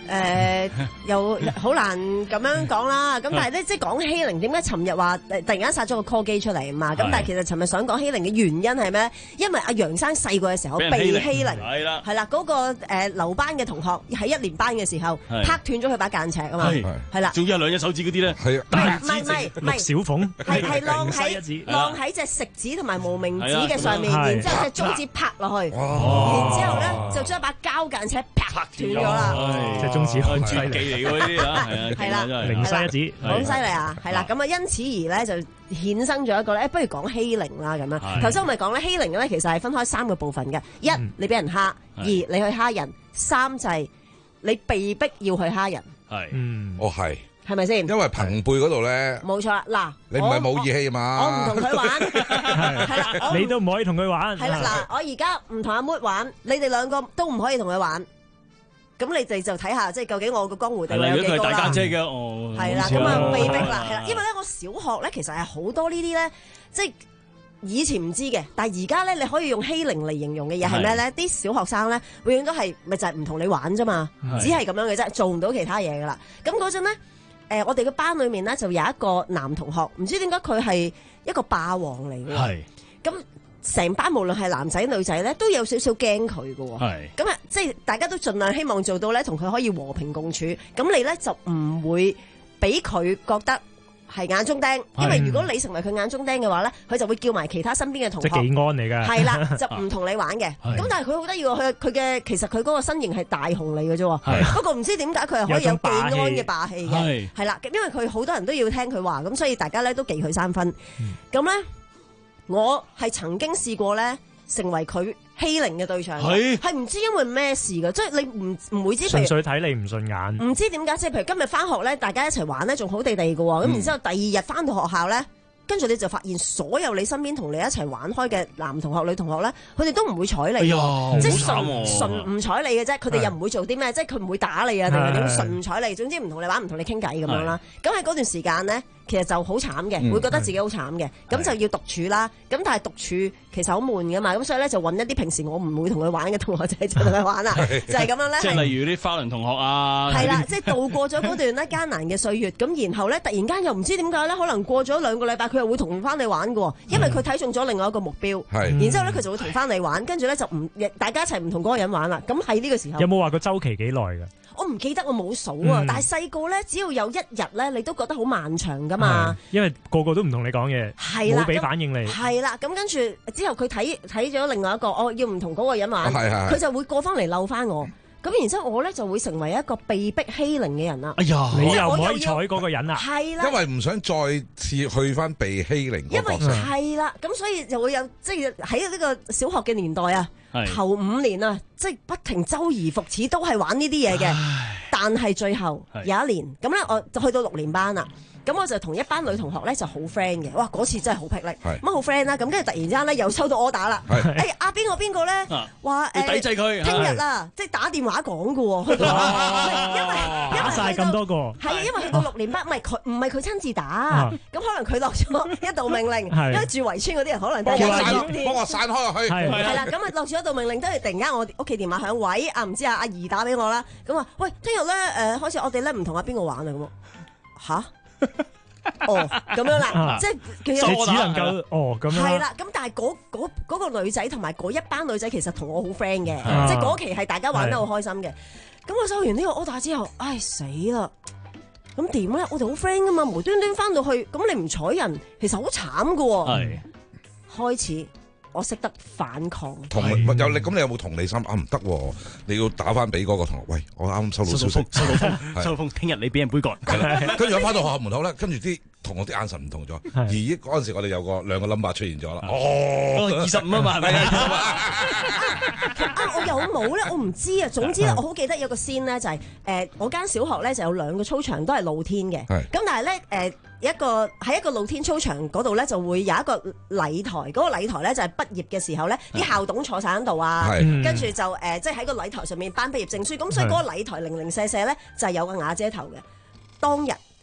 誒又好難咁樣講啦，咁但係咧即係講欺凌，點解尋日話突然間殺咗個 call 機出嚟啊嘛？咁但係其實尋日想講欺凌嘅原因係咩？因為阿楊生細個嘅時候被欺凌，係啦，係啦，嗰個誒留班嘅同學喺一年班嘅時候拍斷咗佢把間尺啊嘛，係啦， 仲有兩隻手指嗰啲咧， 係啊，唔係唔係唔係小鳳， 係係晾喺晾喺隻食指同埋無名指嘅上面，然之後隻中指拍落去，然之後咧就將一把膠間尺拍斷咗啦， 隻中指好犀利。 嚟嗰啲啊，係啦， 零西一指， 好犀利啊，係啦，咁啊，因此而咧就衍生咗一個咧，不如講欺凌啦咁樣。頭先我咪講咧，欺凌咧其實係分開三個部分嘅，一你俾人蝦，二你去蝦人，三就係你被逼要去蝦人。 係， 嗯，哦係， 係咪先？ 因為朋輩嗰度咧， 冇錯啦，嗱， 你唔係冇義氣嘛， 我唔同佢玩，係啦， 你都唔可以同佢玩。 係啦，嗱，我而家唔同阿妹玩，你哋兩個都唔可以同佢玩。咁你哋就睇下，即係究竟我個江湖地位有幾高啦。如果佢係大家姐嘅，哦，係啦，咁啊被逼啦，係啦，因為咧我小學咧其實係好多呢啲咧，即係以前唔知嘅，但係而家咧你可以用欺凌嚟形容嘅嘢係咩咧？啲小學生咧永遠都係咪就係唔同你玩啫嘛，只係咁樣嘅啫，做唔到其他嘢噶啦。咁嗰陣咧，誒我哋嘅班裏面咧就有一個男同學，唔知點解佢係一個霸王嚟嘅，係咁。成班無論係男仔女仔咧，都有少少驚佢嘅喎。係咁啊，即係大家都盡量希望做到咧，同佢可以和平共處。咁你咧就唔會俾佢覺得係眼中釘，因為如果你成為佢眼中釘嘅話咧，佢就會叫埋其他身邊嘅同學。即係技安嚟㗎。係啦，就唔同你玩嘅。咁但係佢好得意喎，佢佢嘅其實佢嗰個身形係大雄嚟嘅啫。不過唔知點解佢係可以有技安嘅霸氣嘅。係啦，因為佢好多人都要聽佢話，咁所以大家咧都記佢三分。咁咧。我係曾經試過咧，成為佢欺凌嘅對象，係唔知因為咩事嘅，即係你唔唔會知。 純粹睇你唔順眼， 唔知點解，即係譬如今日翻學咧，大家一齊玩咧，仲好地地嘅喎，咁、嗯、然之後第二日翻到學校咧。跟住你就發現所有你身邊同你一齊玩開嘅男同學、女同學咧，佢哋都唔會睬你，哎、即係純純唔睬你嘅啫。佢哋又唔會做啲咩，即係佢唔會打你啊，定係點純唔睬你。總之唔同你玩，唔同你傾偈咁樣啦。咁喺嗰段時間咧，其實就好慘嘅，嗯、會覺得自己好慘嘅。咁、嗯、就要獨處啦。咁但係獨處其實好悶噶嘛。咁所以咧就揾一啲平時我唔會同佢玩嘅同學仔就同佢玩啦。就係咁樣咧。 即係例如啲花輪同學啊。 係啦，即係度過咗嗰段咧艱難嘅歲月。咁然後咧，突然間又唔知點解咧，可能過咗兩個禮拜，佢又會同翻你玩嘅，因為佢睇中咗另外一個目標。係、嗯，然之後咧佢就會同翻你玩，跟住咧就唔，大家一齊唔同嗰個人玩啦。咁喺呢個時候， 有冇話個週期幾耐㗎？ 我唔記得，我冇數啊。嗯、但係細個咧，只要有一日咧，你都覺得好漫長噶嘛。 因為個個都唔同你講嘢，冇俾反應你。 係啦，咁跟住之後佢睇睇咗另外一個，我要唔同嗰個人玩，佢就會過翻嚟嬲翻我。咁然之後我咧就會成為一個被逼欺凌嘅人啦。 哎呀，你又唔可以睬嗰個人啦。 係啦， 因為唔想再次去翻被欺凌嗰個角色。 係啦，咁所以就會有即係喺呢個小學嘅年代啊，頭五年啊，即係不停周而復始都係玩呢啲嘢嘅。但係最後有一年咁咧，我就去到六年班啦。咁我就同一班女同學咧就好 friend 嘅，哇！嗰次真係好霹靂，乜好 friend 啦！咁跟住突然之間咧又收到 order 啦，誒阿邊個邊個咧話誒抵制佢， 聽日啦，即係打電話講嘅喎，去到因為打曬咁多個， 係啊，因為去到六年班，唔係佢唔係佢親自打，咁可能佢落咗一道命令，因為住圍村嗰啲人可能都係幫我散開去， 係啦，咁啊落咗一道命令，跟住突然間我屋企電話響，喂啊唔知啊阿姨打俾我啦，咁話喂聽日咧誒開始我哋咧唔同阿邊個玩啊咁，嚇？哦，咁樣啦，即係其實只能夠哦咁樣。 係啦，咁但係嗰嗰嗰個女仔同埋嗰一班女仔其實同我好 friend 嘅，啊、即係嗰期係大家玩得好開心嘅。咁我收完呢個 order 之後，唉死啦！咁點咧？我哋好 friend 噶嘛，無端端翻到去，咁你唔睬人，其實好慘噶。係開始。我識得反抗， 同有你咁，你有冇同理心啊？唔得，你要打翻俾嗰個同學。喂，我啱啱收到消息， 收到風，收到風，聽日你俾人杯葛。 跟住我翻到學校門口咧，跟住啲同學啲眼神唔同咗。而嗰陣時我哋有個兩個 number 出現咗啦。 哦，二十五啊嘛，係咪啊？ 啊，我有冇咧？我唔知啊。總之咧，我好記得有個 scene 咧，就係誒，我間小學咧就有兩個操場都係露天嘅。咁但係咧誒。一個喺一個露天操場嗰度咧，就會有一個禮台。嗰、那個禮台咧就係畢業嘅時候咧，啲校董坐晒喺度啊，跟住就誒，即係喺個禮台上面頒畢業證書。咁所以嗰個禮台零零舍舍咧就係有個瓦遮頭嘅。當日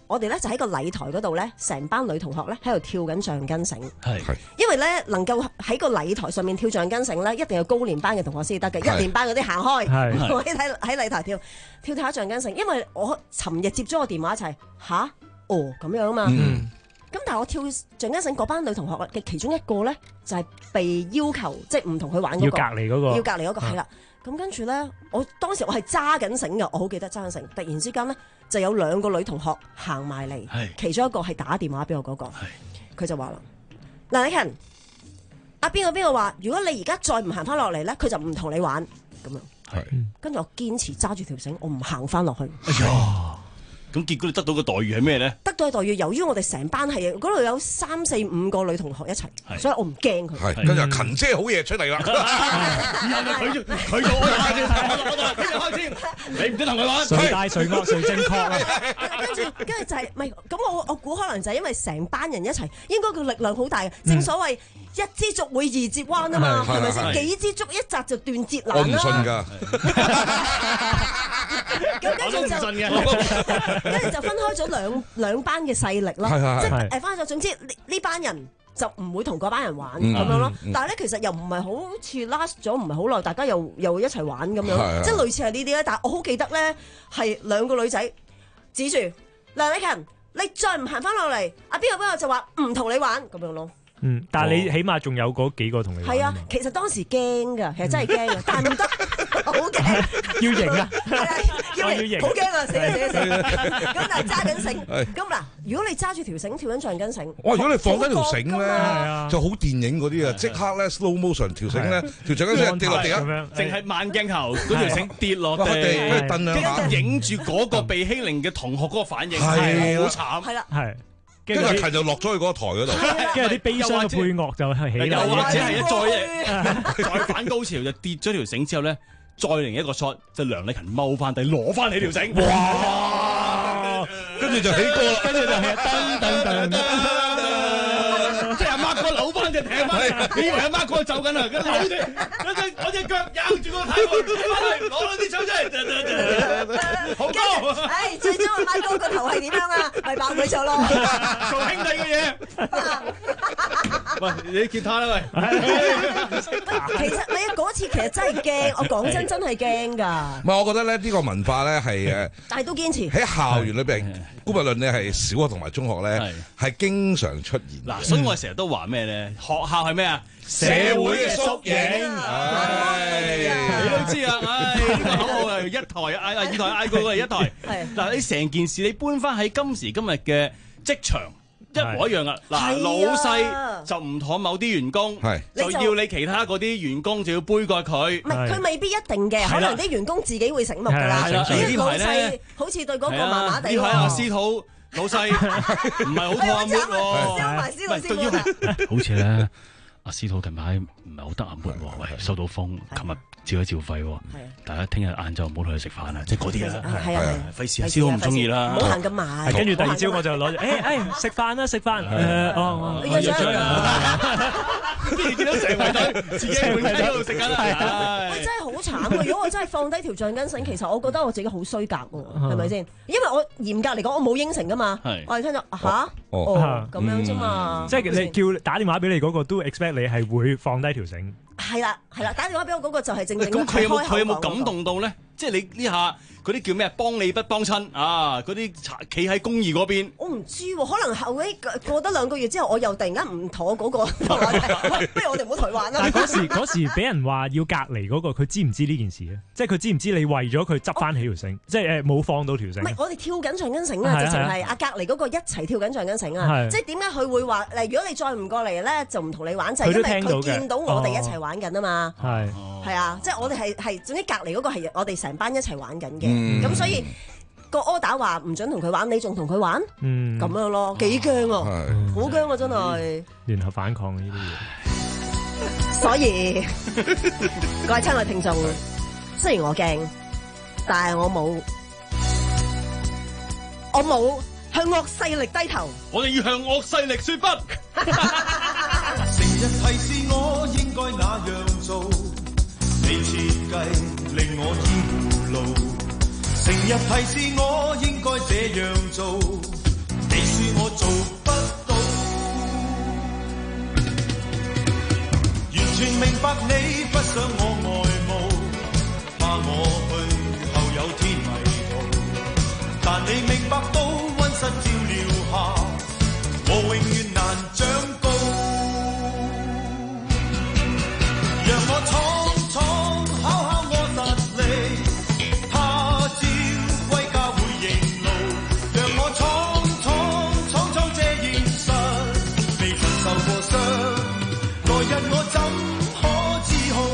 我哋咧就喺個禮台嗰度咧，成班女同學咧喺度跳緊橡筋繩。 係， 因為咧能夠喺個禮台上面跳橡筋繩咧，一定要高年班嘅同學先得嘅，一年班嗰啲行開，我喺喺禮台跳跳跳下橡筋繩。因為我尋日接咗個電話一齊吓，哦咁樣啊嘛。嗯咁但係我跳橡筋繩嗰班女同學嘅其中一個咧，就係、是、被要求即係唔同佢玩嗰、那個， 要隔離嗰、那個， 要隔離嗰個係啦。咁跟住咧，我當時我係揸緊繩嘅，我好記得揸緊繩。突然之間咧，就有兩個女同學行埋嚟，其中一個係打電話俾我嗰、那個，佢就話啦：嗱，李勤，阿邊個邊個話，如果你而家再唔行翻落嚟咧，佢就唔同你玩咁樣。係，跟住我堅持揸住條繩，我唔行翻落去。哎呀！ 咁結果你得到嘅待遇係咩咧？ 得到嘅待遇，由於我哋成班係嗰度有三四五個女同學一齊，所以我唔驚佢。 係，跟住勤姐好嘢出嚟啦。 然後佢佢個我就開始開始，你唔准同佢玩。 誰大誰惡誰正確啊？ 跟住跟住就係唔係咁？我我估可能就係因為成班人一齊，應該個力量好大嘅。正所謂一支竹會易折彎啊嘛，係咪先？幾支竹一紮就斷節難啦。 我唔信㗎。 咁跟住就，跟住就分開咗兩兩班嘅勢力咯，即係誒分開咗。總之呢呢班人就唔會同嗰班人玩咁、嗯、樣咯。嗯、但係咧其實又唔係好似 last 咗唔係好耐，大家又又一齊玩咁樣，即係類似係呢啲咧。但係我好記得咧，係兩個女仔指住梁禮勤，你再唔行翻落嚟，阿邊個邊個就話唔同你玩咁樣咯。 嗯，但係你起碼仲有嗰幾個同你玩。係啊，其實當時驚㗎，其實真係驚㗎，但係唔得，好驚。 要贏啊！ 要贏，好驚啊！死啊死啊死！咁但係揸緊繩，咁嗱，如果你揸住條繩跳緊橡筋繩， 哇！如果你放低條繩咧，就好電影嗰啲啊，即刻咧 slow motion 條繩咧，條橡筋繩跌落地啊， 淨係慢鏡頭嗰條繩跌落地，跟住影住嗰個被欺凌嘅同學嗰個反應，係好慘， 係啦， 係。 跟住勤就落咗去嗰個台嗰度， 跟住啲悲傷嘅配樂就係起啦， 又或者係再再反高潮就跌咗條繩之後咧，再嚟一個 shot 就梁禮勤踎翻地攞翻起條繩， 哇！跟住就起歌啦， 跟住就係噔噔噔噔。 即係阿媽哥扭翻隻艇翻嚟，你以為阿媽哥走緊啊？跟住扭隻，跟住我隻腳咬住個太陽，攞咗啲手出嚟，好高！ 唉，最終阿媽哥個頭係點樣啊？咪爆佢咗咯！ 做兄弟嘅嘢。喂，你吉他啦喂！ 其實你嗰次其實真係驚，我講真真係驚㗎。 唔係，我覺得咧呢個文化咧係誒， 但係都堅持喺校園裏邊，姑勿論你係小學同埋中學咧，係經常出現。 嗱，所以我成日都話咩咧？學校係咩啊？社會嘅縮影。你都知啊！唉，呢個口號係一台嗌啊，二台嗌過過嚟一台。嗱，你成件事你搬翻喺今時今日嘅職場。一模一樣啊！嗱，老細就唔妥某啲員工，就要你其他嗰啲員工就要杯葛佢。 唔係，佢未必一定嘅，可能啲員工自己會醒目㗎啦。呢啲老細好似對嗰個麻麻地。 呢排阿司徒老細唔係好妥阿 Mood 喎， 燒埋司徒先喎。 好似咧，阿司徒近排唔係好得阿 Mood 喎，喂，收到風，琴日照一照肺喎，大家聽日晏晝唔好同佢食飯啊，即係嗰啲啦，係啊，費事阿司徒唔中意啦， 唔好行咁埋。 跟住第二朝我就攞住，誒誒食飯啦食飯，誒哦， 你約咗人啊？ 邊見到成圍隊自己喺度食緊啦？ 喂，真係好慘啊！如果我真係放低條橡筋繩，其實我覺得我自己好衰格喎，係咪先？因為我嚴格嚟講，我冇應承噶嘛，我係聽到吓哦咁樣啫嘛， 即係你叫打電話俾你嗰個都 expect 你係會放低條繩。 係啦，係啦，打電話俾我嗰個就係正正。 咁佢有冇佢有冇感動到咧？即係你呢下嗰啲叫咩？幫你不幫親啊！嗰啲企喺公義嗰邊。 我唔知喎，可能後尾過得兩個月之後，我又突然間唔妥嗰個。喂，不如我哋唔好同佢玩啦。 但係嗰時嗰時俾人話要隔離嗰個，佢知唔知呢件事咧？即係佢知唔知你為咗佢執翻起條繩，即係誒冇放到條繩？ 唔係，我哋跳緊橡筋繩啊！直情係阿隔離嗰個一齊跳緊橡筋繩啊！即係點解佢會話誒？如果你再唔過嚟咧，就唔同你玩，就係因為佢見到我哋一齊玩緊啊嘛。係係啊，即係我哋係係總之隔離嗰個係我哋成班一齊玩緊嘅，咁所以個 order 話唔准同佢玩，你仲同佢玩，咁樣咯，幾驚啊，好驚啊，真係聯合反抗呢啲嘢。 所以各位親愛聽眾，雖然我驚，但係我冇，我冇向惡勢力低頭。 我哋要向惡勢力說不。 成日提示我應該那樣做，你設計令我厭葫蘆。成日提示我應該這樣做， 我做不到。完全明白你不想我愛慕，怕我去後有天迷途。但你明白到溫室照料下，我永遠難長高。讓我闖闖考考我實力，他朝歸家會認路。讓我闖闖闖闖這現實，未曾受過傷，來日我怎可自豪？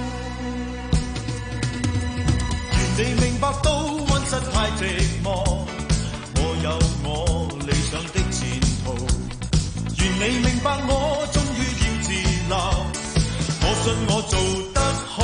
願你明白到溫室太寂寞，我有我理想的前途。願你明白我終於要自立，我信我做得好。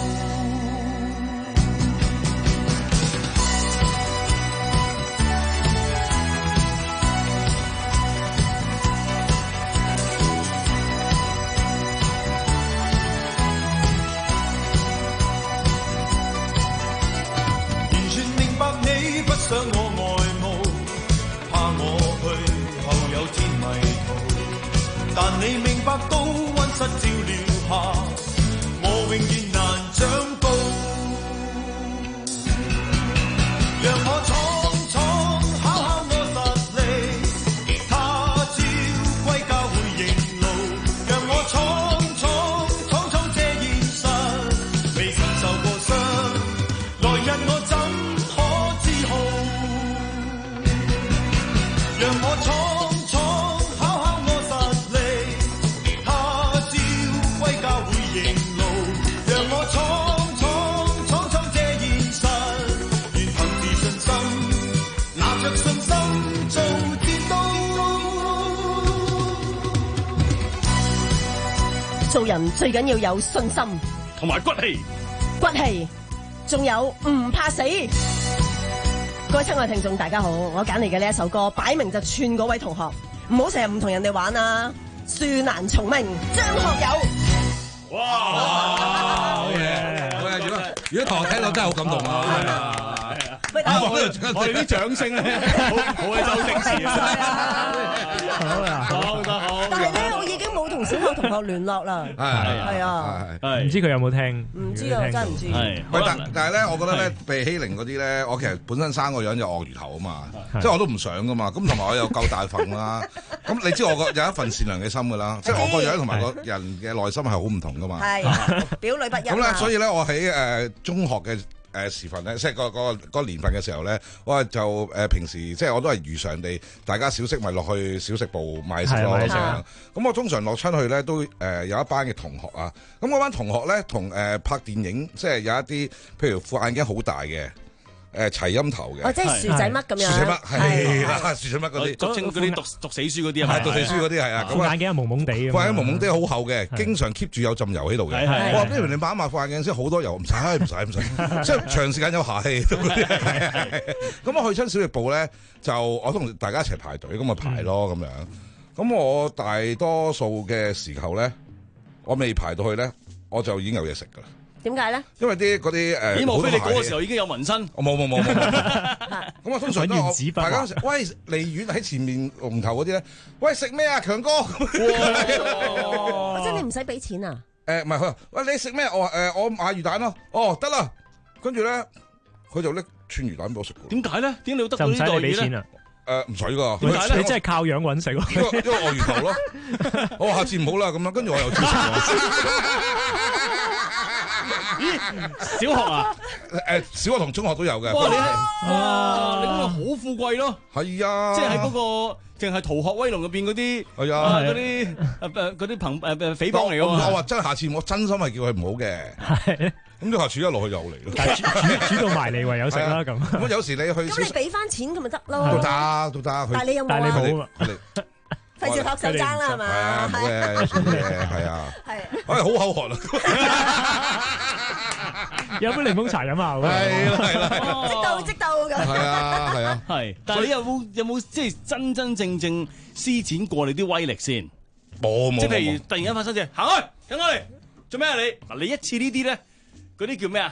完全明白你不想我愛慕，怕我去後有天迷途。但你明白到溫室照料下，我永遠難長高。讓我闖闖考考我實力，他朝歸家會認路。讓我闖闖闖闖這現實，未曾受過傷，來日我怎可自豪？讓我闖闖考考我實力，他朝歸家會認路。讓我闖闖闖闖這現實，願憑自信心，拿着信心做戰刀。 做人最緊要有信心同埋骨氣， 骨氣，仲有唔怕死。各位親愛聽眾大家好，我揀嚟嘅呢一首歌，擺明就串嗰位同學，唔好成日唔同人哋玩啊！樹難從命，張學友。 哇！好嘢！喂，如果如果同學聽到真係好感動啊！係啊！ 喂， 我哋啲掌聲咧，好好嘅周星馳啊！ 好啊， 好得好。 但係咧，我已經冇同小學同學聯絡啦。 係係啊， 唔知佢有冇聽？ 唔知啊，真係唔知。 喂，但但係咧，我覺得咧，被欺凌嗰啲咧，我其實本身生個樣就鱷魚頭啊嘛，即係我都唔想噶嘛。咁同埋我又夠大份啦。咁你知我個有一份善良嘅心噶啦，即係我個樣同埋個人嘅內心係好唔同噶嘛。 係表裏不一。 咁咧，所以咧，我喺誒中學嘅誒時分咧，即係個個個年份嘅時候咧，我就誒平時即係我都係如常地，大家小息咪落去小食部買食咯。咁我通常落親去咧，都誒有一班嘅同學啊。咁嗰班同學咧，同誒拍電影，即係有一啲，譬如副眼鏡好大嘅。誒齊陰頭嘅， 哦，即係薯仔乜咁樣， 薯仔乜係啦，薯仔乜嗰啲， 俗稱嗰啲讀讀死書嗰啲啊， 係讀死書嗰啲係啊， 副眼鏡係蒙蒙地嘅， 副眼鏡蒙蒙地好厚嘅，經常 keep 住有浸油喺度嘅。我話不如你抹一抹副眼鏡先，好多油，唔使唔使唔使，即係長時間有下氣。咁我去親小食部咧，就我同大家一齊排隊，咁咪排咯咁樣。咁我大多數嘅時候咧，我未排到去咧，我就已經有嘢食㗎啦。 點解咧？ 因為啲嗰啲誒， 咦？莫非你嗰個時候已經有紋身？ 我冇冇冇冇。咁我通常都大家喂離遠喺前面龍頭嗰啲咧，喂食咩啊？強哥，即係你唔使俾錢啊？ 誒唔係佢話，喂你食咩？我話誒我買魚蛋咯。哦得啦，跟住咧佢就拎串魚蛋俾我食。 點解咧？點解你要得到呢袋嘢咧？ 誒唔使㗎， 你真係靠樣揾食咯。 因為因為鱷魚頭咯。我話下次唔好啦咁樣，跟住我又照食。 咦，小學啊？ 誒，小學同中學都有嘅。 哇，你係哇，你咁咪好富貴咯？ 係啊， 即係喺嗰個淨係《逃學威龍》入邊嗰啲，係啊，嗰啲誒誒嗰啲朋誒誒匪幫嚟㗎嘛。 我話真係下次我真心係叫佢唔好嘅。係。咁就下次一落去又嚟咯。 煮煮到埋嚟唯有食啦咁。 咁有時你去， 咁你俾翻錢咁咪得咯？ 都得都得。 但係你有冇啊？ 但係你冇啊。 費事托手踭啦係嘛？ 係啊，冇嘅，有時嘅係啊。係。哎，好口渴啊！ 有杯檸檬茶飲下喎。 係啦係啦。 即到即到咁。 係啊係啊。 係。但係你有冇有冇即係真真正正施展過你啲威力先？ 冇冇。 即係譬如突然間發生嘢，行開，行開嚟，做咩啊你？嗱，你一次呢啲咧，嗰啲叫咩啊？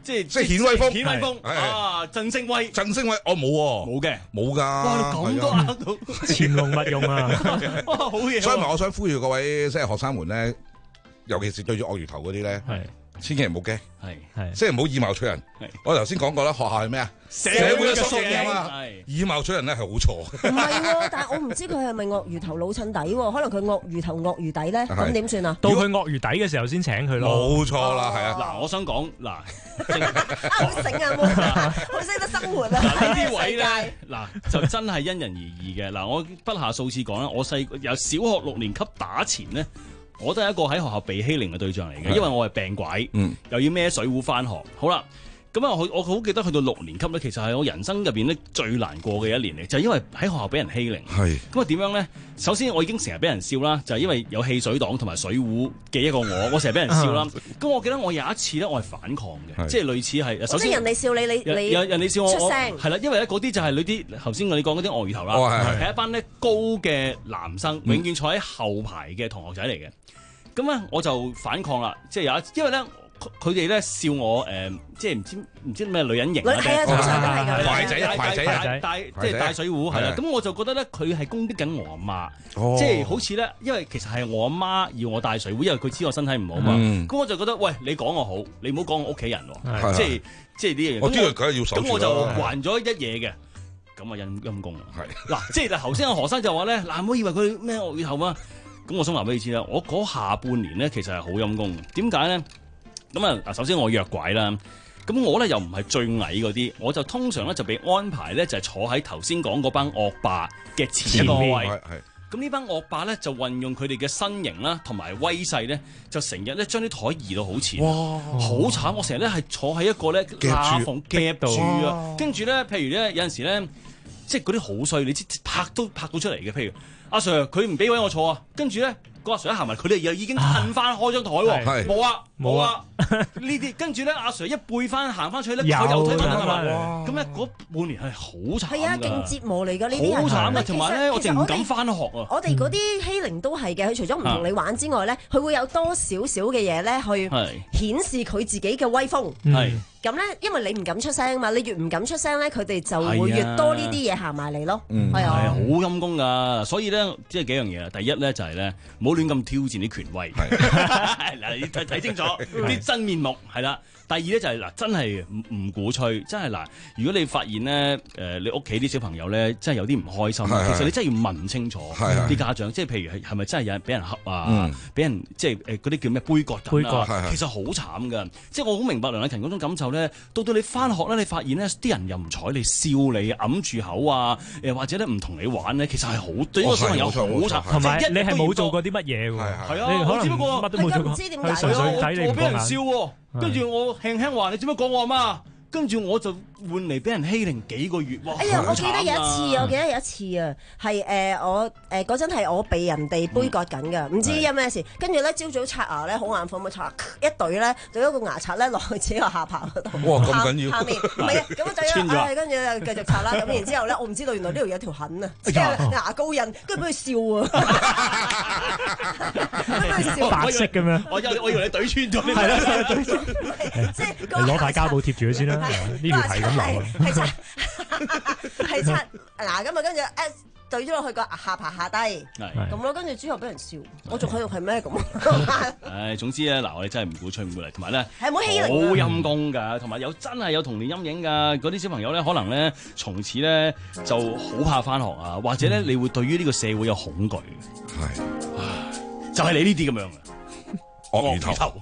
即係即係顯威風， 顯威風啊！振聲威， 振聲威，我冇喎， 冇嘅， 冇㗎。 哇！咁都呃到， 潛龍勿用啊！ 哇，好嘢！ 所以咪我想呼籲各位即係學生們咧，尤其是對住鱷魚頭嗰啲咧，千祈唔好驚， 係係，即係唔好以貌取人。我頭先講過啦，學校係咩啊？社會嘅縮影啊！以貌取人咧係好錯。 唔係喎，但係我唔知佢係咪鱷魚頭老襯底喎，可能佢鱷魚頭鱷魚底咧，咁點算啊？ 到佢鱷魚底嘅時候先請佢咯。 冇錯啦，係啊。 嗱，我想講嗱， 好醒啊，好識得生活啊！ 嗱呢啲位咧，嗱就真係因人而異嘅。嗱，我不下數次講啦，我細由小學六年級打前咧。我都係一個喺學校被欺凌嘅對象嚟嘅，因為我係病鬼，嗯、又要孭水壺返學。好啦，咁啊，我我好記得去到六年級咧，其實係我人生入邊咧最難過嘅一年嚟，就係、是、因為喺學校俾人欺凌。係咁啊，點樣咧？首先我已經成日俾人笑啦，就係、是、因為有汽水黨同埋水壺嘅一個我，我成日俾人笑啦。咁我記得我有一次咧，我係反抗嘅，即係類似係首先人哋笑你，你你有人哋笑我， 出聲係啦，因為咧嗰啲就係你啲頭先我哋講嗰啲鱷魚頭啦，係、哦、一班咧高嘅男生，永遠坐喺後排嘅同學仔嚟嘅。咁咧我就反抗啦，即係有一，因為咧佢哋咧笑我誒、呃，即係唔知唔知咩女人型啊， 壞仔壞仔帶帶即係帶水壺係啦，咁我就覺得咧佢係攻擊緊我阿媽， 哦、 即係好似咧，因為其實係我阿媽要我帶水壺，因為佢知我身體唔好嘛，咁、嗯、我就覺得喂，你講我好，你唔好講我屋企人喎，即係即係呢樣嘢。 我知佢梗係要守住啦。 咁我就還咗一嘢嘅，咁啊陰陰公啦。嗱，即係頭先阿何生就話咧，嗱唔好以為佢咩鱷魚頭啊。咁我想話俾你知啦，我嗰下半年咧其實係好陰功嘅。點解咧？咁啊，嗱，首先我約拐啦，咁我咧又唔係最矮嗰啲，我就通常咧就被安排咧就係坐喺頭先講嗰班惡霸嘅前一個位。咁呢班惡霸咧就運用佢哋嘅身形啦，同埋威勢咧，就成日咧將啲台移到好前。哇！好慘！我成日咧係坐喺一個咧夾縫夾住啊，跟住咧，譬如咧有陣時咧，即係嗰啲好衰，你知拍都拍到出嚟嘅，譬如。阿 Sir 佢唔俾位我坐啊，跟住咧個阿 Sir 一行埋，佢哋又已經褪翻開張台喎，冇啊冇啊呢啲，跟住咧阿 Sir 一背翻行翻出去咧，佢又推翻係嘛，咁咧嗰半年係好慘㗎，係啊，勁折磨嚟㗎呢啲，好慘啊，同埋咧我淨唔敢翻學啊。我哋嗰啲欺凌都係嘅，佢除咗唔同你玩之外咧，佢會有多少少嘅嘢咧去顯示佢自己嘅威風。係。咁咧，因為你唔敢出聲嘛，你越唔敢出聲咧，佢哋就會越多呢啲嘢行埋嚟咯。 嗯， 係啊， 好陰功㗎。所以咧，即係幾樣嘢啦。第一咧就係咧，唔好亂咁挑戰啲權威。嗱，你睇睇清楚啲真面目係啦。第二咧就係嗱，真係唔唔鼓吹，真係嗱。如果你發現咧，誒你屋企啲小朋友咧，真係有啲唔開心，其實你真係要問清楚啲家長，即係譬如係係咪真係有人俾人恰啊，俾人即係誒嗰啲叫咩杯葛咁啊？其實好慘㗎。即係我好明白梁禮勤嗰種感受咧。到到你翻學咧，你發現咧啲人又唔睬你，笑你，揞住口啊，誒或者咧唔同你玩咧，其實係好對呢個小朋友好慘。 同埋你係冇做過啲乜嘢喎？係啊，我只不過乜都冇做過， 唔知點解純粹睇你唔我俾人笑喎，跟住我輕輕話你做乜講我阿媽？跟住我就換嚟俾人欺凌幾個月，哇！ 哎呀，我記得有一次，我記得有一次啊，係誒我誒嗰陣係我被人哋杯葛緊㗎，唔知有咩事。跟住咧朝早刷牙咧好眼瞓，咪刷一隊咧，就一個牙刷咧落去自己個下巴嗰度。哇！咁緊要？下面唔係啊，咁我就啊，跟住又繼續刷啦。咁然之後咧，我唔知道原來呢度有條痕啊，即係牙膏印，跟住俾佢笑啊，俾佢笑白色咁樣。 我以我以為你懟穿咗， 係啦，懟穿。即係你攞塊膠布貼住佢先啦。呢條題咁流， 係擦係擦嗱咁啊，跟住誒對咗落去個下巴下低，咁咯，跟住之後俾人笑，我仲喺度係咩咁？ 誒，總之咧，嗱，我哋真係唔鼓吹唔鼓勵，同埋咧係冇欺凌， 好陰功㗎，同埋有真係有童年陰影㗎。嗰啲小朋友咧，可能咧從此咧就好怕翻學啊，或者咧你會對於呢個社會有恐懼。係，就係你呢啲咁樣嘅鱷魚頭、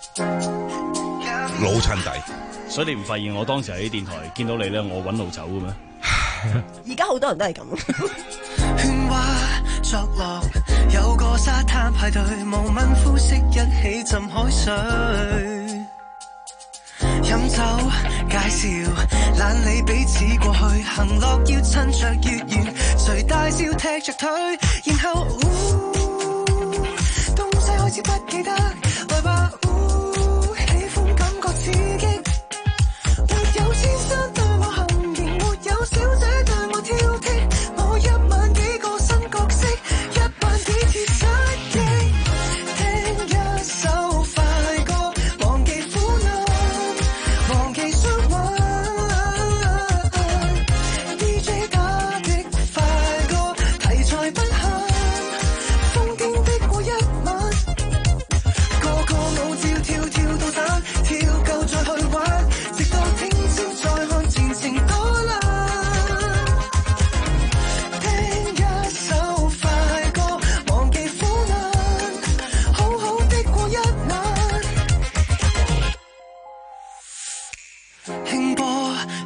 老襯底。 所以你唔發現我當時喺電台見到你咧，我揾路走嘅咩？ 而家好多人都係咁。 喧嘩作樂，有個沙灘派對，無問膚色一起浸海水，飲酒介紹懶理彼此過去，行樂要趁着月圓，誰大笑踢着腿，然後東西開始不記得，來吧，喜歡感覺刺激。有先生對我行言，沒有小姐對我挑剔。我一晚幾個新角色，一晚幾次失憶。聽一首快歌，忘記苦惱，忘記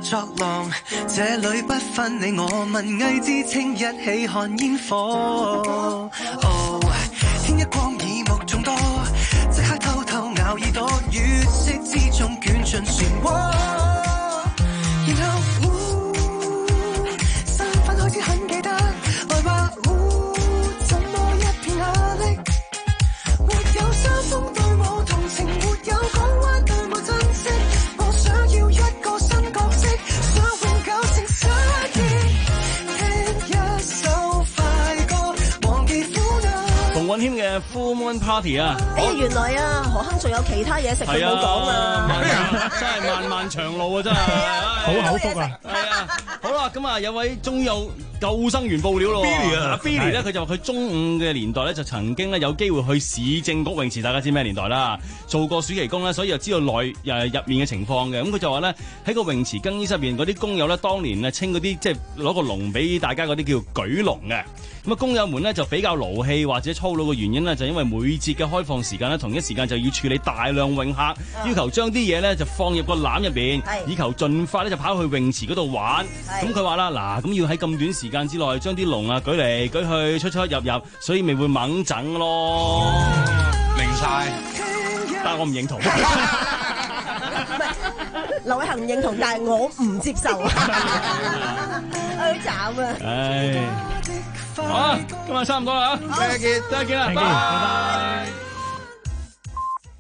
作浪，這裏不分你我，文藝之稱一起看煙火。哦，天一光耳目眾多，即刻偷偷咬耳朵，月色之中捲進漩渦，然後。開始很記得，來吧，怎麼一片壓力？沒有山峰對我同情，沒有港灣對我珍惜。我想要一個新角色，想會搞成失憶。聽一首快歌，忘記苦惱。 馮允謙嘅 Full Moon Party 啊！ 哎，原來啊，何鏗仲有其他嘢食佢冇講啊！ 真係漫漫長路啊，真係好口福啊！ 係啊，好啦，咁啊有位終於有救生員報料咯 ，Billy 啊 ，Billy 咧佢就話佢中五嘅年代咧就曾經咧有機會去市政局泳池，大家知咩年代啦？做過暑期工咧，所以就知道內誒入面嘅情況嘅。咁佢就話咧喺個泳池更衣室入邊嗰啲工友咧，當年咧稱嗰啲即係攞個籠俾大家嗰啲叫舉籠嘅。咁啊工友們咧就比較勞氣或者粗魯嘅原因咧，就因為每節嘅開放時間咧同一時間就要處理大量泳客，要求將啲嘢咧就放入個籃入邊，以求盡快咧就跑去泳池嗰度玩。咁佢話啦，嗱咁要喺咁短時間之內將啲籠啊舉嚟舉去出出入入，所以咪會猛整咯。 明晒， 但係我唔認同。 劉偉恒唔認同，但係我唔接受。好慘啊！ 唉，好啊，今日差唔多啦，再見，再見啦，拜拜。